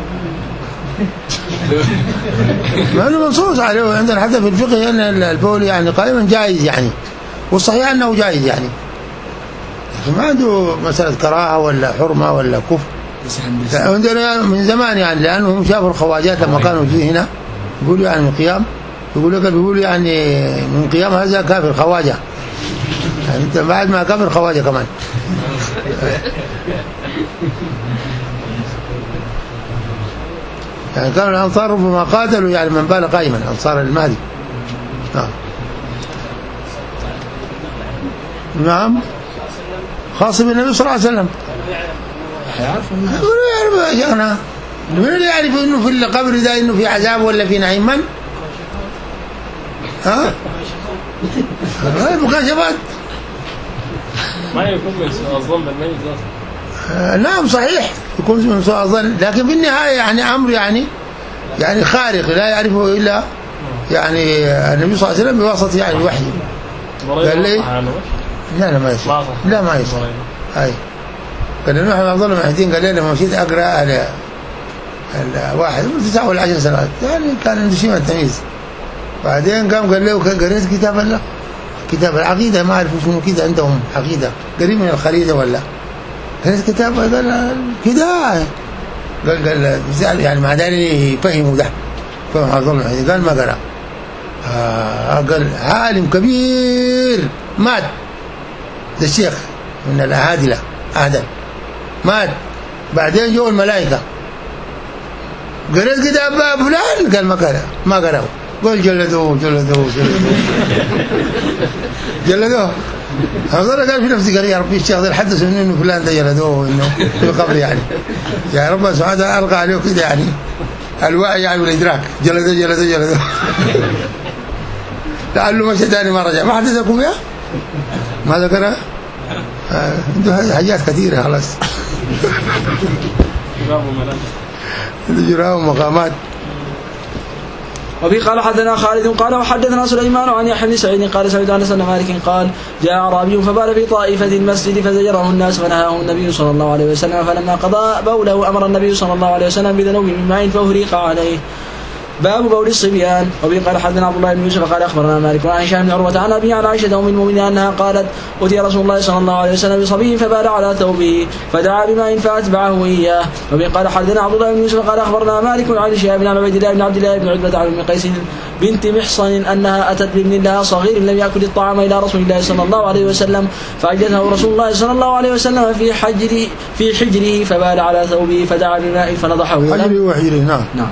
[SPEAKER 1] ما له منصوص عليه عندنا حتى في الفقه ان البول يعني قائما جائز يعني والصحيح انه جائز يعني ما عنده مسألة كراهة ولا حرمة ولا كفر عندنا من زمان يعني لأنهم شافوا الخواجات لما كانوا هنا يقولوا يعني من قيام يقول لك بيقولوا يعني من قيام هذا كافر خواجة يعني انت بعد ما كافر خواجة كمان. يعني كانوا الأنصار ربما قاتلوا يعني من بال قائما أنصار المهدي. نعم. نعم خاص بالنبي صلى الله عليه وسلم. يعرف يا شيخنا من يعرف انه في القبر ده انه في عذاب ولا في نعيم؟ من ها مكاشفات
[SPEAKER 3] ما يكون من سوء الظن بالميت
[SPEAKER 1] آه نعم صحيح يكون من سوء الظن لكن في النهايه يعني امر يعني يعني خارق لا يعرفه الا يعني النبي صلى الله عليه وسلم بواسطه يعني الوحي. قال لي لا لا ما يصير لا ما يصير هاي قال له احنا افضل محدين قال لي لما مشيت اقرا على الواحد تسعة ولا عشر سنوات يعني كان عنده شيء من التمييز بعدين قام قال له قريت كتاب الله كتاب العقيده ما اعرف شنو كده عندهم عقيده قريب من الخريطه ولا قريت كتاب قال كده قال قال يعني مع ذلك يفهموا ده فهم افضل محدين قال ما قرا آه قال عالم كبير مات ده الشيخ من الأعادلة أعدل مات بعدين جو الملائكة قريت كتاب فلان قال ما قرأ ما قرأه قال جلدوه جلدوه جلدوه جلدوه أظن قال في نفسي قال يا ربي الشيخ ده حدث إنه فلان ده جلدوه إنه في القبر يعني يا رب سبحانه وتعالى ألقى عليه كده يعني الوعي يعني والإدراك جلدوه جلدوه جلدوه لعله مشى ثاني ما رجع ما حدثكم يا ما ذكرها عنده حاجات كثيرة خلاص جراه ومقامات.
[SPEAKER 2] وفي قال حدثنا خالد قال وحدثنا سليمان عن يحيى بن سعيد قال سمعت انس بن مالك قال جاء اعرابي فبال في طائفه المسجد فزجره الناس فنهاه النبي صلى الله عليه وسلم فلما قضى بوله امر النبي صلى الله عليه وسلم بذنوب من ماء فاهريق عليه. باب بول الصبيان. وبه قال حدثنا عبد الله بن يوسف قال اخبرنا مالك عن هشام بن عروه عن ابي عن عائشه ام المؤمنين انها قالت اتي رسول الله صلى الله عليه وسلم بصبي فبال على ثوبه فدعا بماء فاتبعه اياه. وبه قال حدثنا عبد الله بن يوسف قال اخبرنا مالك عن شهاب بن عبيد الله بن عبد الله بن عتبه عن ام قيس بنت محصن انها اتت بابن لها صغير لم ياكل الطعام الى رسول الله صلى الله عليه وسلم فاجلسه رسول الله صلى الله عليه وسلم في حجره في حجره فبال على ثوبه فدعا بماء فنضحه.
[SPEAKER 1] حجره وحجره نعم.
[SPEAKER 2] نعم.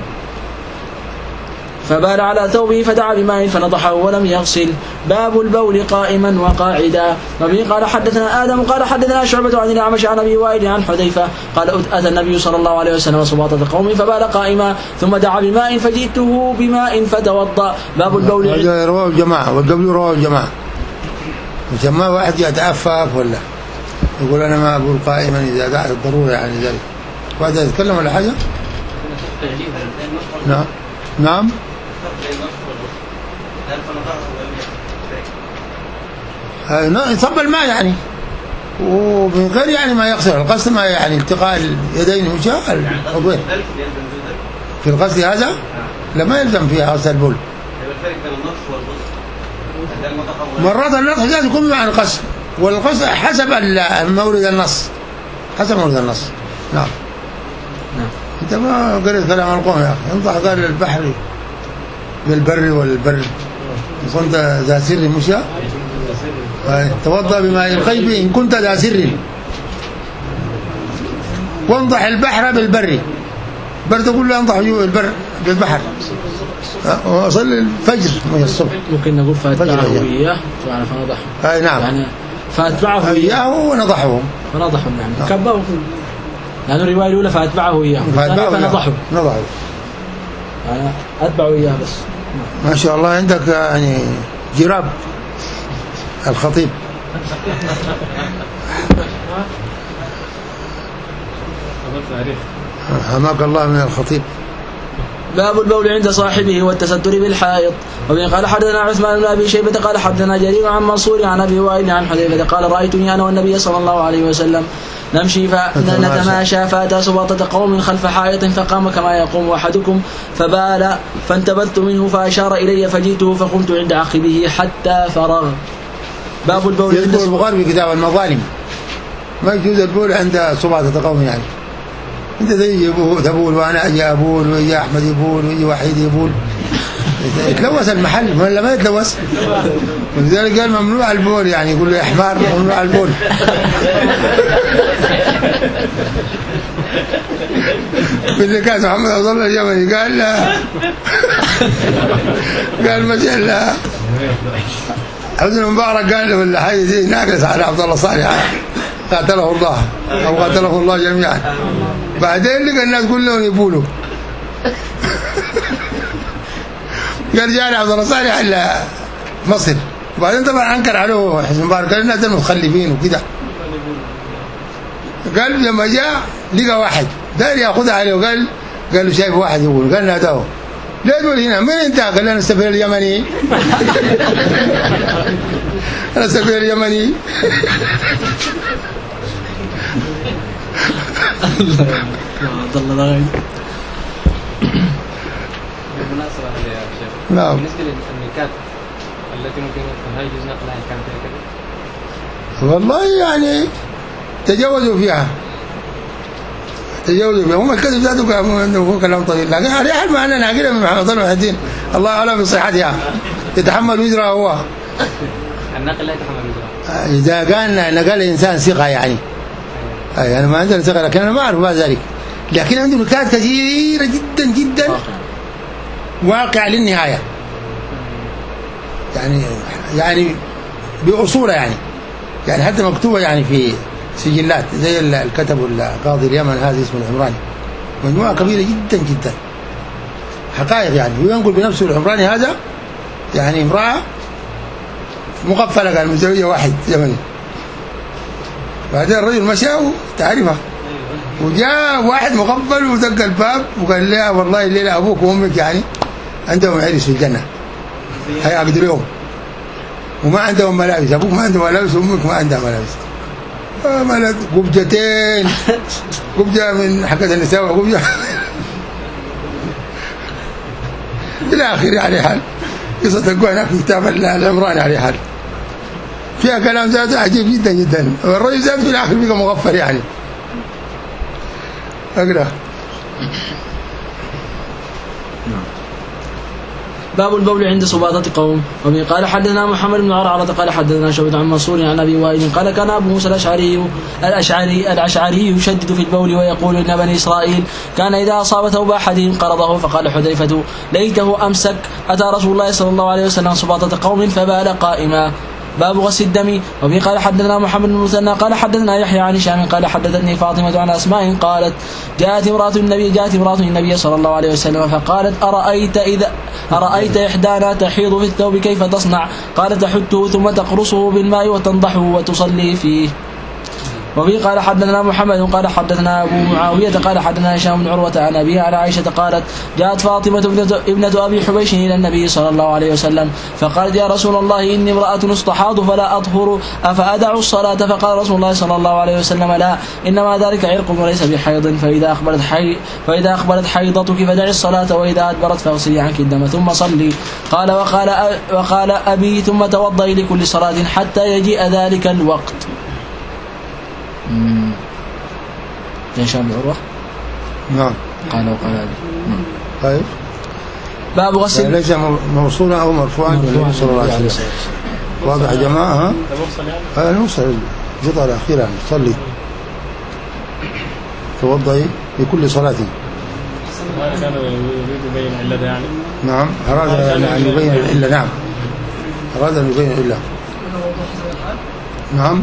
[SPEAKER 2] فبال على ثوبه فدعا بماء فنضحه ولم يغسل. باب البول قائما وقاعدا. وبه قال حدثنا آدم قال حدثنا شعبة عن الأعمش عن أبي وائل عن حذيفة قال أتى النبي صلى الله عليه وسلم سباطة قوم فبال قائما ثم دعا بماء فجئته بماء فتوضأ. باب البول.
[SPEAKER 1] هذا رواه الجماعة والقبل رواه الجماعة. وجماعة واحد يتعفف ولا يقول أنا ما أقول قائما إذا دعت الضرورة يعني ذلك. واحد يتكلم ولا حاجة؟ نعم نعم. يصب الماء يعني ومن غير يعني ما يغسل القصد ما يعني التقاء اليدين وجه العضوين في الغسل هذا لما يلزم فيها غسل البول. مرات النطح لازم يكون مع القصد والقصد حسب مورد النص حسب مورد النص. نعم. انت ما قريت كلام القوم يا اخي. انطح قال البحر بالبر والبر كنت ذا سر مش توضأ بماء الغيب إن كنت ذا سر وانضح البحر بالبر بر تقول له انضح البر بالبحر وصل الفجر مش الصبح.
[SPEAKER 2] ممكن نقول فاتبعه إياه فنضحه.
[SPEAKER 1] أي نعم
[SPEAKER 2] يعني فاتبعه
[SPEAKER 1] إياه ونضحهم
[SPEAKER 2] فنضحهم يعني كبه لأن الرواية الأولى فاتبعه إياه فنضحه
[SPEAKER 1] نضحه
[SPEAKER 2] يعني أتبعه إياه بس.
[SPEAKER 1] ما شاء الله عندك يعني جراب الخطيب. حماك الله من الخطيب.
[SPEAKER 2] باب البول عند صاحبه والتستر بالحائط. وبه قال حدثنا عثمان بن ابي شيبه قال حدثنا جرير عن منصور عن ابي وائل عن حذيفه قال رايتني انا والنبي صلى الله عليه وسلم نمشي فنتماشى فاتى سباطة قوم خلف حائط فقام كما يقوم احدكم فبال فانتبذت منه فاشار الي فجئته فقمت عند عقبه حتى فرغ. باب البول
[SPEAKER 1] عند البخاري في كتاب المظالم ما يجوز البول عند سباطة قوم يعني انت تيجي تبول وانا اجي ابول ويجي احمد يبول ويجي وحيد يبول يتلوث المحل ولا ما يتلوث. ولذلك قال ممنوع البول يعني يقول له يا حمار ممنوع البول. باللي كان محمد عبد الله اليمني قال لا قال ما شاء الله حسن مبارك قال له ولا حاجه زي ناقص على عبد الله صالح قاتله الله او قاتله الله جميعا. بعدين لقى الناس كلهم يبولوا قال جاء عبد الله صالح على مصر وبعدين طبعا انكر عليه حسن مبارك قال الناس المتخلفين وكده. قال لما جاء لقى واحد داير ياخذها عليه وقال قال له شايف واحد يقول قال ناداه ليه تقول هنا من انت؟ قال انا السفير اليمني. انا السفير اليمني.
[SPEAKER 2] الله الله
[SPEAKER 3] بالمناسبة يا شيخ
[SPEAKER 1] نعم
[SPEAKER 3] بالنسبة للميكات التي ممكن هل يجوز نقلها كانت كذا؟
[SPEAKER 1] والله يعني تجاوزوا فيها تجاوزوا فيها هم الكذب ذاته كانوا كلام طويل لكن على حال ما أنا ناقلها من محمد بن الدين الله أعلم بصحتها يتحمل وزرها هو.
[SPEAKER 3] النقل لا يتحمل وزرها
[SPEAKER 1] إذا كان نقل إنسان ثقة يعني أي أنا ما عندنا ثقة لكن أنا ما أعرف ما ذلك لكن عنده نكات كثيرة جدا جدا واقع للنهاية يعني يعني بأصولها يعني يعني حتى مكتوبة يعني في سجلات زي اللي كتبوا القاضي اليمن هذا اسمه العمراني مجموعة كبيرة جدا جدا حقائق يعني وينقل بنفسه العمراني هذا يعني امرأة مقفلة قال متزوجة واحد يمني بعدين الرجل مشى تعرفها وجاء واحد مقفل ودق الباب وقال لها والله الليلة أبوك وأمك يعني عندهم عرس في الجنة هيعقدوا اليوم وما عندهم ملابس أبوك ما عنده ملابس وأمك ما عندها ملابس ملابس قبجتين قبجة من حقة النساء وقبجة إلى آخر يعني حال قصة الجوهنة في كتاب العمران يعني حال فيها كلام زاد عجيب جدا جدا. الرجل زاد في الآخر بقى مغفر يعني. أقرأ.
[SPEAKER 2] باب البول عند سباطة قوم. وبه قال حدثنا محمد بن عرعرة قال حدثنا شعبة عن منصور عن ابي وائل قال كان ابو موسى الاشعري الاشعري الاشعري يشدد في البول ويقول ان بني اسرائيل كان اذا اصاب ثوب احدهم قرضه فقال حذيفة ليته امسك. اتى رسول الله صلى الله عليه وسلم سباطة قوم فبال قائما. باب غسل الدم. وبه قال حدثنا محمد بن المثنى قال حدثنا يحيى عن هشام قال حدثتني فاطمة عن أسماء قالت جاءت امرأة النبي جاءت امرأة النبي صلى الله عليه وسلم فقالت أرأيت إذا أرأيت إحدانا تحيض في الثوب كيف تصنع؟ قال تحته ثم تقرصه بالماء وتنضحه وتصلي فيه. وبه قال حدثنا محمد قال حدثنا أبو معاوية قال حدثنا هشام بن عروة عن أبيها عن عائشة قالت جاءت فاطمة ابنة أبي حبيش إلى النبي صلى الله عليه وسلم فقالت يا رسول الله إني امرأة استحاض فلا أطهر أفأدع الصلاة؟ فقال رسول الله صلى الله عليه وسلم لا إنما ذلك عرق وليس بحيض فإذا أخبرت حي فإذا أخبرت حيضتك فدعي الصلاة وإذا أدبرت فاغسلي عنك الدم ثم صلي. قال وقال وقال أبي ثم توضئي لكل صلاة حتى يجيء ذلك الوقت. هشام بن عروة
[SPEAKER 1] نعم
[SPEAKER 2] قال وقال أبي.
[SPEAKER 1] طيب
[SPEAKER 2] باب غسل
[SPEAKER 1] ليس موصولا أو مرفوعا للنبي صلى الله عليه وسلم. واضح يا جماعة؟ ها هذا المرسل الجزء الأخير يعني صلي توضئي لكل صلاة.
[SPEAKER 3] هذا كان يريد يبين علته يعني.
[SPEAKER 1] نعم أراد أن يبين العلة. نعم أراد أن يبين العلة. نعم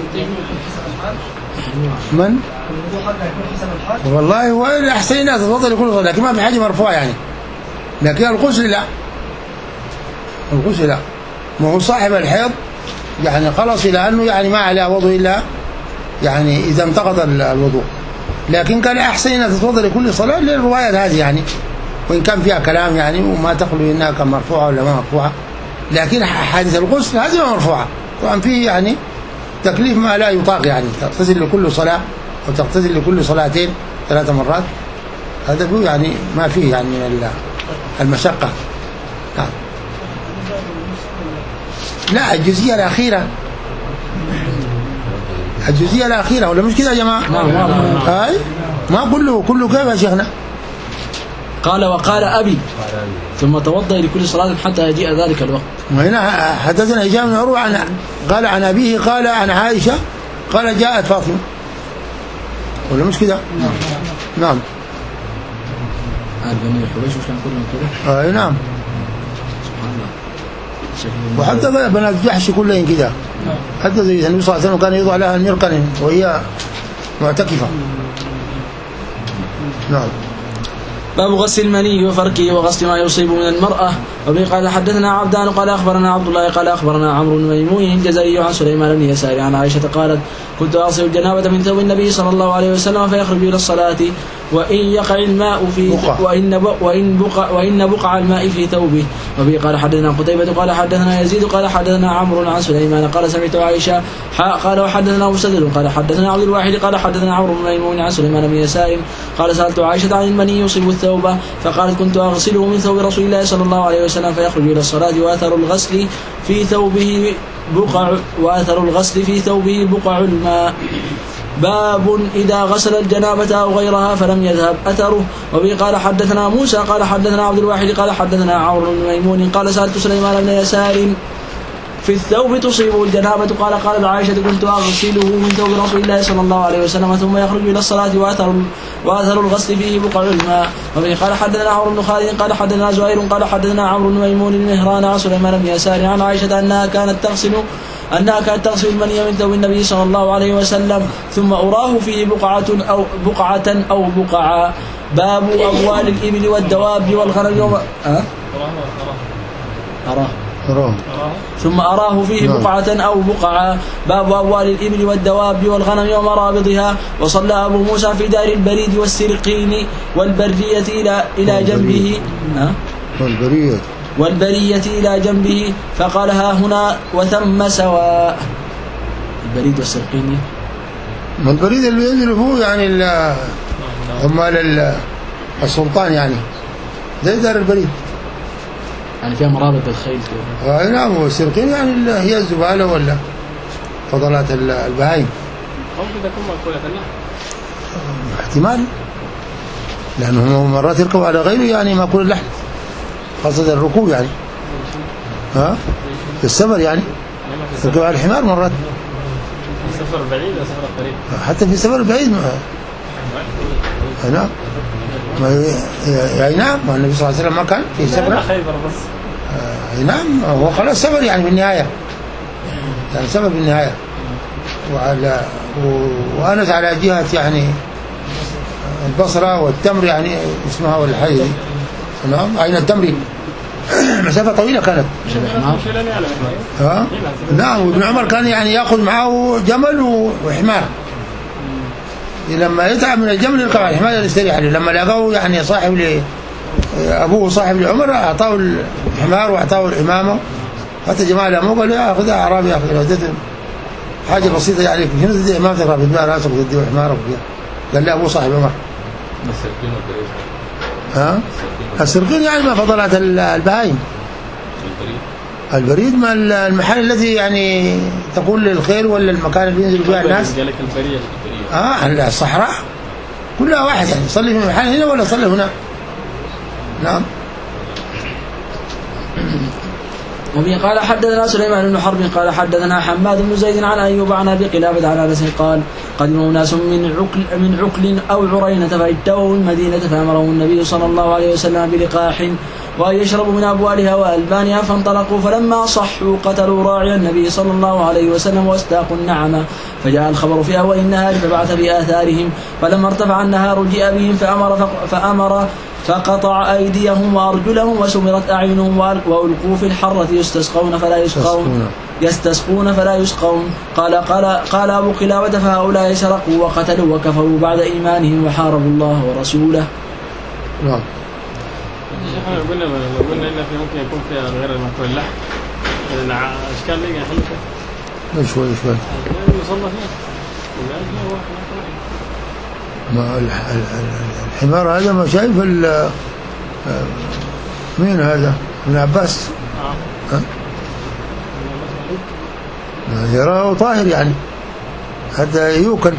[SPEAKER 1] من؟ والله هو أحسن الناس تفضل لكل صلاة لكن ما في حاجة مرفوعة يعني. لكن الغسل لا الغسل لا ما هو صاحب الحيض يعني خلص إلى أنه يعني ما عليه وضوء إلا يعني إذا انتقض الوضوء. لكن كان أحسن الناس تفضل لكل صلاة للرواية هذه يعني وإن كان فيها كلام يعني وما تخلو إنها كان مرفوعة ولا ما مرفوعة. لكن حادث الغسل هذه ما مرفوعة طبعا فيه يعني تكليف ما لا يطاق يعني تغتسل لكل صلاة وتغتسل لكل صلاتين ثلاث مرات. هذا هو يعني ما فيه يعني من المشقة. نعم. لا الجزئية الأخيرة الجزئية الأخيرة ولا مش كده يا جماعة؟ هاي ما كله كله كيف يا شيخنا؟
[SPEAKER 2] قال وقال أبي ثم توضأ لكل صلاة حتى يجيء ذلك الوقت.
[SPEAKER 1] وهنا حدثنا هشام بن عروة عن قال عن أبيه قال عن عائشة قال جاءت فاطمة ولا مش كده؟ نعم.
[SPEAKER 2] هذا بني الحبيش وش كان كلهم كده؟
[SPEAKER 1] أي نعم. وحتى بنات جحش كلهم كده. حتى زي النبي صلى الله عليه وسلم كان يضع لها المرقن وهي معتكفة. نعم.
[SPEAKER 2] باب غسل المني وفركه وغسل ما يصيب من المرأة. وبه قال حدثنا عبدان قال أخبرنا عبد الله قال أخبرنا عمرو بن ميمون الجزري عن سليمان بن يسار عن عائشة قالت كنت أغسل الجنابة من ثوب النبي صلى الله عليه وسلم فيخرج إلى الصلاة وإن يقع الماء في وإن وإن بقع وإن بقع الماء في ثوبه. وبه قال حدثنا قتيبة قال حدثنا يزيد قال حدثنا عمرو عن سليمان قال سمعت عائشة قال وحدثنا مسدد قال حدثنا عبد الواحد قال حدثنا عمرو بن ميمون عن سليمان بن يسار قال سألت عائشة عن المني يصيب الثوب فقالت كنت أغسله من ثوب رسول الله صلى الله عليه وسلم فيخرج إلى الصلاة وأثر الغسل في ثوبه بقع وأثر الغسل في ثوبه بقع الماء. باب إذا غسل الجنابة أو غيرها فلم يذهب أثره. وبه قال حدثنا موسى قال حدثنا عبد الواحد قال حدثنا عمرو بن ميمون قال سألت سليمان بن يسار في الثوب تصيبه الجنابة قال قالت عائشة كنت أغسله من ثوب رسول الله صلى الله عليه وسلم ثم يخرج إلى الصلاة وأثر وأثر الغسل فيه بقع الماء. وبه قال حدثنا عمرو بن خالد قال حدثنا زهير قال حدثنا عمرو بن ميمون المهران عن سليمان بن يسار عن عائشة أنها كانت تغسل أنها كانت تغسل المني من ثوب النبي صلى الله عليه وسلم ثم أراه فيه بقعة أو بقعة أو بقعة. باب أبوال الإبل والدواب والغنم يوم أه؟ أراه
[SPEAKER 1] أراه
[SPEAKER 2] ثم أراه فيه بقعة أو بقعة. باب أبوال الإبل والدواب والغنم يوم رابضها. وصلى أبو موسى في دار البريد والسرقين والبرية إلى إلى جنبه أه؟
[SPEAKER 1] والبرية
[SPEAKER 2] والبرية إلى جنبه فقال ها هنا وثم سواء. البريد والسرقين
[SPEAKER 1] والبريد اللي ينزل فوق يعني هم السلطان يعني زي دار البريد
[SPEAKER 2] يعني فيها مرابط بالخيل كده.
[SPEAKER 1] آه نعم. والسرقين يعني هي الزبالة ولا فضلات البهايم.
[SPEAKER 3] أو كده تكون مأكولة اللحم.
[SPEAKER 1] احتمال، لأنه مرات يركب على غيره يعني مأكول اللحم، خاصة الركوب يعني. ها في السفر يعني يركب على الحمار مرات.
[SPEAKER 3] السفر بعيد ولا سفر قريب؟
[SPEAKER 1] حتى في سفر بعيد. نعم. اي نعم. النبي صلى الله عليه وسلم ما كان في سفر.
[SPEAKER 3] خيبر بس.
[SPEAKER 1] اي نعم. هو خلاص سفر يعني في النهاية، يعني سفر في النهاية. وعلى وأنس على جهة يعني البصرة، والتمر يعني اسمها والحي. نعم. أين التمر؟ مسافة طويلة كانت. ها؟ نعم. وابن عمر كان يعني يأخذ معه جمل وحمار، لما يتعب من الجمل يركب على الحمار يستريح عليه. لما لقوه يعني صاحب ل أبوه صاحب لعمر أعطاه الحمار وأعطاه الحمامة. حتى جماعة الأمو قالوا يا أخذ أعرابي يا أخي، لو اديته حاجة بسيطة يعني شنو تدي حمامتك رافد بها راسك وتديه حمارك فيها. قال لا أبوه صاحب عمر. ها؟ السرقين يعني ما فضلات البهايم. البريد ما المحل الذي يعني تقول للخير ولا المكان اللي ينزل فيها الناس.
[SPEAKER 3] قال لك البرية.
[SPEAKER 1] اه الصحراء كلها واحد يعني، صلي في محل هنا ولا صلي هنا. نعم.
[SPEAKER 2] وبه قال حدثنا سليمان بن حرب قال حدثنا حماد بن زيد عن أيوب عن أبي قلابة عن أنس قال قدم ناس من عكل من عكل أو عرينة فاجتووا المدينة فأمرهم النبي صلى الله عليه وسلم بلقاح وأن يشربوا من أبوالها وألبانها، فانطلقوا فلما صحوا قتلوا راعي النبي صلى الله عليه وسلم واستاقوا النعمة، فجاء الخبر في أهواء النهار فبعث بآثارهم، فلما ارتفع النهار جيء بهم فأمر فأمر فقطع أيديهم وأرجلهم وسمرت أعينهم وألقوا في الحرة يستسقون فلا يسقون يستسقون فلا يسقون. قال قال قال أبو قلابة فهؤلاء سرقوا وقتلوا وكفروا بعد إيمانهم وحاربوا الله ورسوله.
[SPEAKER 1] نعم.
[SPEAKER 3] احنا قلنا لو قلنا ان في ممكن يكون فيها غير المأكول اللحم، لان اشكال لقى حلوه
[SPEAKER 1] شوي شوي
[SPEAKER 3] نصلى فيها.
[SPEAKER 1] ما الحمار هذا ما شايف مين هذا؟ ابن عباس. اه يراه طاهر يعني حتى يوكل.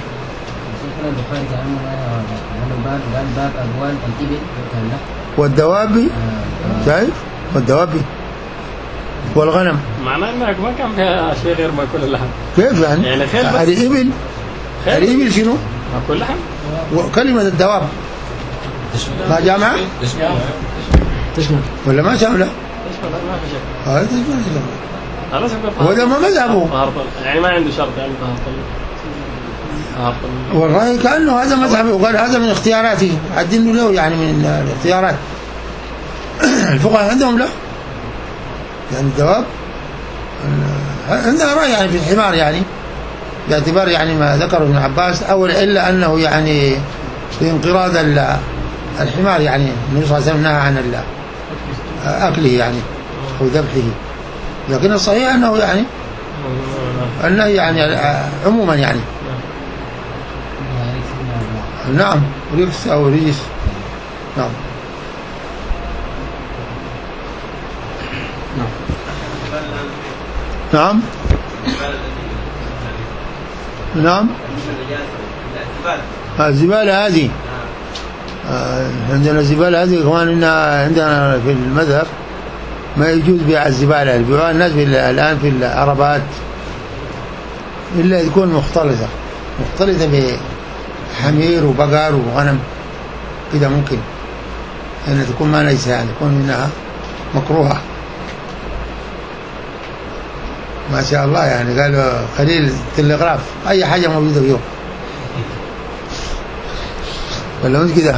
[SPEAKER 1] والدواب شايف؟ والدواب والغنم.
[SPEAKER 3] معناه انك ما كان فيها شيء غير مأكول اللحم.
[SPEAKER 1] كيف يعني؟
[SPEAKER 3] يعني خيل بس.
[SPEAKER 1] الإبل الإبل شنو؟
[SPEAKER 3] مأكول لحم.
[SPEAKER 1] وكلمة الدواب ما جامعة؟
[SPEAKER 2] تشمل
[SPEAKER 1] ولا ما شاملة؟
[SPEAKER 3] تشمل ما في شيء.
[SPEAKER 1] هذا تشمل.
[SPEAKER 3] خلاص
[SPEAKER 1] هو ده ما مذهبه.
[SPEAKER 3] يعني ما عنده شرط يعني طهارة.
[SPEAKER 1] والله كأنه هذا مذهبه، وقال هذا من اختياراته، عدين له يعني من الاختيارات. الفقهاء عندهم لا يعني الدواب عندنا رأي يعني في الحمار يعني باعتبار يعني ما ذكره ابن عباس، أول إلا أنه يعني في انقراض الحمار يعني النبي صلى الله عليه وسلم نهى عن أكله يعني أو ذبحه، لكن الصحيح أنه يعني أنه يعني عموما يعني نعم ريكس أو ريس. نعم. نعم نعم. الزبالة هذه عندنا الزبالة هذه كمان إنها عندنا في المذهب ما يجوز بيع الزبالة، بيع الناس الآن في العربات إلا تكون مختلطة مختلطة بحمير وبقر وغنم كده، ممكن أن تكون ما ليس يعني تكون منها مكروهة ما شاء الله يعني. قالوا خليل تلغراف أي حاجة موجودة فيه ولا مش كده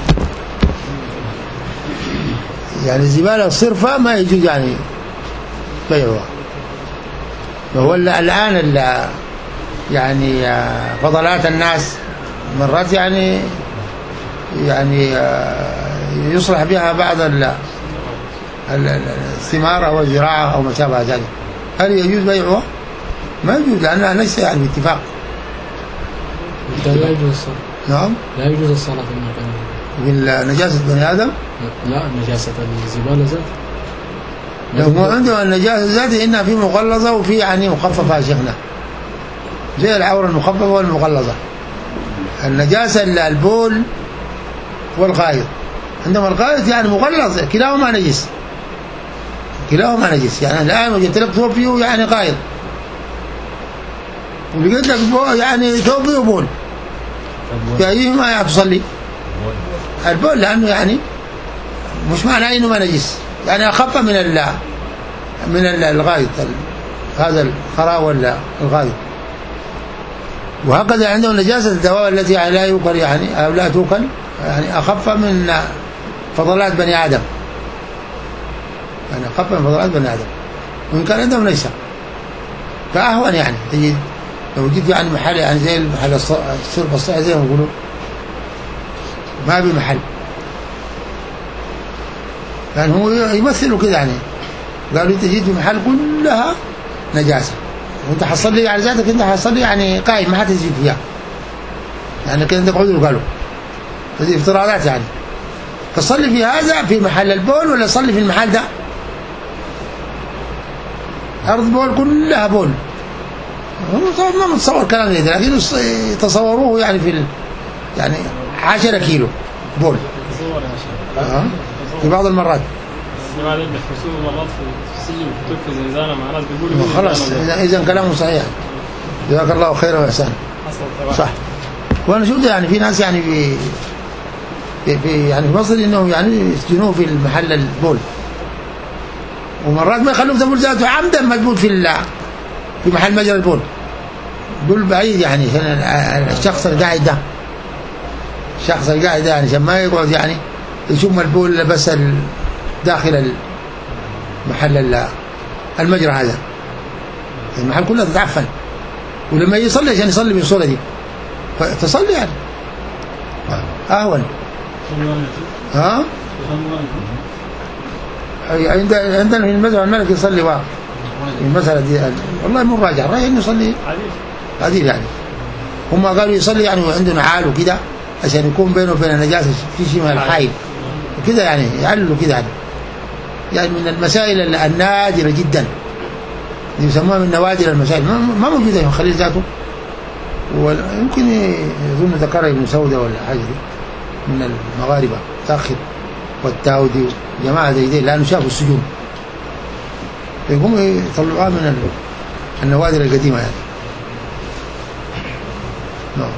[SPEAKER 1] يعني. الزبالة الصرفة ما يجوز يعني بيعها. وهو الآن يعني فضلات الناس مرات يعني يعني يصلح بها بعض الثمار أو الزراعة أو ما شابه ذلك. هل يجوز بيعها؟ ما يجوز لأنها ليس يعني باتفاق.
[SPEAKER 2] لا يجوز الصلاة.
[SPEAKER 1] نعم.
[SPEAKER 2] لا يجوز الصلاة في المكان.
[SPEAKER 1] من نجاسة بني آدم؟
[SPEAKER 2] لا نجاسة الزبالة ذات.
[SPEAKER 1] لو عندهم النجاسة ذاتها إنها في مغلظة وفي يعني مخففة يا شيخنا، زي العورة المخففة والمغلظة. النجاسة البول والغائط، عندما الغائط يعني مغلظ كلاهما نجس، كلاهما نجس. يعني الآن وجدت لك ثوب فيه يعني غائط، ولقيت لك يعني ثوب فيه بول، فأيهما يعني تصلي؟ البول، لأنه يعني مش معناه إنه ما نجس، يعني أخف من ال من الغائط، هذا الخراء ولا الغائط. وهكذا عندهم نجاسة الدواء التي لا يوكل يعني أو لا توكل، يعني أخف من فضلات بني آدم، يعني أخف من فضلات بني آدم، وإن كان عندهم نجسة فأهون. يعني تجد لو جيت يعني محل يعني زي المحل الصرف الصحي زي ما يقولوا ما بمحل، يعني هو يمثلوا كده، يعني قالوا انت جيت في محل كلها نجاسة وانت حصلي على ذاتك، انت حصلي يعني قايم ما حتزيد فيها، يعني كده انت قعدوا قالوا هذه افتراضات. يعني تصلي في هذا في محل البول ولا تصلي في المحل ده أرض بول كلها بول؟ طبعا ما متصور كلام زي ده، لكن تصوروه يعني في ال... يعني عشرة كيلو بول آه. في بعض المرات
[SPEAKER 3] بعد بيحبسوه مرات في السجن كتب في زنزانة مع ناس بيقولوا
[SPEAKER 1] خلاص. إذا كلامه صحيح، جزاك الله خيرا وإحسانا. صح. وأنا شفت يعني في ناس يعني في في يعني في مصر إنهم يعني يسجنوه في المحل البول، ومرات ما يخلوه تبول ذاته عمدا مدبول في في محل مجرى البول، بول بعيد يعني الشخص القاعد ده، الشخص القاعد ده يعني عشان ما يقعد يعني يشم البول بس داخل المحل المجرى هذا، المحل كله تتعفن، ولما يصلي عشان يصلي بالصورة دي فتصلي يعني أهون. ها عندنا في المذهب المالكي يصلي واحد المسألة دي والله مو راجع رأي إنه يصلي عديل، يعني هم قالوا يصلي يعني وعنده نعال وكده عشان يكون بينه وبين النجاسة في شيء من الحائل وكده، يعني يعللوا كده، يعني يعني من المسائل النادرة جدا يسموها من نوادر المسائل، ما موجودة في خليل ذاته، ويمكن يظن ذكرها ابن سودة ولا حاجة دي من المغاربة تاخر والتاودي وجماعة زي دي، لأنه شافوا السجون يقوموا يطلعوها من النوادر القديمة يعني. نعم.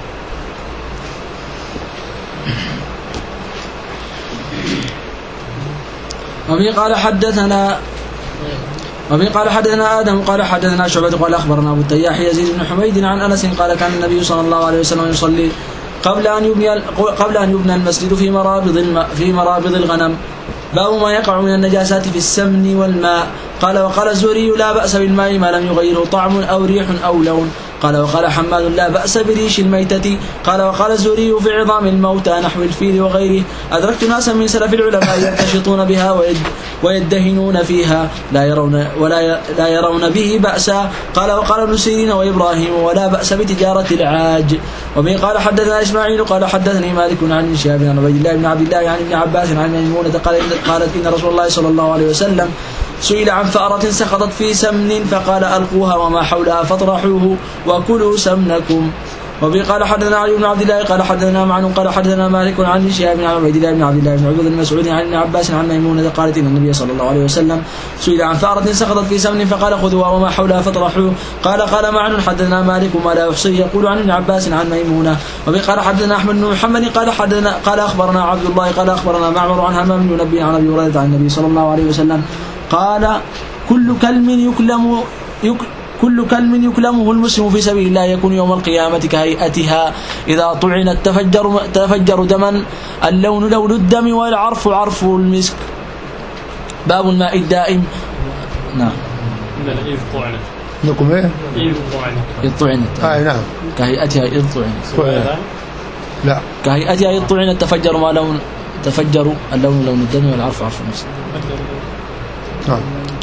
[SPEAKER 2] وبه قال حدثنا وبه قال حدثنا آدم قال حدثنا شعبة قال أخبرنا أبو التياح يزيد بن حميد عن أنس قال كان النبي صلى الله عليه وسلم يصلي قبل أن يبني قبل أن يبنى المسجد في مرابض الم في مرابض الغنم. باب ما يقع من النجاسات في السمن والماء. قال وقال الزهري لا بأس بالماء ما لم يغيره طعم أو ريح أو لون. قال وقال حماد لا بأس بريش الميتة. قال وقال الزهري في عظام الموتى نحو الفيل وغيره. أدركت ناسا من سلف العلماء ينتشطون بها ويد ويدهنون فيها لا يرون ولا لا يرون به بأسا. قال وقال ابن سيرين وإبراهيم ولا بأس بتجارة العاج. وبه قال حدثنا إسماعيل قال حدثني مالك عن شهاب عن عبيد الله بن عبد الله عن ابن عباس عن ميمونة قالت إن رسول الله صلى الله عليه وسلم سئل عن فأرة سقطت في سمن فقال ألقوها وما حولها فاطرحوه وكلوا سمنكم. وبه قال حدثنا علي بن عبد الله قال حدثنا معن قال حدثنا مالك عن شهاب عن عبيد الله بن عبد الله بن عبد المسعود عن ابن عباس عن ميمونة قالت إن النبي صلى الله عليه وسلم سئل عن فأرة سقطت في سمن فقال خذوها وما حولها فاطرحوه. قال قال معن حدثنا مالك ما لا يحصي يقول عن ابن عباس عن ميمونة. وبه قال حدثنا أحمد بن محمد قال حدثنا قال أخبرنا عبد الله قال أخبرنا معمر عن همام بن منبه عن أبي هريرة عن النبي صلى الله عليه وسلم قال كل كلم يكلم يك كل كلم يكلمه المسلم في سبيل الله يكون يوم القيامة كهيئتها إذا طعنت تفجر تفجر دما اللون لون الدم والعرف عرف المسك. باب الماء الدائم. نعم.
[SPEAKER 3] إذ طعنت.
[SPEAKER 1] نكم إيه؟
[SPEAKER 3] إذ طعنت.
[SPEAKER 2] إذ طعنت.
[SPEAKER 1] آه نعم.
[SPEAKER 2] كهيئتها إذ طعنت.
[SPEAKER 1] لا.
[SPEAKER 2] كهيئتها إذ طعنت تفجر ما لون تفجر اللون لون الدم والعرف عرف المسك.
[SPEAKER 1] نعم.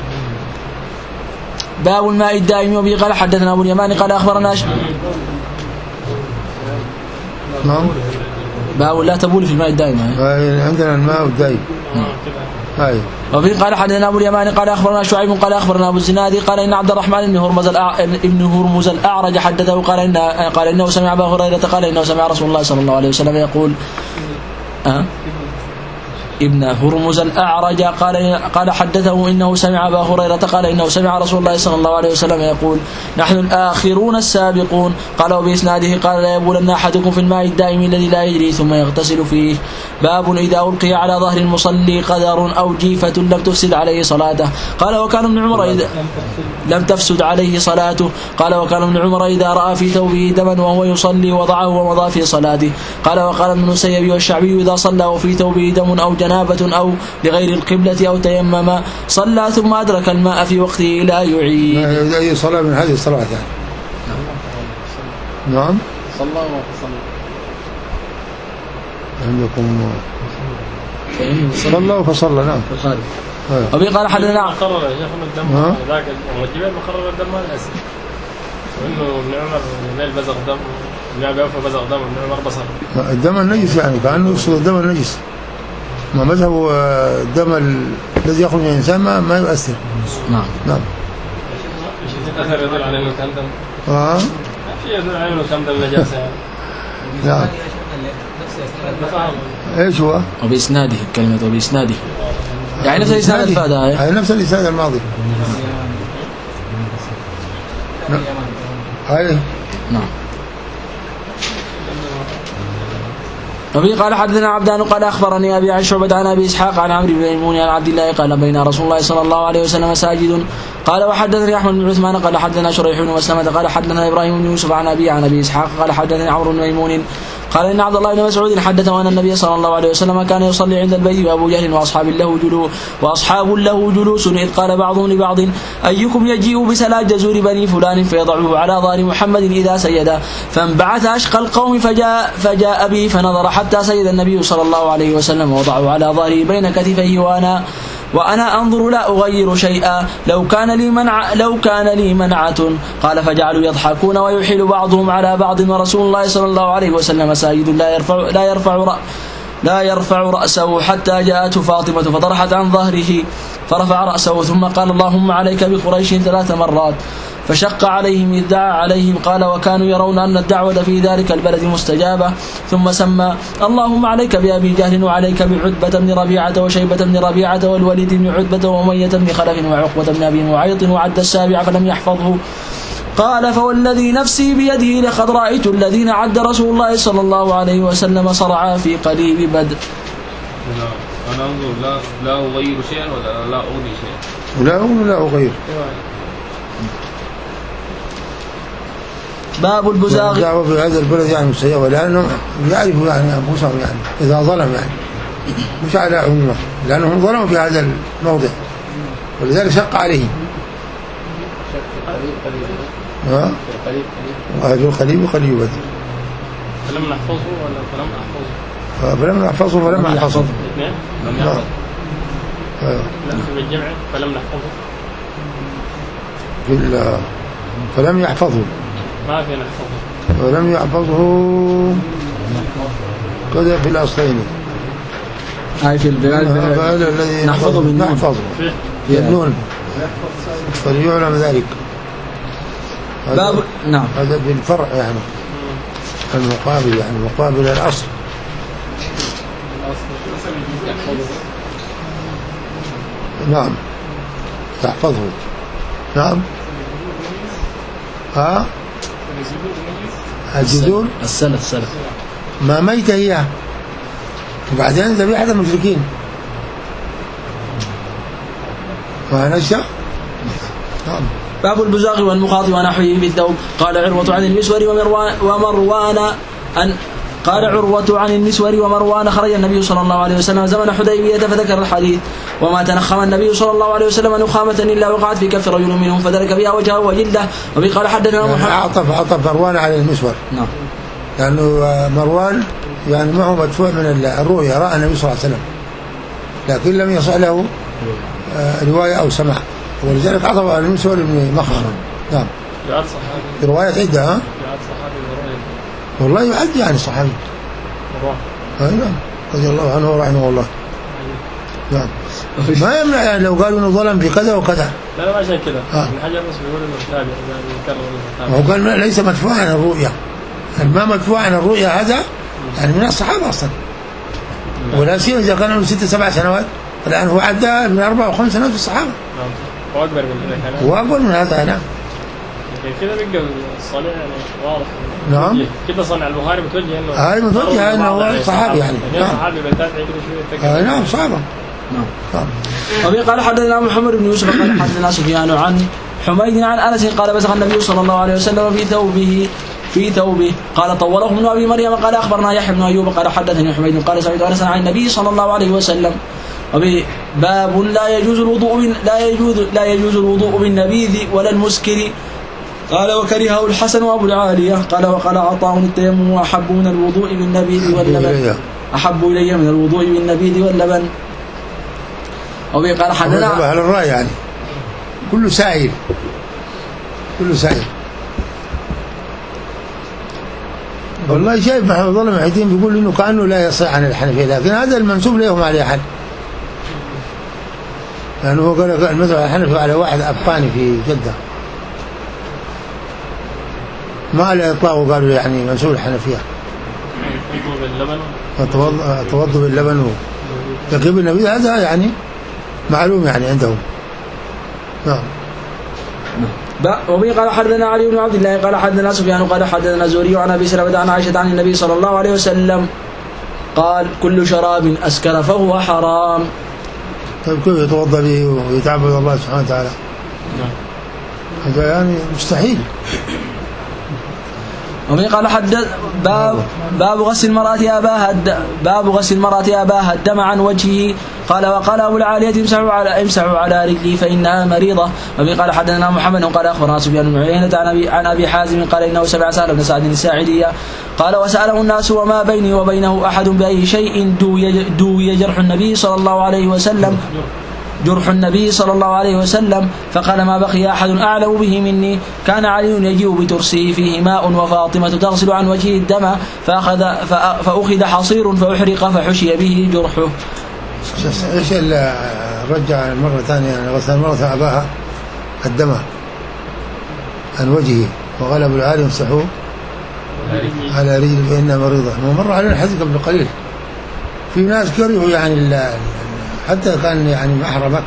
[SPEAKER 2] باب الماء الدائم. وبه قال حدثنا أبو اليمان قال أخبرنا
[SPEAKER 1] نعم.
[SPEAKER 2] باب لا تبول في الماء الدائم.
[SPEAKER 1] عندنا الماء الدائم. أي.
[SPEAKER 2] وفي قال حدثنا أبو اليمان قال أخبرنا شعيب قال أخبرنا أبو الزناد قال إن عبد الرحمن بن هرمز ابن هرمز الأعرج حدثه قال إن قال إنه سمع أبا هريرة قال إنه سمع رسول الله صلى الله عليه وسلم يقول أه؟ ابن هرمز الأعرج قال قال حدثه إنه سمع أبا هريرة قال إنه سمع رسول الله صلى الله عليه وسلم يقول نحن الآخرون السابقون. قال وبإسناده قال لا يبولن أحدكم في الماء الدائم الذي لا يجري ثم يغتسل فيه. باب إذا ألقي على ظهر المصلي قدر أو جيفة لم تفسد عليه صلاته. قال وكان ابن عمر إذا لم تفسد عليه صلاته. قال وكان ابن عمر إذا رأى في ثوبه دما وهو يصلي وضعه ومضى في صلاته. قال وقال ابن المسيب والشعبي إذا صلى وفي ثوبه دم أو جنابة أو لغير القبلة أو تيمم صلى ثم أدرك الماء في وقته لا يعيد.
[SPEAKER 1] أي صلاة من هذه الصلاة يعني. نعم
[SPEAKER 8] صلى وصلى
[SPEAKER 1] عندكم صلى فصلى. نعم
[SPEAKER 2] وبي قال حدثنا
[SPEAKER 3] قرر يا شيخ الدم ذاك وجبال مقرر الدم هذا الأسد وإنه ابن عمر ميل بزغ دم ابن أبي أوفى بزغ دم ابن عمر بصر
[SPEAKER 1] الدم النجس يعني كأنه يقصد الدم النجس ما مذهب الدم الذي يخرج من الإنسان ما, ما يؤثر.
[SPEAKER 2] نعم
[SPEAKER 1] نعم
[SPEAKER 3] أثر يدل على إنه كان دم
[SPEAKER 1] آه
[SPEAKER 3] في يدل على إنه كان دم نجاسة يعني.
[SPEAKER 1] نعم ايش هو؟
[SPEAKER 2] وبإسناده كلمة وبإسناده يعني نفس الإسناد الفادة
[SPEAKER 1] يعني نفس الإسناد الماضي. نعم هاي
[SPEAKER 2] نعم. وفي قال حدثنا عبدان قال أخبرني أبي عن شعبة عن أبي إسحاق عن عمرو بن ميمون عن عبد الله قال بين رسول الله صلى الله عليه وسلم ساجد. قال وحدثني أحمد بن عثمان قال حدثنا شريح بن مسلمة قال حدثنا إبراهيم بن يوسف عن أبي عن أبي إسحاق قال حدثني عمرو بن ميمون قال إن عبد الله بن مسعود حدثه أن النبي صلى الله عليه وسلم كان يصلي عند البيت وأبو جهل وأصحاب له جلوس وأصحاب له جلوس إذ قال بعضهم لبعض أيكم يجيء بسلاة جزور بني فلان فيضعه على ظهر محمد إذا سيدا فانبعث أشقى القوم فجاء فجاء به فنظر حتى سيد النبي صلى الله عليه وسلم ووضعه على ظهره بين كتفيه وأنا وأنا أنظر لا أغير شيئا لو كان لي منع لو كان لي منعة. قال فجعلوا يضحكون ويحيل بعضهم على بعض ورسول الله صلى الله عليه وسلم ساجد لا يرفع لا يرفع رأ لا يرفع رأسه حتى جاءته فاطمة فطرحت عن ظهره فرفع رأسه ثم قال اللهم عليك بقريش ثلاث مرات فشق عليهم إذ دعا عليهم. قال وكانوا يرون أن الدعوة في ذلك البلد مستجابة ثم سمى اللهم عليك بأبي جهل وعليك بعتبة بن ربيعة وشيبة بن ربيعة والوليد بن عتبة وأمية بن خلف وعقبة بن أبي معيط وعد السابع فلم يحفظه. قال فوالذي نفسي بيده لقد رأيت الذين عد رسول الله صلى الله عليه وسلم صرعا في قليب بدر.
[SPEAKER 4] أنا أنظر لا لا أغير شيئا ولا لا أغني شيئا
[SPEAKER 1] لا أغني لا أغير.
[SPEAKER 2] باب البزاغ
[SPEAKER 1] الدعوة في هذا البلد يعني مستجابة لأنهم يعرفوا يعني أنفسهم يعني إذا ظلم يعني مش على عمومه لأنهم ظلموا في هذا الموضع ولذلك شق عليهم. ها؟ وأهل القليب وقليب بدر.
[SPEAKER 3] فلم نحفظه ولا فلم نحفظه؟
[SPEAKER 1] فلم نحفظه فلم نحفظه.
[SPEAKER 3] اثنين؟ لم نحفظه. لا في الجمع فلم نحفظه.
[SPEAKER 1] في فلم يحفظه.
[SPEAKER 3] ما في نحفظه.
[SPEAKER 1] ولم يحفظه كذا في الأصلين.
[SPEAKER 2] هاي في البلاد
[SPEAKER 1] الذي
[SPEAKER 2] نحفظه بالنون.
[SPEAKER 1] نحفظه بالنون فليعلم ذلك.
[SPEAKER 2] باب نعم
[SPEAKER 1] هذا بالفرع يعني المقابل يعني مقابل الأصل. نعم تحفظه. نعم ها الجذور
[SPEAKER 2] السلف السلف
[SPEAKER 1] ما ميت هي وبعدين ذبيحة المشركين ونشأ. نعم.
[SPEAKER 2] باب البزاغ والمخاط ونحوه بالثوب. قال عروة عن المسور ومروان ومروان أن قال عروة عن المسور ومروان خرج النبي صلى الله عليه وسلم زمن حديبية فذكر الحديث وما تنخم النبي صلى الله عليه وسلم نخامة إلا وقعت في كف رجل منهم فدرك بها وجهه وجلده. وبه قال حدثنا محمد
[SPEAKER 1] عطف عطف مروان على المسور.
[SPEAKER 2] نعم
[SPEAKER 1] لأنه مروان يعني ما هو مدفوع من الرؤيا رأى النبي صلى الله عليه وسلم لكن لم يصح له رواية أو سمع ولذلك عطف على المسور بن مخرم. نعم في رواية عدة. ها والله يعد يعني صحابي. نعم رضي الله عنه ورحمه الله. نعم ما يمنع يعني لو قالوا انه ظلم في كذا وكذا.
[SPEAKER 3] لا لا عشان كذا
[SPEAKER 1] آه.
[SPEAKER 3] ابن حجر بس بيقول انه تابع يعني يكرر
[SPEAKER 1] هو قال ليس مدفوع عن الرؤيا، ما مدفوع عن الرؤيا هذا يعني من الصحابه اصلا، ولا سيما اذا كان له ست سبع سنوات، الان هو عدى من اربع وخمس سنوات في الصحابه.
[SPEAKER 3] نعم. واكبر من كذا كمان.
[SPEAKER 1] واكبر من هذا. نعم.
[SPEAKER 3] كده بيبقى الصنيع يعني واضح.
[SPEAKER 1] نعم.
[SPEAKER 3] كده صنع البخاري متوجه انه
[SPEAKER 1] هاي متوجه انه هو صحابي يعني.
[SPEAKER 3] نعم. صحابي بنتابع كده شويه.
[SPEAKER 1] آه نعم صحابه.
[SPEAKER 2] نعم. وفي قال حدثنا محمد بن يوسف قال حدثنا سفيان عن حميد عن انس قال بزغ النبي صلى الله عليه وسلم في ثوبه في ثوبه قال طوله ابن ابي مريم قال اخبرنا يحيى بن ايوب قال حدثني حميد قال سمعت انس عن النبي صلى الله عليه وسلم. وباب لا يجوز الوضوء لا يجوز لا يجوز الوضوء بالنبيذ ولا المسكر قال وكرهه الحسن وابو العاليه قال وقال عطاء التيمم احب من الوضوء بالنبيذ واللبن احب الي من الوضوء بالنبيذ واللبن. وبه قال حدثنا
[SPEAKER 1] على الراي يعني كله سائل كله سائل. والله شايف محمد ظلم الحديث بيقول انه كانه لا يصح عن الحنفيه، لكن هذا المنسوب لهم عليه حد، لانه هو قال المذهب الحنفي على واحد افغاني في جده ما على اطلاقه، قالوا يعني منسوب الحنفيه توضوا باللبن وتقريب النبي هذا يعني معلوم يعني عندهم. نعم.
[SPEAKER 2] وبه قال حدثنا علي بن عبد الله قال حدثنا سفيان قال حدثنا زهري عن ابي سلمة عن عائشة عن النبي صلى الله عليه وسلم قال كل شراب اسكر فهو حرام.
[SPEAKER 1] طيب كيف يتوضا به ويتعبد الله سبحانه وتعالى؟ هذا يعني مستحيل.
[SPEAKER 2] ومن قال حدث باب باب غسل المرأة أباها باب غسل المرأة أباها الدم عن وجهه قال وقال أبو العالية امسحوا على امسحوا على رجلي فإنها مريضة. ومن قال حدثنا محمد قال أخبرنا سفيان بن عيينة عن أبي عن أبي حازم قال إنه سمع سهل بن سعد الساعدية قال وسأله الناس وما بيني وبينه أحد بأي شيء دوي جرح النبي صلى الله عليه وسلم جرح النبي صلى الله عليه وسلم فقال ما بقي أحد أعلم به مني. كان علي يجيء بترسه فيه ماء وفاطمة تغسل عن وجهه الدم فأخذ, فأخذ حصير فأحرق فحشي به جرحه.
[SPEAKER 1] ايش اللي رجع مرة ثانية يعني غسل مرة أباها الدم عن وجهه وقال أبو العالي امسحوه على رجل فإنها مريضة. ومر علينا الحديث قبل قليل في ناس كرهوا يعني حتى كان يعني محرمك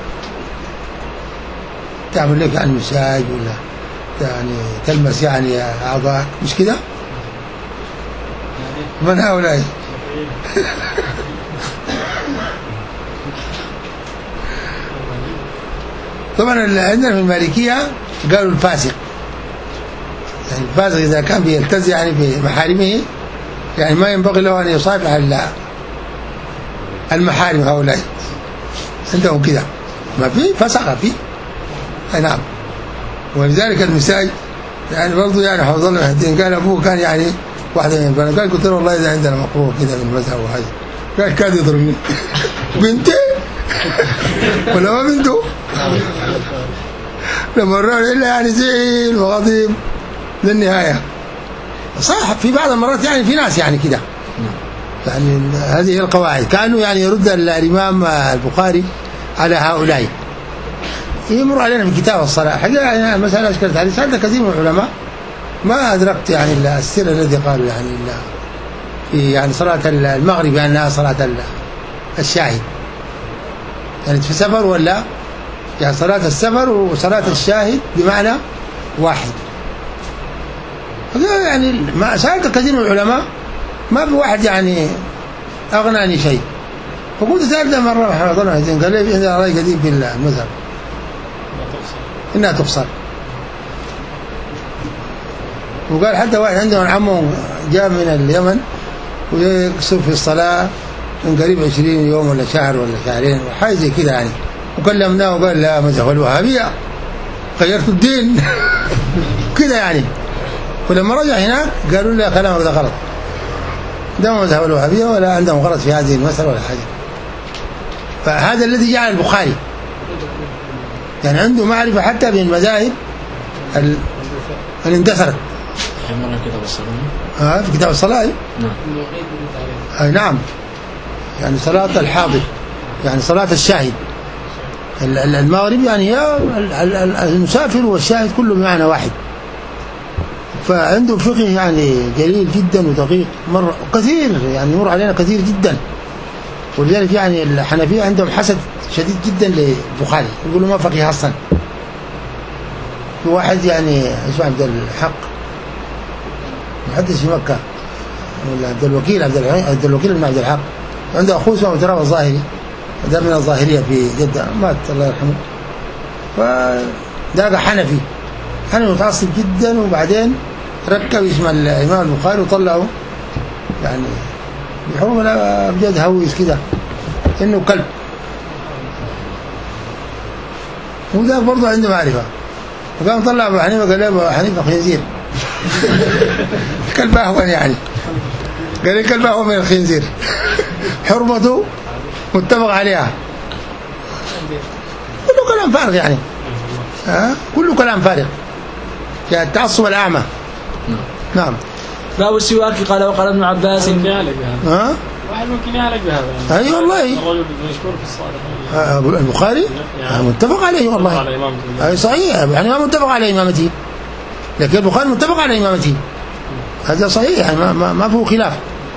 [SPEAKER 1] تعمل لك يعني مساج ولا يعني تلمس يعني أعضاء مش كده؟ من هؤلاء؟ طبعا عندنا في المالكية قالوا الفاسق يعني الفاسق إذا كان بيلتزم يعني بمحارمه يعني ما ينبغي له أن يصافح المحارم هؤلاء عندهم كده ما في فسق فيه. نعم. ولذلك المساج يعني برضه يعني حفظ الله الدين قال أبوه كان يعني واحدة من البنات قال قلت له والله إذا عندنا مقروء كده من المذهب وحاجة قال كاد يضربني بنتي ولا ما بنته لما الرجل إلا يعني زعل وغضب للنهاية. صح في بعض المرات يعني في ناس يعني كده يعني هذه هي القواعد. كانوا يعني يرد الإمام البخاري على هؤلاء يمر علينا في كتاب الصلاة حاجة يعني مسألة أشكلت عليه سألت كثير من العلماء ما أدركت يعني السر الذي قالوا يعني في يعني صلاة المغرب أنها صلاة الشاهد يعني في سفر ولا يعني صلاة السفر وصلاة الشاهد بمعنى واحد. يعني ما سألت كثير من العلماء ما في واحد يعني أغناني شيء. فقلت سألت مرة محمد الله الدين قال لي عندنا رأي قديم في المذهب إنها تفصل. وقال حتى واحد عندهم عمه جاء من اليمن ويقصر في الصلاة من قريب عشرين يوم ولا شهر ولا شهرين وحاجة زي كده يعني وكلمناه وقال لا مذهب الوهابية غيرت الدين كده يعني. ولما رجع هناك قالوا له كلامك ده غلط ده مذهب الوهابية ولا عندهم غلط في هذه المسألة ولا حاجة. فهذا الذي جعل البخاري يعني عنده معرفة حتى بالمذاهب اللي اندثرت.
[SPEAKER 2] كتاب الصلاة
[SPEAKER 1] آه في كتاب الصلاة
[SPEAKER 2] نعم.
[SPEAKER 1] أي نعم يعني صلاة الحاضر يعني صلاة الشاهد المغرب يعني هي المسافر والشاهد كله بمعنى واحد. فعنده فقه يعني جليل جدا ودقيق مر كثير، يعني يمر علينا كثير جدا. ولذلك يعني الحنفية عندهم حسد شديد جدا للبخاري، يقولوا ما فقيه اصلا. في واحد يعني اسمه عبد الحق محدث في مكة، ولا عبد الوكيل عبد الوكيل بن عبد الحق، عنده اخوه اسمه تراب الظاهري، ده من الظاهرية في جدة، مات الله يرحمه. فده حنفي حنفي متعصب جدا، وبعدين ركب اسم الإمام البخاري وطلعه يعني بحروف أبجد هويس كده إنه كلب. وده برضه عنده معرفة، وقام طلع أبو حنيفة قال له أبو حنيفة خنزير. كلب أهون يعني، قال لي كلب أهون من الخنزير. حرمته متفق عليها. كله كلام فارغ يعني، ها كله كلام فارغ، يعني التعصب الأعمى. نعم.
[SPEAKER 2] باب السواك. قال وقال ابن عباس
[SPEAKER 3] ها واحد ممكن يعالج بهذا.
[SPEAKER 1] اي والله
[SPEAKER 3] الرجل مشهور في الصالح.
[SPEAKER 1] البخاري يعني متفق عليه والله. اي صحيح، يعني ما متفق على امامته، لكن البخاري متفق على امامته، هذا صحيح يعني ما ما, ما فيه خلاف.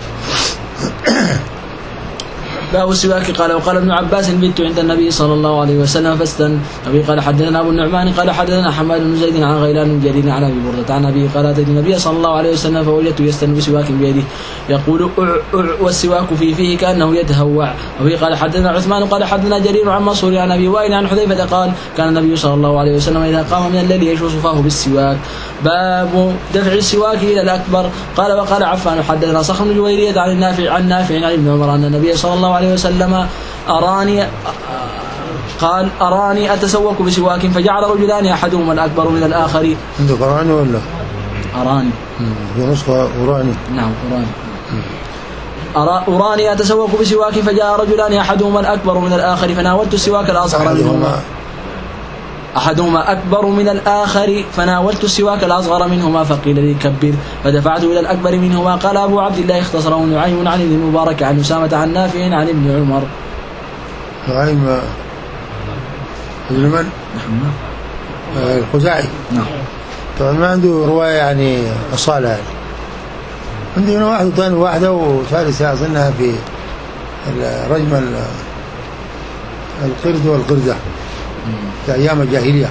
[SPEAKER 2] باب السواك. قال وقال ابن عباس بت عند النبي صلى الله عليه وسلم فاستن. أبي قال حدثنا أبو النعمان قال حدثنا حماد بن زيد عن غيلان بن جرير عن أبي بردة عن أبي قال أتيت النبي صلى الله عليه وسلم فوجدته يستن بسواك بيده يقول أع أع والسواك في فيه كأنه يتهوع. أبي قال حدثنا عثمان قال حدثنا جرير عن منصور عن أبي وائل عن حذيفة قال كان النبي صلى الله عليه وسلم إذا قام من الليل يشوص فاه بالسواك. باب دفع السواك إلى الأكبر. قال وقال عفان حدثنا صخر بن جويرية عن النافع عن نافع عن ابن عمر أن النبي صلى الله عليه وسلم أراني قال أراني أتسوق بسواك فجعل رجلان أحدهما الأكبر من الآخر.
[SPEAKER 1] عندك أراني ولا
[SPEAKER 2] أراني؟
[SPEAKER 1] في نسخة أراني.
[SPEAKER 2] نعم أراني. أرا أراني أتسوق بسواك فجاء رجلان أحدهما الأكبر من الآخر فناولت السواك الأصغر منهما أحدهما أكبر من الآخر فناولت السواك الأصغر منهما فقيل لي كبر فدفعت إلى الأكبر منهما. قال أبو عبد الله اختصره نعيم عن ابن المبارك عن أسامة عن نافع عن ابن عمر.
[SPEAKER 1] نعيم ابن من؟ الخزاعي.
[SPEAKER 2] نعم.
[SPEAKER 1] طبعا ما عنده رواية يعني أصالة يعني. عنده هنا واحد وثاني واحدة وثالثة أظنها في رجم القرد والقردة في أيام الجاهلية.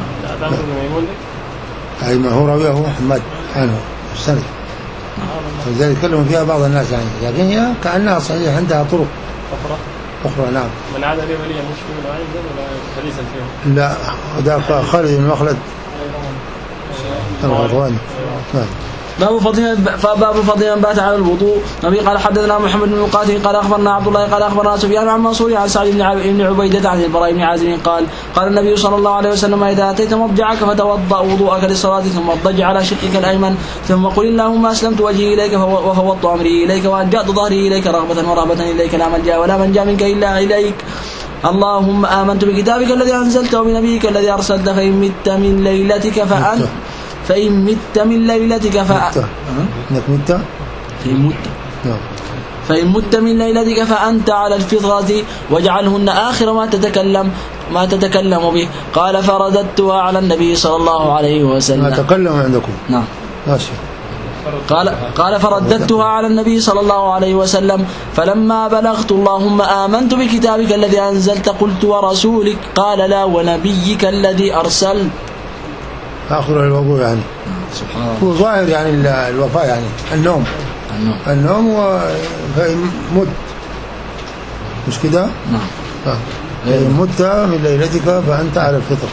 [SPEAKER 1] أي ما هو رويه محمد عنه السند، ولذلك يتكلم فيها بعض الناس يعني، لكن هي كأنها صحيح عندها طرق أخرى أخرى. نعم.
[SPEAKER 3] من عاد لي وليا مش في نوعين ولا حديثا فيهم؟
[SPEAKER 1] لا ذاك خالد بن مخلد الغطواني. نعم.
[SPEAKER 2] باب فضل باب فضل من بات على الوضوء. نبي قال حدثنا محمد بن مقاتل قال اخبرنا عبد الله قال اخبرنا سفيان عن منصور عن سعد بن عبيده عن البراء بن عازب قال قال النبي صلى الله عليه وسلم اذا اتيت مضجعك فتوضا وضوءك للصلاه ثم اضطجع على شقك الايمن ثم قل اللهم اسلمت وجهي اليك وفوضت امري اليك وانجأت ظهري اليك رغبه ورهبه اليك لا ملجا ولا منجا منك الا اليك. اللهم آمنت بكتابك الذي أنزلته وبنبيك الذي أرسلت فإن مت من ليلتك فأنت فإن مت من ليلتك فأنت
[SPEAKER 1] مت
[SPEAKER 2] فإن مت فإن مت من ليلتك فأنت على الفطرة واجعلهن آخر ما تتكلم ما تتكلم به. قال فرددتها على النبي صلى الله عليه وسلم.
[SPEAKER 1] ما تكلم عندكم.
[SPEAKER 2] نعم
[SPEAKER 1] ماشي.
[SPEAKER 2] قال قال فرددتها على النبي صلى الله عليه وسلم فلما بلغت اللهم آمنت بكتابك الذي أنزلت قلت ورسولك قال لا ونبيك الذي أرسلت.
[SPEAKER 1] آخر الوضوء يعني
[SPEAKER 2] سبحان الله.
[SPEAKER 1] هو ظاهر يعني الوفاء يعني النوم
[SPEAKER 2] النوم,
[SPEAKER 1] النوم ومت مش كده؟
[SPEAKER 2] نعم.
[SPEAKER 1] فإن مت من ليلتك فأنت على الفطر.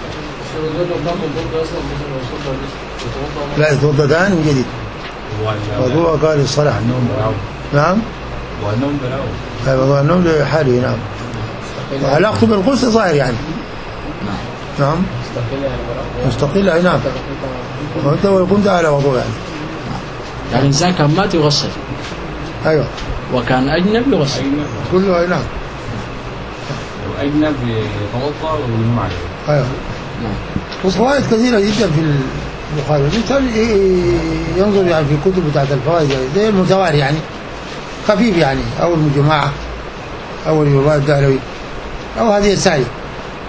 [SPEAKER 1] لا يتوضأ ثاني من جديد وضوء قال الصلاة. نعم.
[SPEAKER 6] والنوم بلاو.
[SPEAKER 1] وضوء النوم لحاله. نعم. وعلاقته بالغسل ظاهر يعني. نعم. مستقلة. أي نعم. وأنت وكنت على وضوء يعني.
[SPEAKER 2] يعني الإنسان كان مات يغسل.
[SPEAKER 1] أيوة.
[SPEAKER 2] وكان أجنب يغسل.
[SPEAKER 1] كله. أي نعم.
[SPEAKER 6] أجنب يتوضأ وينوم عليه.
[SPEAKER 1] أيوة. وفوائد كثيرة جدا في البخاري. الإنسان ينظر يعني في الكتب بتاعت الفوائد يعني زي المتواري يعني خفيف يعني، أو المجمعة أو الرواية الدهلوي أو هذه السعي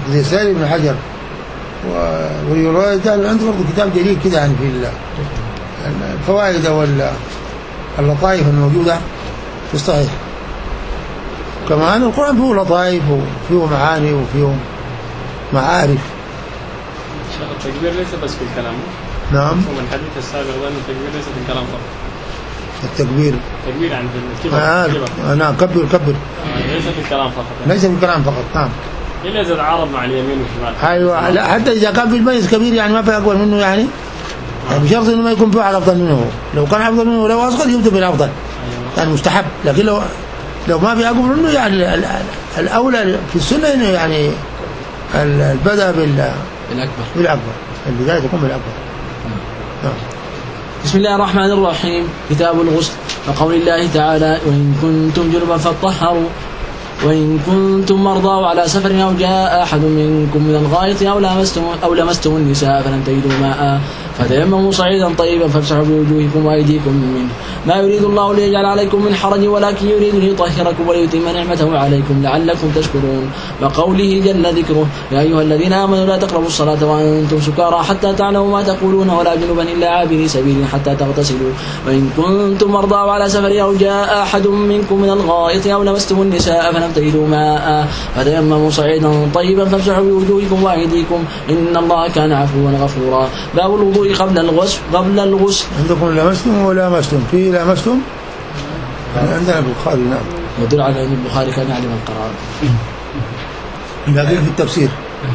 [SPEAKER 1] زي سالم بن حجر والرواية عنده برضه كتاب جديد كده يعني في الفوائد واللطائف الموجودة في الصحيح. كمان القرآن فيه لطائف وفيه معاني وفيه معارف.
[SPEAKER 3] التكبير ليس بس في الكلام.
[SPEAKER 1] نعم.
[SPEAKER 3] ومن الحديث السابق أن التكبير ليس في الكلام فقط.
[SPEAKER 1] التكبير.
[SPEAKER 3] التكبير يعني في الكبر.
[SPEAKER 1] آه نعم كبر كبر.
[SPEAKER 3] آه ليس في الكلام فقط.
[SPEAKER 1] ليس في الكلام فقط نعم.
[SPEAKER 3] إلا إذا تعارض مع اليمين والشمال.
[SPEAKER 1] أيوة لا حتى إذا كان في الميز كبير يعني ما في أكبر منه يعني. يعني بشرط إنه ما يكون في واحد أفضل منه. لو كان أفضل منه لو أصغر يبدأ بالأفضل. أيوة. يعني مستحب لكن لو لو ما في أكبر منه يعني الأولى في السنة إنه يعني البدء بال
[SPEAKER 2] بالأكبر.
[SPEAKER 1] بالأكبر. البداية تكون بالأكبر. نعم.
[SPEAKER 2] بسم الله الرحمن الرحيم. كتاب الغسل. وقول الله تعالى وإن كنتم جنبا فاطهروا وإن كنتم مرضى وعلى سفر أو جاء أحد منكم من الغائط أو لمستم أو لمستم النساء فلم تجدوا ماء فتيمموا صعيدا طيبا فامسحوا بوجوهكم وأيديكم منه ما يريد الله ليجعل عليكم من حرج ولكن يريد ليطهركم وليتم نعمته عليكم لعلكم تشكرون. وقوله جل ذكره يا أيها الذين آمنوا لا تقربوا الصلاة وأنتم سكارى حتى تعلموا ما تقولون ولا جنبا إلا عابري سبيل حتى تغتسلوا وإن كنتم مرضى وعلى سفر أو جاء أحد منكم من الغائط أو لمستم النساء فلم تجدوا ماء فتيمموا صعيدا طيبا فامسحوا بوجوهكم وأيديكم إن الله كان عفوا غفورا. باب الوضوء قبل الغسل قبل الغسل.
[SPEAKER 1] عندكم لمستم ولا لمستم في لمستم عندنا البخاري نعم
[SPEAKER 2] يدل على أن البخاري كان يعلم القرآن
[SPEAKER 1] لكن في التفسير.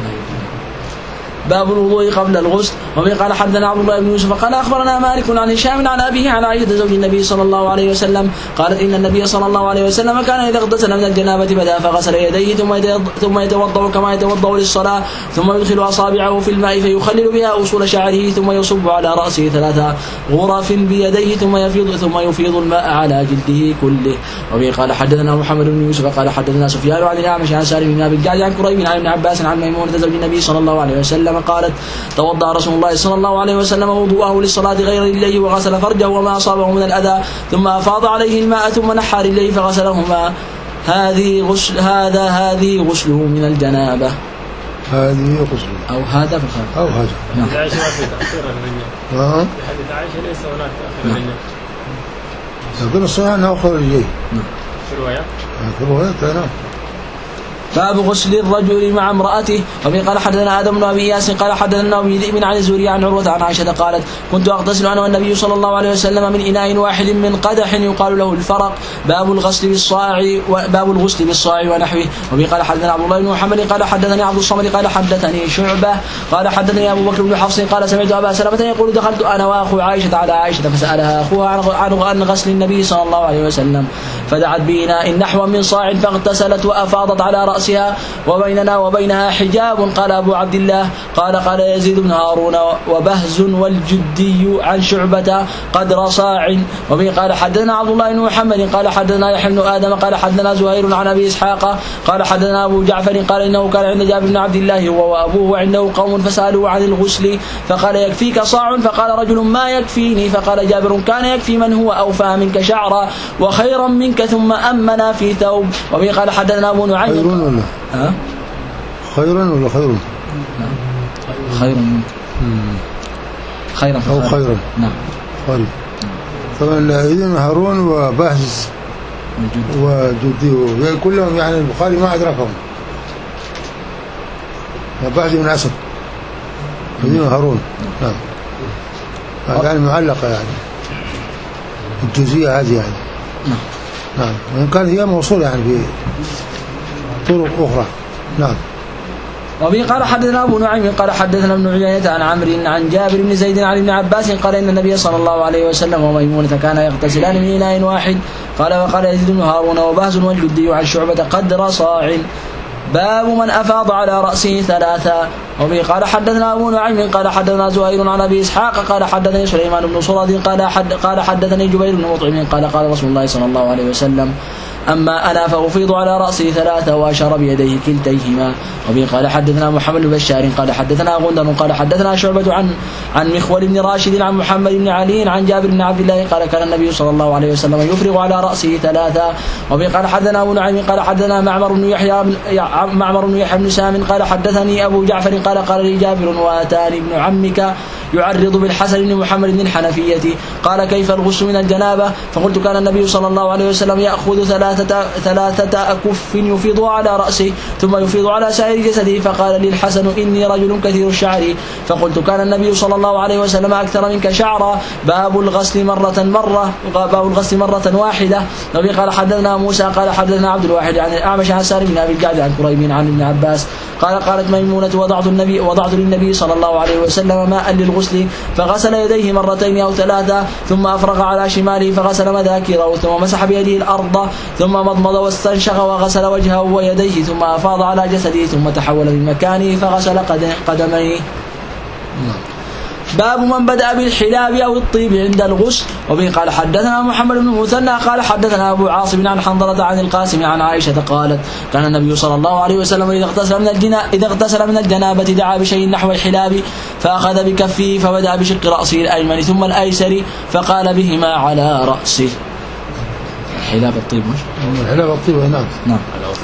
[SPEAKER 2] باب الوضوء قبل الغسل. وبه قال حدثنا عبد الله بن يوسف قال اخبرنا مالك عن هشام عن ابيه عن عائشه زوج النبي صلى الله عليه وسلم قالت ان النبي صلى الله عليه وسلم كان اذا اغتسل من الجنابه بدا فغسل يديه ثم ثم يتوضا كما يتوضا للصلاه ثم يدخل اصابعه في الماء فيخلل بها اصول شعره ثم يصب على راسه ثلاث غرف بيديه ثم يفيض ثم يفيض الماء على جلده كله. وبه قال حدثنا محمد بن يوسف قال حدثنا سفيان عن الأعمش عن سالم بن ابي الجعد عن كريب عن ابن عباس عن ميمونه زوج النبي صلى الله عليه وسلم قالت توضأ رسول الله صلى الله عليه وسلم وضوءه للصلاة غير رجليه وغسل فرجه وما أصابه من الأذى ثم أفاض عليه الماء ثم نحى رجليه فغسلهما هذه غسل هذا هذه غسله من الجنابة.
[SPEAKER 1] هذه غسله
[SPEAKER 2] أو هذا في الخارج
[SPEAKER 1] أو هذا.
[SPEAKER 3] نعم. عائشة في تأخير الرجال.
[SPEAKER 1] نعم.
[SPEAKER 3] في حديث عائشة ليس هناك تأخير الرجال.
[SPEAKER 1] لكن الصحيح أنه أخر رجليه.
[SPEAKER 2] نعم.
[SPEAKER 3] في روايات.
[SPEAKER 1] في روايات نعم.
[SPEAKER 2] باب غسل الرجل مع امرأته. وبه قال حدثنا آدم بن أبي ياس قال حدثنا أبي ذئب عن الزهري عن عروة عن عائشة قالت كنت أغتسل أنا والنبي صلى الله عليه وسلم من إناء واحد من قدح يقال له الفرق. باب الغسل بالصاع باب الغسل بالصاع ونحوه. وبه قال حدثنا عبد الله بن محمد قال حدثني عبد الصمد قال حدثني شعبة قال حدثني أبو بكر بن حفص قال سمعت أبا سلمة يقول دخلت أنا وأخو عائشة على عائشة فسألها أخوها عن غسل النبي صلى الله عليه وسلم فدعت بإناء نحو من صاع فاغتسلت وأفاضت على رأسها وبيننا وبينها حجاب. قال أبو عبد الله قال قال يزيد بن هارون وبهز والجدي عن شعبة قدر صاع. وبه قال حدثنا عبد الله بن محمد قال حدثنا يحيى بن آدم قال حدثنا زهير عن أبي إسحاق قال حدثنا أبو جعفر قال إنه كان عند جابر بن عبد الله هو وأبوه وعنده قوم فسألوا عن الغسل فقال يكفيك صاع فقال رجل ما يكفيني فقال جابر كان يكفي من هو أوفى منك شعرا وخيرا منك ثم أمنا في ثوب. وبه قال حدثنا أبو نعيم
[SPEAKER 1] خير ولا
[SPEAKER 2] ها
[SPEAKER 1] خيرا ولا خير
[SPEAKER 2] خير خيرا
[SPEAKER 1] أو خيرا
[SPEAKER 2] نعم
[SPEAKER 1] خير. طبعا ابن هارون وبهز وجدي كلهم يعني البخاري ما أدركهم. بهز بن أسد ابن هارون نعم يعني معلقة يعني الجزئية هذه يعني
[SPEAKER 2] نعم
[SPEAKER 1] نعم وإن كانت هي موصولة يعني في طرق أخرى نعم.
[SPEAKER 2] وبه قال حدثنا أبو نعيم قال حدثنا ابن عيينة عن عمرو عن جابر بن زيد عن ابن عباس قال إن النبي صلى الله عليه وسلم وميمونة كان يغتسلان من إناء واحد. قال وقال يزيد بن هارون وبهز والجدي عن شعبة قدر صاع. باب من أفاض على رأسه ثلاثا. وبه قال حدثنا أبو نعيم قال حدثنا زهير عن أبي إسحاق قال حدثني سليمان بن صراد قال حد قال حدثني جبير بن مطعم قال قال رسول الله صلى الله عليه وسلم أما أنا فأفيض على رأسي ثلاثة وأشار بيديه كلتيهما. وبه قال حدثنا محمد بن بشار قال حدثنا غندر قال حدثنا شعبة عن عن مخول بن راشد عن محمد بن علي عن جابر بن عبد الله قال كان النبي صلى الله عليه وسلم يفرغ على رأسه ثلاثة. وبه قال حدثنا أبو نعيم قال حدثنا معمر بن يحيى معمر بن يحيى بن سام قال حدثني أبو جعفر قال قال لي جابر واتاني ابن عمك يعرض بالحسن بن محمد بن الحنفية قال كيف الغسل من الجنابة؟ فقلت كان النبي صلى الله عليه وسلم يأخذ ثلاثة ثلاثة أكف يفيض على رأسه ثم يفيض على سائر جسده. فقال لي الحسن إني رجل كثير الشعر. فقلت كان النبي صلى الله عليه وسلم أكثر منك شعرا. باب الغسل مرة مرة باب الغسل مرة واحدة. وبه قال حدثنا موسى قال حدثنا عبد الواحد عن الأعمش عن سالم بن أبي الجعد عن كريب عن ابن عباس قال قالت ميمونة وضعت النبي وضعت للنبي صلى الله عليه وسلم ماء للغسل فغسل يديه مرتين أو ثلاثة ثم أفرغ على شماله فغسل مذاكره ثم مسح بيده الأرض ثم مضمض واستنشق وغسل وجهه ويديه ثم أفاض على جسده ثم تحول من مكانه فغسل قدميه. باب من بدأ بالحلاب أو الطيب عند الغسل. وبه قال حدثنا محمد بن مثنى قال حدثنا أبو عاصم عن حنظلة عن القاسم عن عائشة قالت كان النبي صلى الله عليه وسلم إذا اغتسل من الجنا إذا اغتسل من الجنابة دعا بشيء نحو الحلاب فأخذ بكفه فبدأ بشق رأسه الأيمن ثم الأيسر فقال بهما على رأسه. حلاب الطيب مش؟
[SPEAKER 1] حلاب الطيب نعم
[SPEAKER 2] نعم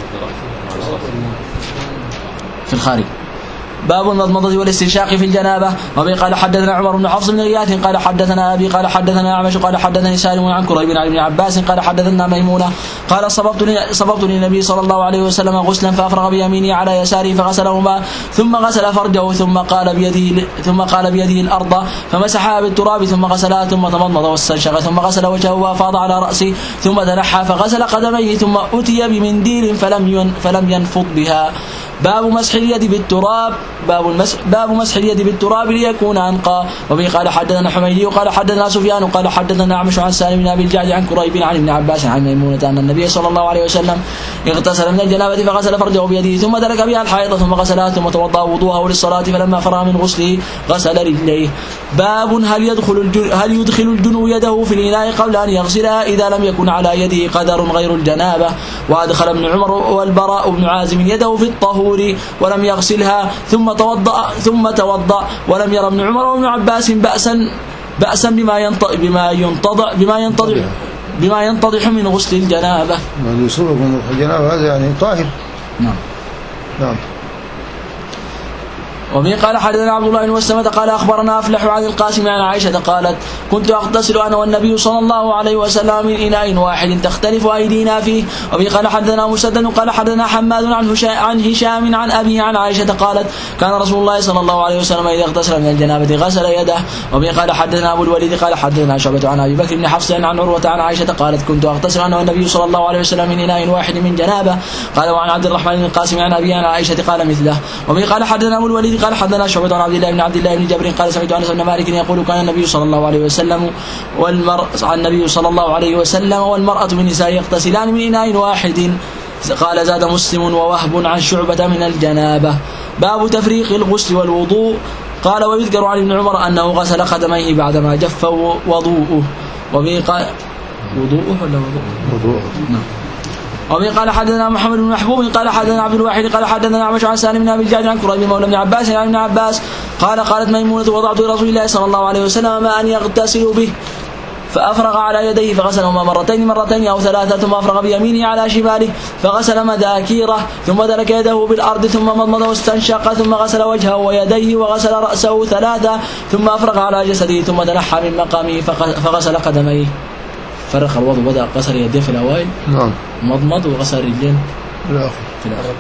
[SPEAKER 2] في الخارج. باب المضمضة والاستنشاق في الجنابة. وبه قال حدثنا عمر بن حفص بن غياث قال حدثنا أبي قال حدثنا أعمش قال حدثني سالم عن كريب عن ابن عباس قال حدثنا ميمونة قال صببت صببت للنبي صلى الله عليه وسلم غسلا فأفرغ بيمينه على يساره فغسلهما ثم غسل فرجه ثم قال بيده ثم قال بيده الأرض فمسحها بالتراب ثم غسلها ثم تمضمض واستنشق ثم غسل وجهه وأفاض على رأسه ثم تنحى فغسل قدميه ثم أتي بمنديل فلم فلم ينفض بها. باب مسح اليد بالتراب باب المسح باب مسح اليد بالتراب ليكون أنقى. وبه قال حدثنا حميدي قال حدثنا سفيان قال حدثنا أعمش عن سالم بن أبي الجعد عن كريب عن ابن عباس عن ميمونة أن النبي صلى الله عليه وسلم اغتسل من الجنابة فغسل فرجه بيده ثم دلك بها الحائض ثم غسلها ثم توضأ وضوءه للصلاة فلما فرغ من غسله غسل رجليه. باب هل يدخل هل يدخل الجنو يده في الإناء قبل أن يغسلها إذا لم يكن على يده قدر غير الجنابة. وأدخل ابن عمر والبراء بن عازم يده في الطهور ولم يغسلها ثم توضأ ثم توضأ ولم يرى ابن عمر وابن عباس بأسا بأسا بما ينطض بما ينتضع بما ينتضع بما ينتضح من غسل الجنابة.
[SPEAKER 1] من يصيب من الجنابة هذا يعني طاهر.
[SPEAKER 2] نعم
[SPEAKER 1] نعم.
[SPEAKER 2] وبه قال حدثنا عبد الله بن مسلمة قال أخبرنا أفلح عن القاسم عن عائشة قالت كنت أغتسل أنا والنبي صلى الله عليه وسلم من إناء واحد تختلف أيدينا فيه. وبه قال حدثنا مسدد قال حدثنا حماد عن عن هشام عن أبيه عن عائشة قالت كان رسول الله صلى الله عليه وسلم إذا اغتسل من الجنابة غسل يده. وبه قال حدثنا أبو الوليد قال حدثنا شعبة عن أبي بكر بن حفص عن عروة عن عائشة قالت كنت أغتسل أنا والنبي صلى الله عليه وسلم من إناء واحد من جنابة. قال وعن عبد الرحمن بن القاسم عن أبيه عن عائشة قال مثله. وبه قال حدثنا أبو الوليد قال حدثنا شعبة عن عبد الله بن عبد الله بن جبر قال سمعت أنس بن مالك يقول كان النبي صلى الله عليه وسلم والمرء عن النبي صلى الله عليه وسلم والمرأة من نساء يغتسلان من إناء واحد. قال زاد مسلم ووهب عن شعبة من الجنابة. باب تفريق الغسل والوضوء. قال ويذكر عن ابن عمر أنه غسل قدميه بعدما جف وضوءه. وبه قال وضوءه ولا وضوءه؟
[SPEAKER 1] وضوءه.
[SPEAKER 2] نعم. وبه قال حدثنا محمد بن محبوب قال حدثنا عبد الواحد قال حدثنا أعمش عن سالم بن أبي الجعد عن كريب مولى ابن عباس عن ابن عباس قال قالت ميمونة وضعت لرسول الله صلى الله عليه وسلم ماء يغتسل به فأفرغ على يديه فغسلهما مرتين مرتين أو ثلاثة ثم أفرغ بيمينه على شماله فغسل مذاكيره ثم دلك يده بالأرض ثم مضمض واستنشق ثم غسل وجهه ويديه وغسل رأسه ثلاثة ثم أفرغ على جسده ثم تنحى من مقامه فغسل قدميه. فرق الوضوء بدأ غسل يديه في الأوائل.
[SPEAKER 1] نعم.
[SPEAKER 2] مضمض وغسل رجلين
[SPEAKER 1] في الآخر.
[SPEAKER 2] في الآخر.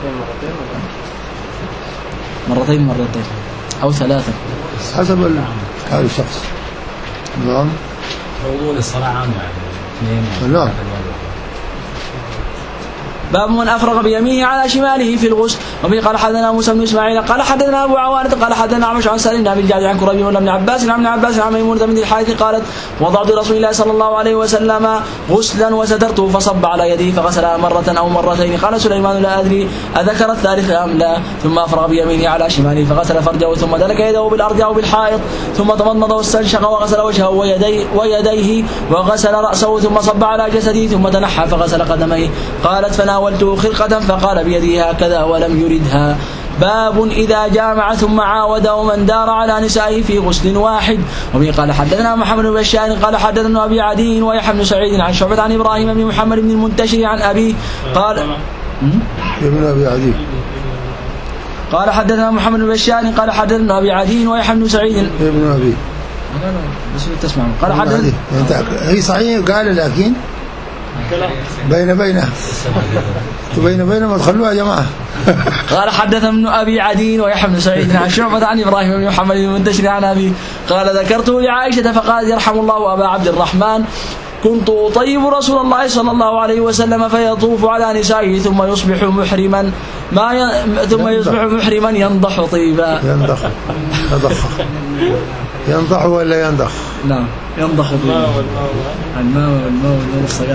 [SPEAKER 2] مرتين مرتين أو ثلاثة
[SPEAKER 1] حسب حال الشخص. نعم.
[SPEAKER 6] وضوء للصلاة عام يعني اثنين.
[SPEAKER 1] نعم.
[SPEAKER 2] باب من أفرغ بيمينه على شماله في الغسل. وبه قال حدثنا موسى بن إسماعيل قال حدثنا أبو عوانة قال حدثنا عمش عن سالم بن أبي الجعد عن كريب مولى ابن عباس عن ابن عباس عن ميمونة بنت الحارث قالت وضعت رسول الله صلى الله عليه وسلم غسلا وسترته فصب على يديه فغسلها مرة أو مرتين. قال سليمان لا أدري أذكر الثالث أم لا. ثم أفرغ بيمينه على شماله فغسل فرجه ثم دلك يده بالأرض أو بالحائط ثم تمضمض واستنشق وغسل وجهه ويديه, ويديه وغسل رأسه ثم صب على جسده ثم تنحى فغسل قدميه. قالت فناولته خرقة فقال بيده هكذا ولم يردها. باب إذا جامع ثم عاود ومن دار على نسائه في غسل واحد. وبه قال حدثنا محمد بن بشار قال حدثنا أبي عدي ويحيى بن سعيد عن شعبة عن إبراهيم بن محمد بن المنتشر عن أبيه قال
[SPEAKER 1] ابن أبي عدي
[SPEAKER 2] قال حدثنا محمد بن بشار قال حدثنا أبي عدي ويحيى بن سعيد
[SPEAKER 1] ابن أبي
[SPEAKER 2] بس تسمع قال حدثنا
[SPEAKER 1] هي صحيح قال لكن بين بينه بين بينه ما تخلوها يا جماعة.
[SPEAKER 2] قال حدثنا ابن أبي عدي ويحيى بن سعيد عن شعبة عن إبراهيم بن محمد بن المنتشر عن أبيه قال ذكرته لعائشة فقالت يرحم الله أبا عبد الرحمن كنت أطيب رسول الله صلى الله عليه وسلم فيطوف على نسائه ثم يصبح محرما ما ي... ثم يصبح محرما ينضح طيبا.
[SPEAKER 1] ينضح ينضح ينضح ولا ينضح؟
[SPEAKER 2] نعم ينضح طيبا. الماء والماء والصلاة.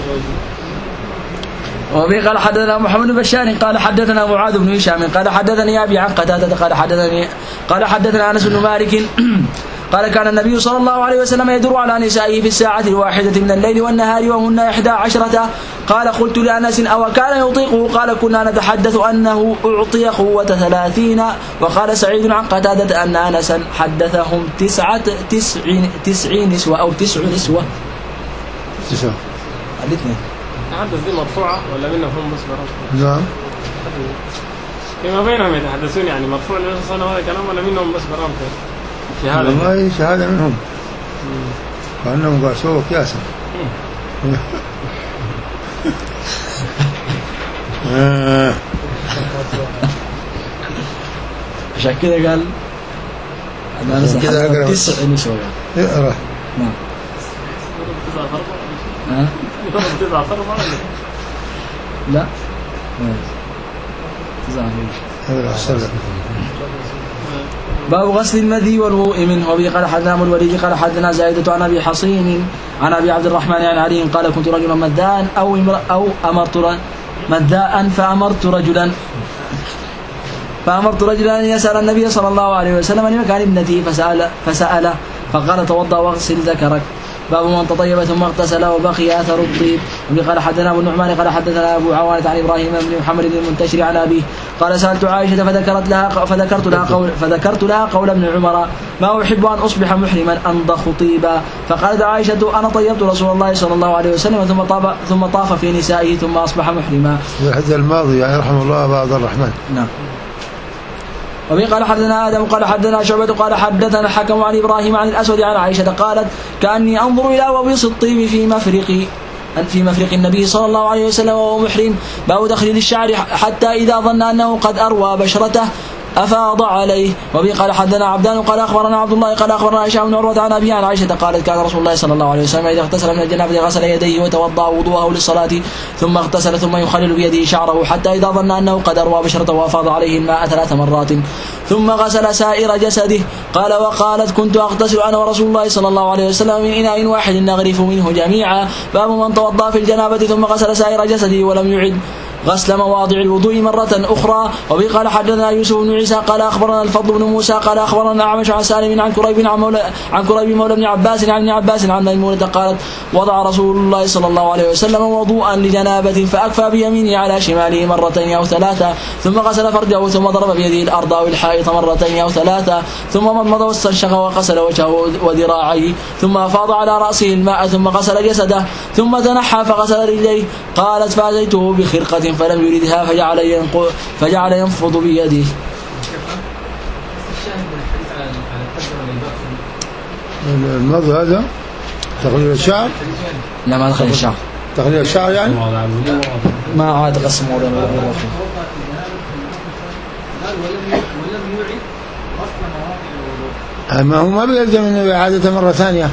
[SPEAKER 2] وبه قال حدثنا محمد بن بشار قال حدثنا معاذ بن هشام قال حدثني أبي عن قتادة قال حدثني قال حدثنا أنس بن مالك قال كان النبي صلى الله عليه وسلم يدور على نسائه في الساعة الواحدة من الليل والنهار وهن إحدى عشرة. قال قلت لأنس أو كان يطيقه قال كنا نتحدث أنه أعطي قوة ثلاثين. وقال سعيد عن قتادة أن أنسا حدثهم تسعة تسعين تسعين نسوة أو تسع نسوة
[SPEAKER 1] تسعة
[SPEAKER 2] الاثنين.
[SPEAKER 3] تحدث دي مرفوعة ولا منهم هم بس برام؟
[SPEAKER 1] نعم
[SPEAKER 3] فيما بينهم يتحدثون يعني مرفوع لنفس الصلاة هذا كلام ولا منهم بس برام في هذا؟
[SPEAKER 1] والله شهادة منهم كأنهم قاسوا كياسا.
[SPEAKER 2] عشان كذا قال أنا أنا تسع نسوة.
[SPEAKER 1] اقرأ.
[SPEAKER 2] نعم. ها؟ لا. باب غسل المذي والوضوء منه. وبه قال حدثنا ابو الوليد قال حدثنا زائدة عن ابي حصين عن ابي عبد الرحمن عن علي قال كنت رجلا مذاء او او امرت مذاء فامرت رجلا فامرت رجلا ان يسال النبي صلى الله عليه وسلم لمكان ابنته فسال فساله فقال توضا واغسل ذكرك. باب من تطيب ثم اغتسل وبقي اثر الطيب. وقال حدثنا ابو النعمان قال حدثنا ابو عوانة عن ابراهيم بن محمد بن المنتشر عن ابيه قال سالت عائشة فذكرت لها فذكرت لها قول فذكرت لها قول ابن عمر ما احب ان اصبح محرما انضخ طيبا. فقالت عائشة انا طيبت رسول الله صلى الله عليه وسلم ثم طاف ثم طاف في نسائه ثم اصبح محرما.
[SPEAKER 1] الحديث الماضي يعني رحمه الله ابا عبد الرحمن.
[SPEAKER 2] نعم. وبه قال حدثنا آدم قال حدثنا شعبة قال حدثنا الحكم عن إبراهيم عن الأسود عن عائشة قالت كأني أنظر إلى وبيص الطيب في مفرق في مفرق النبي صلى الله عليه وسلم وهو محرم. باب تخليل الشعر حتى إذا ظن أنه قد أروى بشرته أفاض عليه. وبه قال حدثنا عبدان قال أخبرنا عبد الله قال أخبرنا هشام بن عروة عن أبي عن عائشة قالت كان رسول الله صلى الله عليه وسلم إذا اغتسل من الجنابة غسل يديه وتوضأ وضوءه للصلاة ثم اغتسل ثم يخلل بيده شعره حتى إذا ظن أنه قد أروى بشرته وأفاض عليه الماء ثلاث مرات ثم غسل سائر جسده. قال وقالت كنت أغتسل أنا ورسول الله صلى الله عليه وسلم من إناء واحد نغرف منه جميعا. باب من توضأ في الجنابة ثم غسل سائر جسده ولم يعد غسل مواضع الوضوء مرة أخرى. وبه قال حدثنا يوسف بن عيسى قال أخبرنا الفضل بن موسى قال أخبرنا أعمش عن سالم عن كريب عن مولى عن كريب مولى ابن عباس عن ابن عباس عن ميمونة قالت وضع رسول الله صلى الله عليه وسلم وضوءا لجنابة فأكفى بيمينه على شماله مرتين أو ثلاثة ثم غسل فرجه ثم ضرب بيده الأرض أو الحائط مرتين أو ثلاثة ثم مضمض واستنشق وغسل وجهه وذراعيه ثم أفاض على رأسه الماء ثم غسل جسده ثم تنحى فغسل رجليه. قالت فأتيته بخرقة فلم يردها فجعل ينقض فجعل ينفض بيده.
[SPEAKER 1] المضي هذا تقليل الشعر؟
[SPEAKER 2] لا ما دخل الشعر.
[SPEAKER 1] تقليل الشعر يعني؟
[SPEAKER 2] ما عاد قسم ولا ولا
[SPEAKER 1] ما هو ما بيلزم انه إعادة مرة ثانية.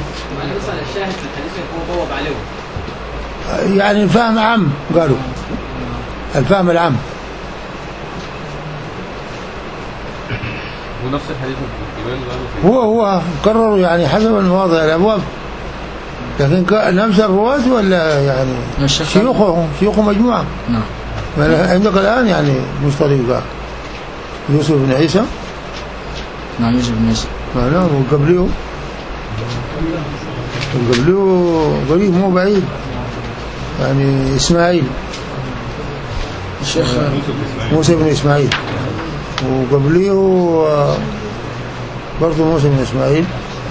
[SPEAKER 8] الشاهد في الحديث يكون ضوب عليه.
[SPEAKER 1] يعني الفهم عام قالوا الفهم العام.
[SPEAKER 4] ونفس الحديث
[SPEAKER 1] هو هو كرروا يعني حسب المواضع الأبواب، لكن نفس الرواة ولا يعني شيوخه شيوخه مجموعة.
[SPEAKER 2] نعم.
[SPEAKER 1] عندك الآن يعني مستضيف يوسف بن عيسى.
[SPEAKER 2] نعم يوسف بن عيسى.
[SPEAKER 1] نعم وقبليه وقبليه قريب مو بعيد يعني إسماعيل
[SPEAKER 2] الشيخ
[SPEAKER 1] موسى بن إسماعيل، وقبليه برضه موسى بن إسماعيل،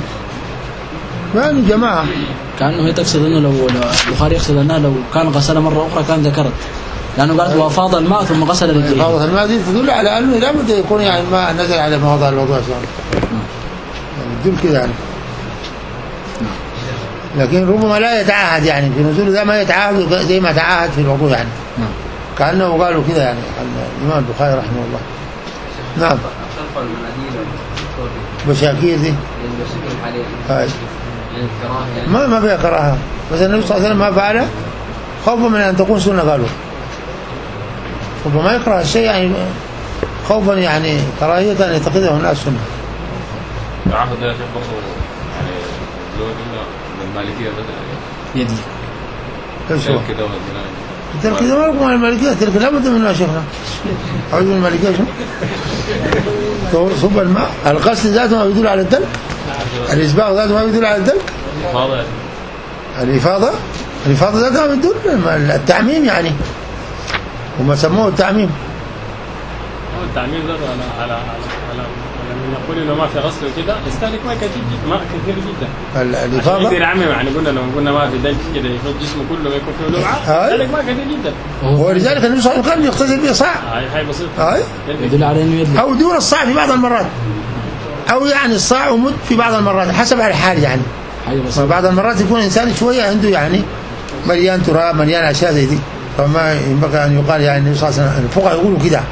[SPEAKER 1] يعني جماعة.
[SPEAKER 2] كأنه هي تقصد أنه لو البخاري يقصد أنها لو كان غسل مرة أخرى كان ذكرت، لأنه قالت وأفاض الماء ثم غسل رجليه.
[SPEAKER 1] أفاض الماء دي تدل على أنه لابد يكون يعني الماء نزل على مواضع الوضوء أصلا، يعني تدل كده يعني. لكن ربما لا يتعاهد يعني في نزول ذا ما يتعاهد زي ما تعاهد في الوضوء يعني. كأنه قالوا كده يعني الإمام البخاري رحمه الله. نعم. بشاكير دي هاي ما ما فيها كراهة، بس النبي صلى الله عليه وسلم ما فعله خوفا من أن تكون سنة، قالوا ربما يكره الشيء يعني خوفا يعني كراهية أن يتخذه الناس سنة.
[SPEAKER 4] تعهد يا شيخ برضه يعني لو قلنا المالكية بدأ
[SPEAKER 1] يدي ايش هو؟
[SPEAKER 4] كده
[SPEAKER 1] ترك كده ما لكم على المالكية، ترك لابد منها شيخنا. أعوذ من المالكية شو؟ صب الماء، القصد ذاته ما يدل على الدلك، الإسباغ ذاته ما يدل على الدلك، الإفاضة الإفاضة ذاته ما يدل، التعميم يعني هم سموه التعميم.
[SPEAKER 3] هو التعميم ذاته على على على لما نقول انه ما في غسل وكده يستهلك ماء كثير جدا، ماء كثير جدا.
[SPEAKER 1] الإفاضة
[SPEAKER 3] كثير عمم يعني قلنا لو قلنا ما في دلك كده يفض جسمه كله ما يكون فيه لمعة يستهلك ماء كثير جدا.
[SPEAKER 1] ولذلك النبي صلى الله عليه وسلم يغتسل به صاع.
[SPEAKER 3] هاي هاي بسيطة.
[SPEAKER 1] هاي
[SPEAKER 2] يدل على انه يدل.
[SPEAKER 1] أو دون الصاع في بعض المرات، أو يعني الصاع ومد في بعض المرات حسب الحال يعني. بعض المرات يكون الإنسان شوية عنده يعني مليان تراب مليان أشياء زي دي، فما ينبغي أن يقال يعني النبي صلى الله عليه وسلم الفقهاء يقولوا كده.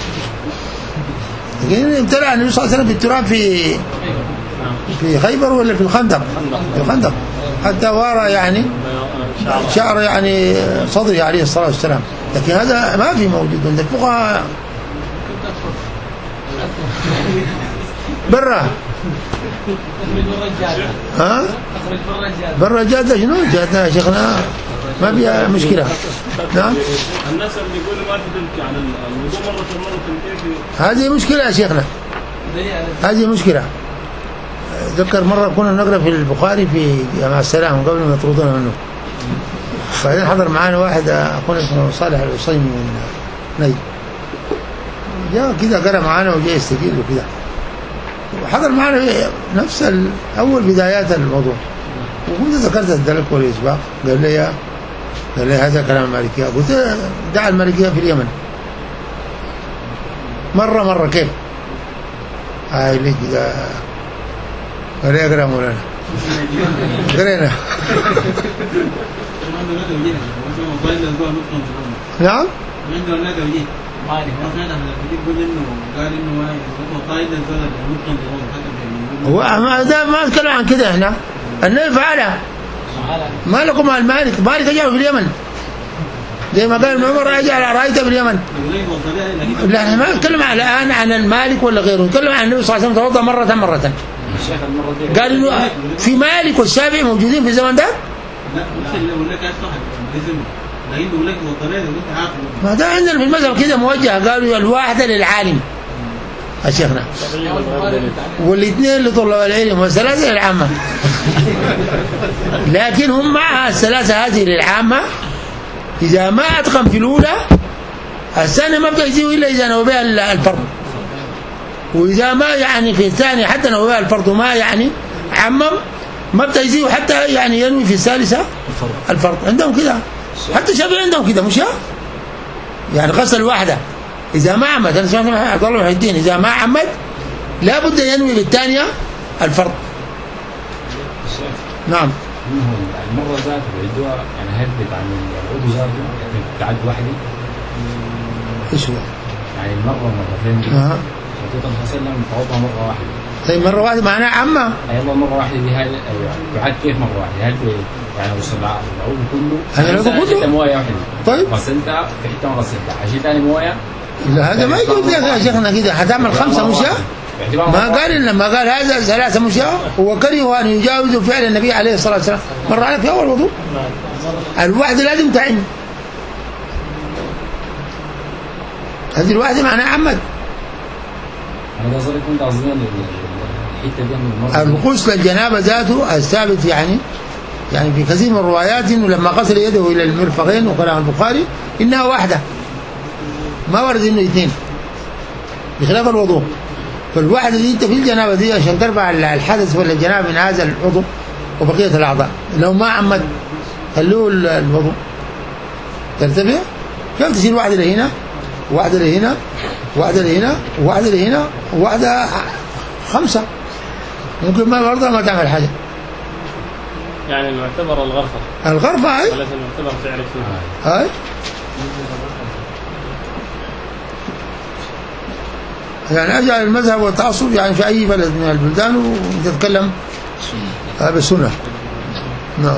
[SPEAKER 1] لكن امتلأ النبي صلى الله عليه وسلم بالتراب في في خيبر ولا في الخندق؟ في الخندق حتى وارى يعني شعر يعني صدره عليه الصلاة والسلام، لكن هذا ما في موجود عند الفقهاء. برا ها؟ برا جادة شنو؟ جادة يا شيخنا ما فيها مشكلة. نعم.
[SPEAKER 3] الناس اللي يقولوا ما تدلك على الوضوء مرة مرة كيف؟
[SPEAKER 1] هذه مشكلة يا شيخنا، هذه مشكلة. ذكر مرة كنا نقرأ في البخاري في مع السلام قبل ما يطردونا منه، بعدين حضر معانا واحد أخونا اسمه صالح العصيمي من نجد، جاء كده قرأ معانا وجاء يستقيل وكده، وحضر معانا نفس أول بدايات الموضوع، وكنت ذكرت الدلك والإسباق، قال لي يا قال لي هذا كلام المالكية، قلت دع المالكية في اليمن مرة مرة كيف؟ هاي لي كده قال لي اقرأ مولانا قرينا. نعم هو ما ده ما اتكلم عن كده هنا، النبي فعله ما لكم مع المالك، مالك جاء في اليمن زي ما قال ابن عمر اجى على رايته في اليمن. لا احنا ما نتكلم الان عن المالك ولا غيره، نتكلم عن النبي صلى الله عليه وسلم توضا مرة مرة. قال انه في مالك والشافعي موجودين في الزمن ده؟ ما ده عندنا في المذهب كده موجه، قالوا الواحدة للعالم يا شيخنا والاثنين لطلاب العلم والثلاثة للعامة. لكن هم مع الثلاثة هذه للعامة، إذا ما أتقن في الأولى الثانية ما بدأ يجيه إلا إذا نوى بها الفرض، وإذا ما يعني في الثانية حتى نوى بها الفرض ما يعني عمم ما بدأ يجيه حتى يعني ينوي في الثالثة الفرض. عندهم كده حتى الشافعي عندهم كده مش يعني غسل واحدة إذا ما عمد، أنا سمعت عبد الله بن الدين إذا ما عمد لا بد ينوي بالثانية الفرض. نعم.
[SPEAKER 6] المرة ذات العدوى يعني هدت عن العضو ذاته تعد واحدة.
[SPEAKER 1] إيش هو؟
[SPEAKER 6] يعني المرة مرتين.
[SPEAKER 1] آه.
[SPEAKER 6] الرسول صلى الله عليه وسلم توضأ مرة واحدة.
[SPEAKER 1] طيب مرة واحدة معناها عامة.
[SPEAKER 6] أيوة مرة واحدة دي هل تعد كيف مرة واحدة؟ هل يعني وصل العضو كله؟
[SPEAKER 1] هذا العضو كله؟
[SPEAKER 6] موية واحدة.
[SPEAKER 1] طيب
[SPEAKER 6] غسلتها في حته ما غسلتها عشان ثاني مويه.
[SPEAKER 1] لا هذا ما يجوز يا شيخنا كده، هتعمل خمسه مشاة. ما قال إن ما قال هذا ثلاثه مشاة، وكره ان يجاوزوا فعل النبي عليه الصلاه والسلام. مر عليك في اول وضوء الواحده لازم تعين، هذه الواحده معناها عمد.
[SPEAKER 6] انا قصدي كنت قصدي الحته دي من المرة.
[SPEAKER 1] الغسل الجنابه ذاته الثابت يعني يعني في كثير من الروايات انه لما غسل يده الى المرفقين وكلام البخاري انها واحده، ما ورد انه اثنين بخلاف الوضوء. فالواحده دي انت في الجنابه دي عشان ترفع الحدث ولا الجنابه من هذا العضو وبقيه الاعضاء، لو ما عمد خلوه الوضوء ترتفع. كيف تشيل واحده لهنا واحده لهنا واحده لهنا واحده لهنا وواحده خمسه، ممكن ما برضه ما تعمل حاجه.
[SPEAKER 3] يعني المعتبر الغرفه
[SPEAKER 1] الغرفه هاي
[SPEAKER 3] وليس المعتبر فعل فيه
[SPEAKER 1] هاي يعني اجعل المذهب والتعصب يعني في اي بلد من البلدان وتتكلم بالسنه. نعم.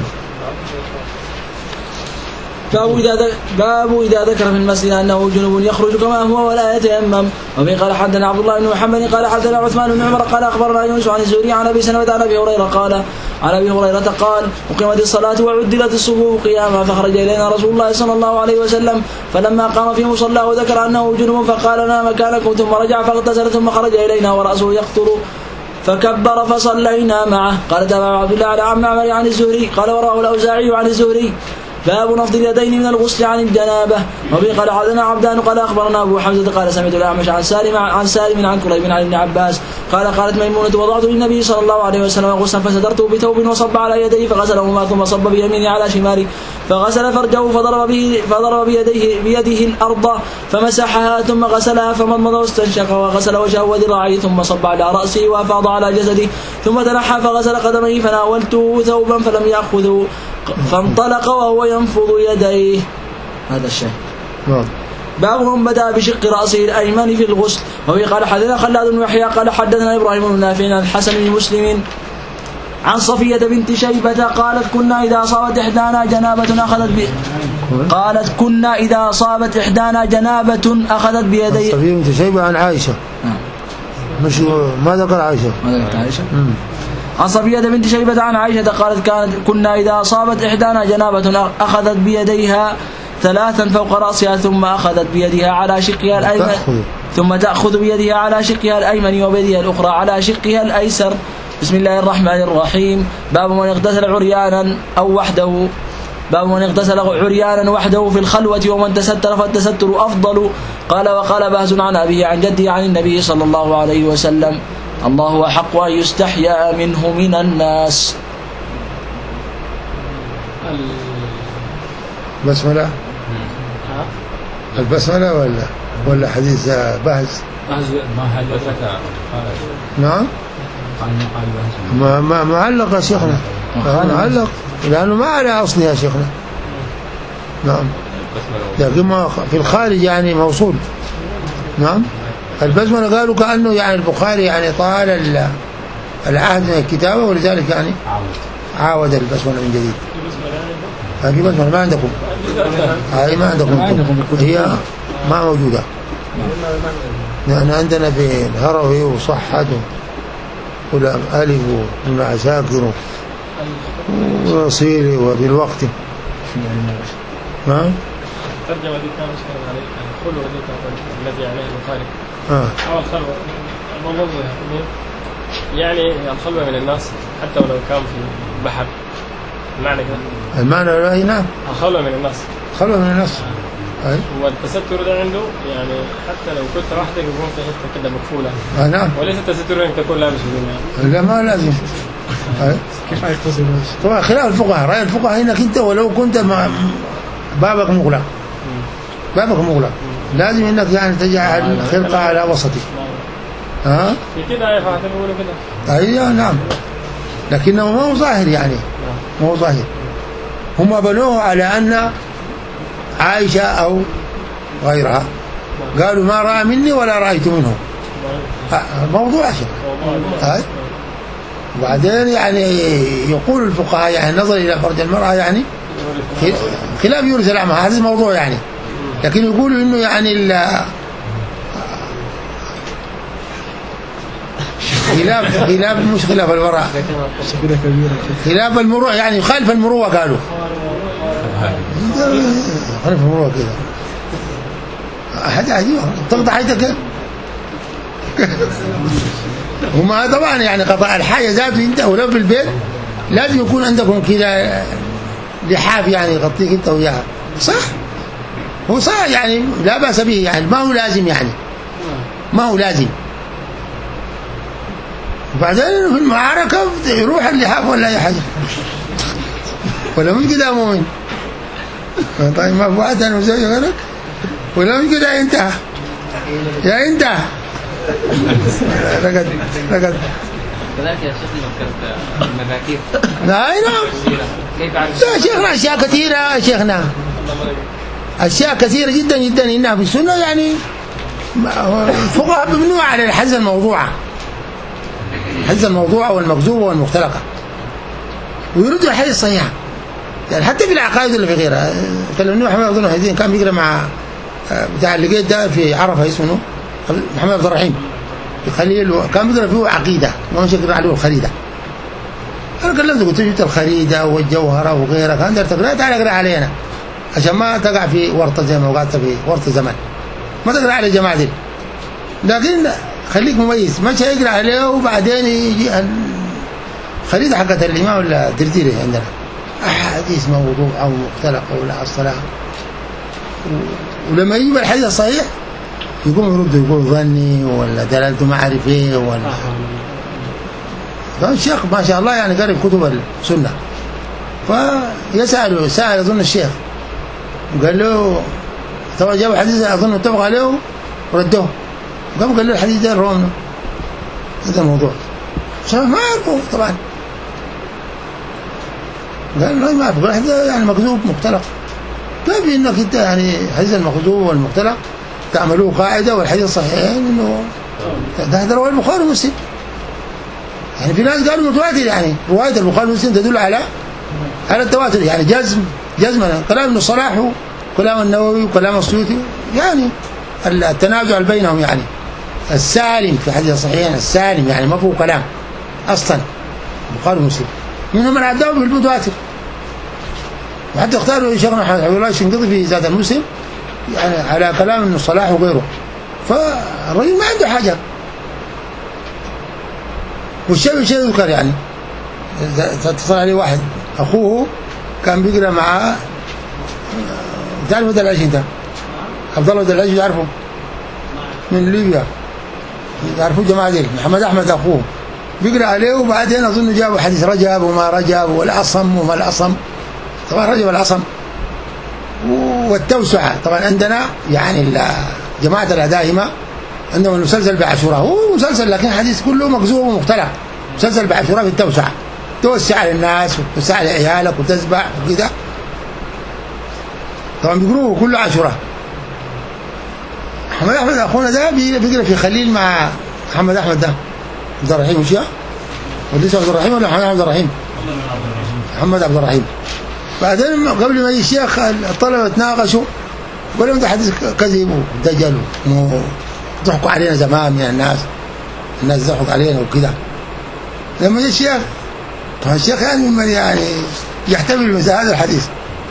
[SPEAKER 2] باب إذا باب إذا ذكر في المسجد أنه جنوب يخرج كما هو ولا يتيمم. وفي قال حدثنا عبد الله بن محمد قال حدثنا عثمان بن عمر قال أخبرنا يونس عن الزهري عن أبي سلمة عن أبي هريرة قال عن أبي هريرة قال أقيمت الصلاة وعدلت الصفوف قياما فخرج إلينا رسول الله صلى الله عليه وسلم فلما قام في مصلاه ذكر أنه جنوب فقال لنا مكانكم ثم رجع فاغتسل ثم خرج إلينا ورأسه يقطر فكبر فصلينا معه. قال تابع عبد الله على عم معمر عن الزهري قال وراه الأوزاعي عن الزهري باب نفض اليدين من الغسل عن الجنابه. وبه قال حدثنا عبدان قال اخبرنا ابو حمزه قال سمعت الاعمش عن سالم عن سالم عن كريب عن ابن عباس قال قالت ميمونه وضعت للنبي صلى الله عليه وسلم غسلا فسترته بثوب وصب على يديه فغسلهما ثم صب بيمينه على شماله فغسل فرجه فضرب به فضرب بيديه بيده الارض فمسحها ثم غسلها فمضمض واستنشق وغسل وجهه وذراعيه ثم صب على راسه وافاض على جسده ثم تنحى فغسل قدميه فناولته ثوبا فلم ياخذه فانطلق وهو ينفض يديه. هذا الشيء.
[SPEAKER 1] نعم.
[SPEAKER 2] باب من بدأ بشق رأسه الأيمن في الغسل. وفي قال حدثنا خلاد بن يحيى قال حدثنا إبراهيم بن نافع عن الحسن بن مسلم عن صفية بنت شيبة قالت كنا إذا أصابت إحدانا جنابة أخذت ب... قالت كنا إذا أصابت إحدانا جنابة أخذت بيدي.
[SPEAKER 1] صفية بنت شيبة عن عائشة.
[SPEAKER 2] نعم.
[SPEAKER 1] مش ما ذكر عائشة.
[SPEAKER 2] ما ذكر عائشة. مم. عن صفية بنت شيبة عن عائشة قالت كانت كنا إذا أصابت إحدانا جنابة أخذت بيديها ثلاثا فوق رأسها ثم أخذت بيدها على شقها الأيمن ثم تأخذ بيدها على شقها الأيمن وبيدها الأخرى على شقها الأيسر. بسم الله الرحمن الرحيم. باب من اغتسل عريانا أو وحده. باب من اغتسل عريانا وحده في الخلوة ومن تستر فالتستر أفضل. قال وقال بهز عن أبيه عن جده عن النبي صلى الله عليه وسلم الله أحق أن يستحيا منه من الناس.
[SPEAKER 1] البسملة البسملة ولا ولا حديث بهز؟
[SPEAKER 6] بهز ما هلك.
[SPEAKER 1] نعم. ما ما معلق يا شيخنا. معلق لأنه ما على أصل يا شيخنا. نعم. لكن ما في الخارج يعني موصول. نعم. البسملة قالوا كأنه يعني البخاري يعني طال العهد من الكتابة ولذلك يعني عاود البسملة من جديد. هذه بسملة ما عندكم. هذه ما عندكم. هي ما موجودة. نحن عندنا في الهروي وصحة ولا ألف وابن عساكر وصيري وبالوقت. ها؟
[SPEAKER 3] الترجمة دي كانت الخلوة دي الذي عليه البخاري.
[SPEAKER 1] اه.
[SPEAKER 3] أو الخلوة الموضوع يعني الخلوة من الناس حتى ولو كان في بحر. المعنى كده.
[SPEAKER 1] المعنى لا نعم.
[SPEAKER 3] الخلوة من الناس.
[SPEAKER 1] خلوة من الناس. أي.
[SPEAKER 3] والتستر ده عنده يعني حتى لو كنت وحدك يكون في حتة كده مقفولة.
[SPEAKER 1] آه نعم.
[SPEAKER 3] وليس التستر انك تكون لابس هدوم.
[SPEAKER 1] لا ما لازم.
[SPEAKER 5] كيف يغتسل؟
[SPEAKER 1] طبعا خلاف الفقهاء، رأي الفقهاء انك انت ولو كنت بابك مغلق. بابك مغلق. لازم انك يعني تجعل الخرقة على وسطك. ها؟
[SPEAKER 3] في كده يا فهد بيقولوا كده.
[SPEAKER 1] ايوه نعم. لكنه ما هو ظاهر يعني. ما هو ظاهر. هم بنوه على ان عائشة او غيرها قالوا ما رأى مني ولا رأيت منه. الموضوع شيء. هاي. وبعدين يعني يقول الفقهاء يعني نظر الى فرج المرأة يعني خلاف يورث الأعمى، هذا الموضوع يعني. لكن يقولوا إنه يعني خلاف خلاف مش خلاف الوراء، خلاف المروءة يعني يخالف المروءة قالوا خالف المروءة كده حاجة عجيبة تقطع حاجتك وما طبعا يعني قطع الحاجة ذاته انت ولو في البيت لازم يكون عندكم كده لحاف يعني يغطيك انت وياها صح، هو صح يعني لا بأس به يعني ما هو لازم يعني ما هو لازم. وبعدين في المعركة يروح اللحاف ولا أي حاجة ولا مش كده مؤمن طيب ما في واحد أنا وزوجي غيرك ولا مش كده أنت يا أنت رقد رقد
[SPEAKER 9] كذلك يا شيخنا ذكرت المفاكير.
[SPEAKER 1] نعم لا شيخنا أشياء كثيرة يا شيخنا أشياء كثيرة جدا جدا إنها في السنة يعني الفقهاء ممنوع على الحديث الموضوعة حديث الموضوعة والمكذوبة والمختلقة ويردوا الحديث الصحيحة يعني حتى في العقائد اللي في غيرها. كلمني محمد أظن هيدين كان بيقرأ مع بتاع اللي جيت ده في عرفة اسمه محمد عبد الرحيم الخليل كان بيقرأ فيه عقيدة ما مش يقرأ عليه الخريدة. أنا كلمته قلت جبت الخريدة والجوهرة وغيرها كان دار تقرأ تعال اقرأ علينا عشان ما تقع في ورطة زي ما وقعت في ورطة زمان ما تقرأ على الجماعة دي. لكن خليك مميز ما شيء يقرأ عليه وبعدين يجي الخريدة حقت الإمام ولا الدرديري عندنا أحاديث موضوع أو مختلق أو لا الصلاة ولما يجيب الحديث الصحيح يقوم يرد يقول ظني ولا دلالته ما أعرف إيه ولا كان الشيخ ما شاء الله يعني قرأ كتب السنة فيسأله سأل أظن الشيخ وقال له طبعا جاب حديث أظن اتفق عليه وردوه قام قال له الحديث ده رومنه هذا الموضوع ما يعرفه طبعا قال له ما يعرف الحديث يعني مكذوب مختلق كيف انك انت يعني حديث المكذوب والمختلق تعملوه قاعده والحديث الصحيحين انه ده هذا رواه البخاري ومسلم يعني في ناس قالوا متواتر يعني روايه البخاري ومسلم تدل على على التواتر يعني جزم جزما كلام ابن صلاح وكلام النووي وكلام السيوطي يعني التنازع بينهم يعني السالم في حديث الصحيحين السالم يعني ما فيه كلام اصلا البخاري ومسلم منهم من عداهم بالمتواتر وحتى اختاروا شيخنا حبيب الله الشنقيطي في زاد المسلم يعني على كلام ابن صلاح وغيره فالرجل ما عنده حاجه والشيء شيء يذكر يعني اتصل عليه واحد اخوه كان بيقرا معاه تعرف هذا العيش انت عبد الله العيش يعرفه من ليبيا يعرفوا جماعه دي محمد احمد اخوه بيقرا عليه وبعدين اظن جابوا حديث رجب وما رجب والاصم وما الاصم طبعا رجب الاصم والتوسعه طبعا عندنا يعني جماعه الادائمه عندهم المسلسل بعاشوراء هو مسلسل لكن حديث كله مكذوب ومختلق مسلسل بعاشوراء في التوسعه توسع للناس وتوسع لعيالك وتسبح وكده طبعا بيقروه كله عاشوراء. محمد احمد اخونا ده بيقرا في خليل مع محمد احمد ده عبد الرحيم وش وليس عبد الرحيم ولا محمد عبد الرحيم محمد عبد الرحيم. بعدين قبل ما يجي الشيخ الطلبه تناقشوا قالوا لهم ده حديث كذب ودجل ضحكوا علينا زمان من الناس الناس ضحكوا علينا وكده. لما جاء الشيخ طبعا الشيخ يعني من يعني يحتمل مثل هذا الحديث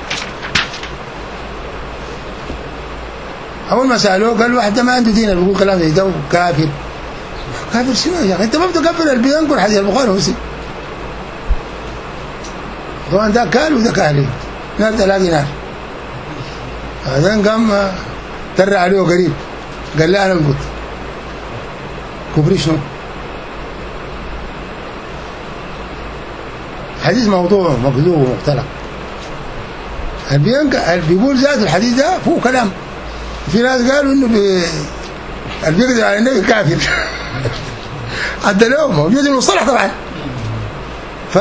[SPEAKER 1] اول ما سالوه قال واحد ده ما عنده دين بيقول كلام زي ده كافر كافر شنو يا اخي انت ما بتكفر اللي بينقل حديث البخاري ومسلم طبعا ده كال وده كالي نار تلاقي نار. بعدين قام ترى عليه قريب قال لا انا قلت كبري شنو حديث موضوع مكذوب ومختلق اللي بيقول ذات الحديث ده فوق كلام. في ناس قالوا انه اللي بيقدر على النبي كافر حتى لو موجود المصطلح طبعا. ف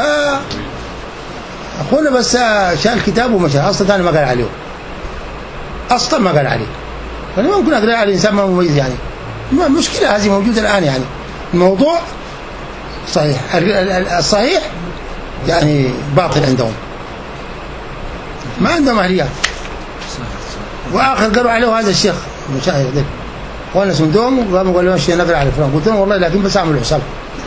[SPEAKER 1] اخونا بس شال كتابه ومشى اصلا ثاني ما قال عليه اصلا ما قال عليه فانا ما ممكن اقرا على انسان ما مميز يعني ما مشكله هذه موجوده الان يعني الموضوع صحيح الصحيح يعني باطل عندهم ما عندهم أهليات. وآخر قالوا عليه هذا الشيخ المشاهير ذاك وانا سندوم وقاموا قالوا مشي نفل على فلان، قلت لهم والله لكن بس اعملوا حساب.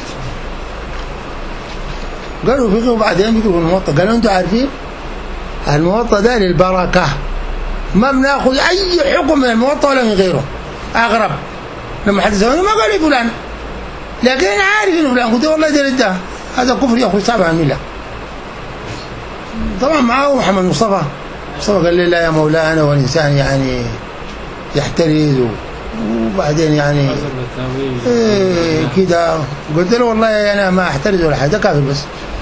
[SPEAKER 1] قالوا فقه وبعدين بيقولوا الموطأ، قالوا انتم عارفين الموطأ ده للبركة، ما بناخذ اي حكم من الموطأ ولا من غيره. اغرب لما حد سألني ما قال لي فلان، لكن انا عارف انه فلان، قلت والله ده ده هذا كفر يخرج تابع عن المله. طبعا معه محمد مصطفى مصطفى قال لي لا يا مولانا والانسان يعني يحترز، وبعدين يعني إيه كده. قلت له والله انا ما احترز ولا حاجه، كافر بس.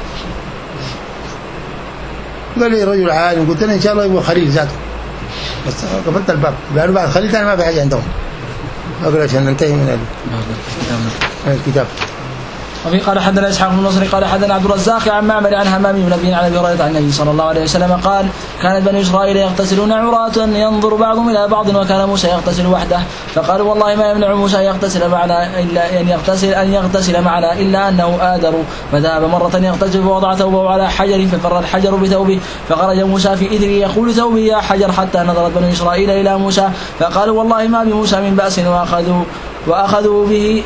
[SPEAKER 1] قال لي رجل عالم، قلت له ان شاء الله يبغى خليل ذاته، بس قفلت الباب. قالوا بعد خليل ثاني ما في حاجه عندهم. اقرا عشان ننتهي من الكتاب.
[SPEAKER 2] وفي قال حدثنا اسحاق بن نصر قال حدثنا عبد الرزاق عن معمر عن همام بن ابي عن ابي هريره عن النبي صلى الله عليه وسلم قال: كانت بني اسرائيل يغتسلون عراة ينظر بعضهم الى بعض، وكان موسى يغتسل وحده، فقالوا والله ما يمنع موسى يغتسل معنا الا ان يغتسل ان يغتسل معنا الا انه آدر. فذهب مرة يغتسل فوضع ثوبه على حجر ففر الحجر بثوبه، فخرج موسى في اثره يقول ثوبه يا حجر، حتى نظرت بني اسرائيل الى موسى فقالوا والله ما بموسى من بأس، واخذوا واخذوا به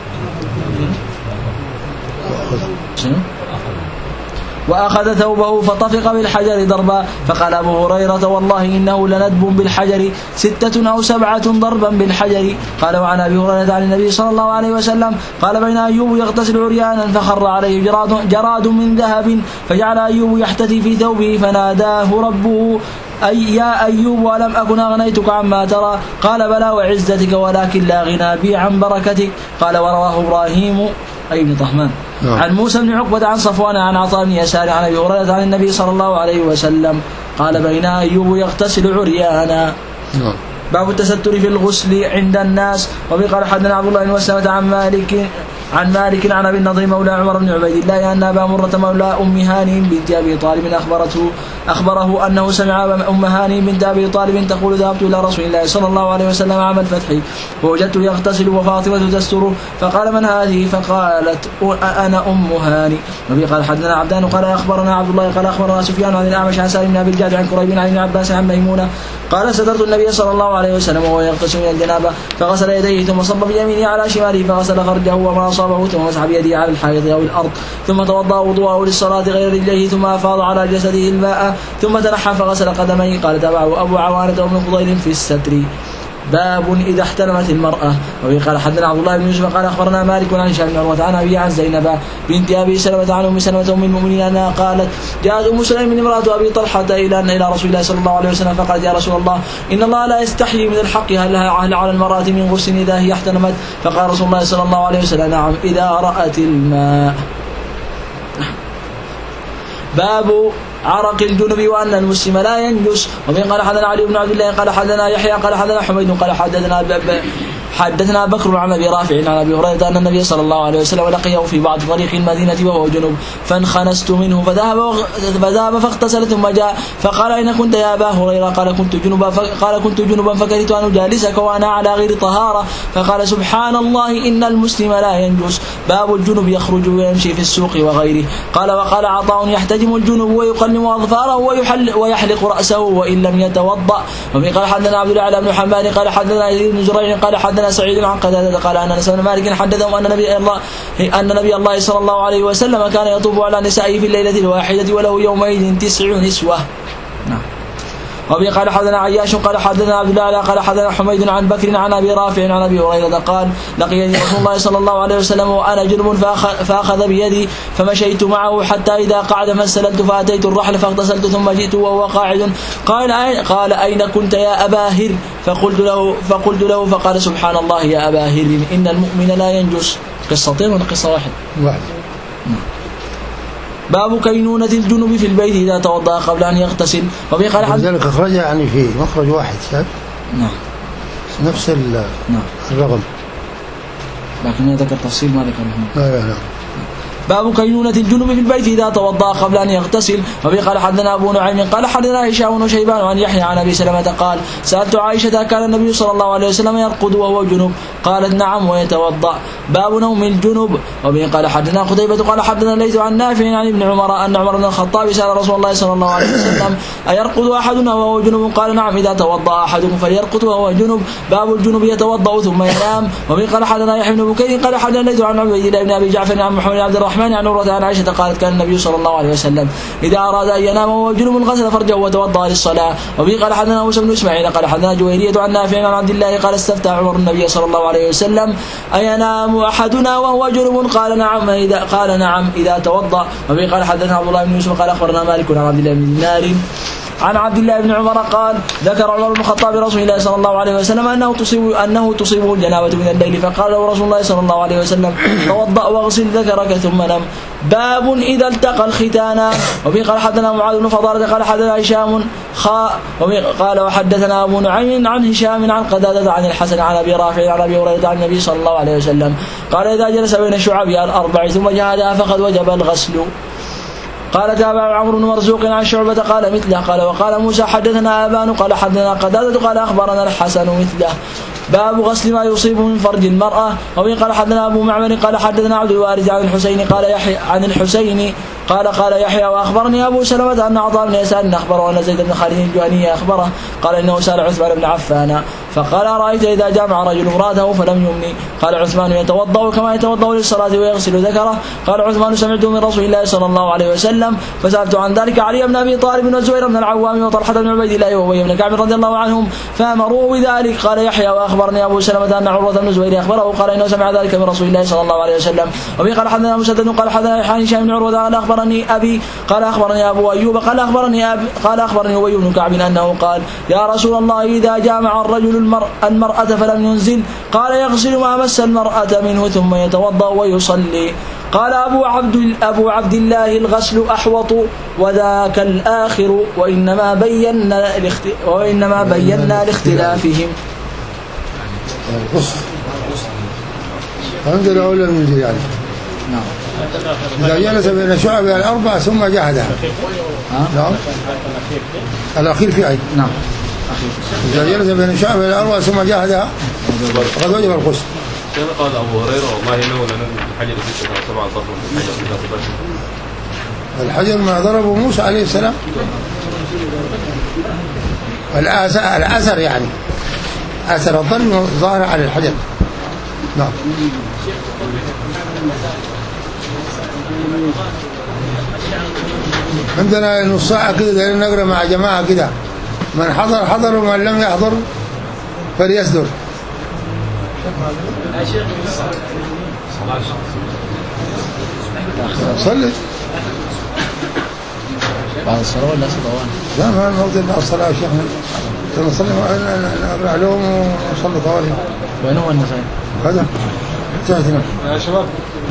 [SPEAKER 2] وأخذ ثوبه فطفق بالحجر ضربا. فقال أبو هريرة والله إنه لندب بالحجر ستة أو سبعة ضربا بالحجر. قال وعن أبي هريرة عن النبي صلى الله عليه وسلم قال: بين أيوب يغتسل عريانا فخر عليه جراد, جراد من ذهب، فجعل أيوب يحتدي في ثوبه، فناداه ربه: أي يا أيوب ألم أكن أغنيتك عما ترى؟ قال: بلى وعزتك، ولكن لا غنى بي عن بركتك. قال ورواه إبراهيم أي بن طهمان عن موسى بن عقبة عن صفوان عن عطاء بن يسار عن أبي هريرة عن النبي صلى الله عليه وسلم قال: بين أيوب يغتسل عريانا. باب التستر في الغسل عند الناس. وفي قال حدثنا عبد الله بن مسلمة عن مالك عن مالك عن ابي النضر مولى عمر بن عبيد الله ان ابا مرة مولى ام هاني بنت ابي طالب اخبرته اخبره انه سمع ام هاني بنت ابي طالب تقول: ذهبت الى رسول الله صلى الله عليه وسلم عام الفتح فوجدته يغتسل وفاطمة تستره، فقال: من هذه؟ فقالت: انا ام هاني. وفي قال حدثنا عبدان قال اخبرنا عبد الله قال اخبرنا سفيان عن الاعمش عن سالم بن ابي الجعد عن كريب عن ابن عباس عن ميمونة قال: سترت النبي صلى الله عليه وسلم وهو يغتسل من الجنابه، فغسل يديه ثم صب بيمينه على شماله فغسل فرجه وما أصابه، ثم مسح بيده على الحائط أو الأرض، ثم توضأ وضوءه للصلاة غير رجليه، ثم أفاض على جسده الماء، ثم تنحى فغسل قدميه. قال: تبعه أبو عوانة وابن فضيل في الستر. باب إذا احتلمت المرأة. وفي قال حدثنا عبد الله بن يوسف قال أخبرنا مالك عن هشام بن عروة عن أبي عن زينب بنت أبي سلمة عن أم سلمة أم المؤمنين أنها قالت: جاءت أم سليم امرأة أبي طلحة إلى إلى رسول الله صلى الله عليه وسلم فقالت: يا رسول الله إن الله لا يستحيي من الحق، هل لها عهل على المرأة من غسل إذا هي احتلمت؟ فقال رسول الله صلى الله عليه وسلم: نعم إذا رأت الماء. باب عرق الجنب وأن المسلم لا ينجس. ومن قال حدثنا علي بن عبد الله قال حدثنا يحيى قال حدثنا حميد قال حدثنا حدثنا بكر عن ابي رافع عن ابي هريره ان النبي صلى الله عليه وسلم لقيه في بعض طريق المدينه وهو جنب، فانخنست منه فذهب فذهب فاغتسل ثم جاء فقال: اين كنت يا ابا هريره؟ قال: كنت جنبا قال: كنت جنبا فكرهت ان اجالسك وانا على غير طهاره. فقال: سبحان الله ان المسلم لا ينجس. باب الجنب يخرج ويمشي في السوق وغيره. قال: وقال عطاء: يحتجم الجنب ويقلم اظفاره ويحل ويحلق راسه وان لم يتوضا. وفي قال حدثنا عبد الاعلى بن حماد قال حدثنا يزيد بن زريع قال حدثنا سعيد عن قتادة قال ان انس بن مالك حدثهم ان نبي الله ان نبي الله صلى الله عليه وسلم كان يطوف على نسائه في الليله الواحده وله يومئذ تسع نسوه. نعم. وبي قال حدثنا عياش قال حدثنا عبد الله قال حدثنا حميد عن بكر عن ابي رافع عن ابي هريره قال: لقيني رسول الله صلى الله عليه وسلم وانا جنب فاخذ بيدي فمشيت معه حتى اذا قعد فاستلمت فاتيت الرحل فاغتسلت ثم جئت وهو قاعد. قال: أين قال اين كنت يا ابا هر؟ فقلت له فقلت له فقال: سبحان الله يا ابا هر ان المؤمن لا ينجس. قصتين ولا قصه واحده؟ واحد. باب كينونة الجنوب في البيت إذا توضأ قبل أن يغتسل. وفي قال حد
[SPEAKER 1] ذلك أخرجها يعني في مخرج واحد شاب.
[SPEAKER 2] نعم.
[SPEAKER 1] نفس
[SPEAKER 2] نعم.
[SPEAKER 1] الرقم.
[SPEAKER 2] لكن ذكر تفصيل ما ذكره.
[SPEAKER 1] لا لا لا.
[SPEAKER 2] باب كينونة الجنوب في البيت إذا توضأ قبل أن يغتسل. وفي قال حدثنا أبو نعيم قال حدثنا هشام وشيبان عن يحيى عن أبي سلمة قال سألت عائشة كان النبي صلى الله عليه وسلم يرقد وهو جنوب؟ قالت نعم ويتوضأ. باب نوم الجنوب. وفي قال حدثنا قتيبة قال حدثنا ليث عن نافع عن ابن عمر أن عمر بن الخطاب سأل رسول الله صلى الله عليه وسلم أيرقد أحدنا وهو جنوب؟ قال نعم إذا توضأ أحدكم فليرقد وهو جنوب. باب الجنوب يتوضأ ثم ينام. وفي قال حدثنا يحيى بن بكير قال حدثنا ليث عن عبيد الله بن أبي جعفر عن محمد بن عبد الرحمن عن عروة عن عائشة قالت كان النبي صلى الله عليه وسلم إذا أراد أن ينام وهو جنوب غسل فرجه وتوضأ للصلاة. وفي قال حدثنا موسى بن إسماعيل قال حدثنا جويرية عن نافع عن عبد الله قال استفتى عمر النبي صلى الله عليه وسلم أينام أحدنا وهو جنوب؟ قال نعم إذا قال نعم إذا توضأ. وفي قال حدثنا عبد الله بن يوسف قال أخبرنا مالك عن عبد الله بن دينار عن عبد الله بن عمر قال ذكر عمر بن الخطاب رسول الله صلى الله عليه وسلم أنه تصيب أنه تصيبه الجنابة من الليل فقال له رسول الله صلى الله عليه وسلم توضأ واغسل ذكرك ثم نم. باب إذا التقى الختانان. وفي قال حدثنا معاذ بن فضالة قال حدثنا هشام خاء قال وحدثنا أبو نعيم عن هشام عن قتادة عن الحسن عن أبي رافع عن أبي هريرة عن النبي صلى الله عليه وسلم قال إذا جلس بين شعبها الأربع ثم جهدها فقد وجب الغسل. قال تابع عمرو بن مرزوق عن شعبة قال مثله. قال وقال موسى حدثنا آبان قال حدثنا قتادة قال أخبرنا الحسن مثله. باب غسل ما يصيب من فرج المرأة. وفي قال حدثنا أبو معمر قال حدثنا عبد الوارث عن الحسين قال يحيى عن الحسين قال قال يحيى وأخبرني أبو سلمة أن عطاء بن يسار أخبره أن زيد بن خالد الجهني أخبره قال إنه سأل عثمان بن عفان فقال أرأيت إذا جامع رجل امرأته فلم يمني؟ قال عثمان يتوضأ كما يتوضأ للصلاة ويغسل ذكره. قال عثمان سمعته من رسول الله صلى الله عليه وسلم فسألت عن ذلك علي بن أبي طالب والزبير بن العوام وطلحة بن عبيد الله وأبي بن كعب رضي الله عنهم فأمروه بذلك. قال يحيى وأخبرني أبو سلمة أن عروة بن الزبير أخبره قال إنه سمع ذلك من رسول الله صلى الله عليه وسلم. وفي قال حدثنا مسدد قال حدثنا هشام بن عروة قال أخبرني أبي قال أخبرني أبو أيوب قال أخبرني أبي قال أخبرني أبي بن كعب أنه قال يا رسول الله إذا جامع الرجل المرأة, المرأة فلم ينزل قال يغسل ما مس المرأة منه ثم يتوضأ ويصلي. قال أبو عبد, أبو عبد الله الغسل أحوط وذاك الآخر وإنما بينا وإنما بينا لاختلافهم.
[SPEAKER 1] انزل أولا من يعني
[SPEAKER 2] نعم
[SPEAKER 1] إذا جلس بين شعبها الأربع ثم جهدها. نعم الأخير في أي
[SPEAKER 2] نعم
[SPEAKER 1] إذا جلس بين شعبها الأربع ثم جهدها فقد وجب الغسل.
[SPEAKER 4] كما قال أبو هريرة والله إنه لنزل الحجر في سبع صفر
[SPEAKER 1] الحجر ما ضربه موسى عليه السلام الأثر يعني أثر الضرب ظاهر على الحجر. نعم عندنا نص ساعة كده نقرأ مع جماعة كده من حضر حضر ومن لم يحضر فليصدر. صلي
[SPEAKER 2] بعد الصلاة ولا صلوات؟
[SPEAKER 1] لا ما موجود بعد الصلاة يا شيخنا نصلي نقرأ لهم ونصلي طوالي.
[SPEAKER 2] وين هو النسائي؟
[SPEAKER 1] هذا انتهتنا
[SPEAKER 3] يا شباب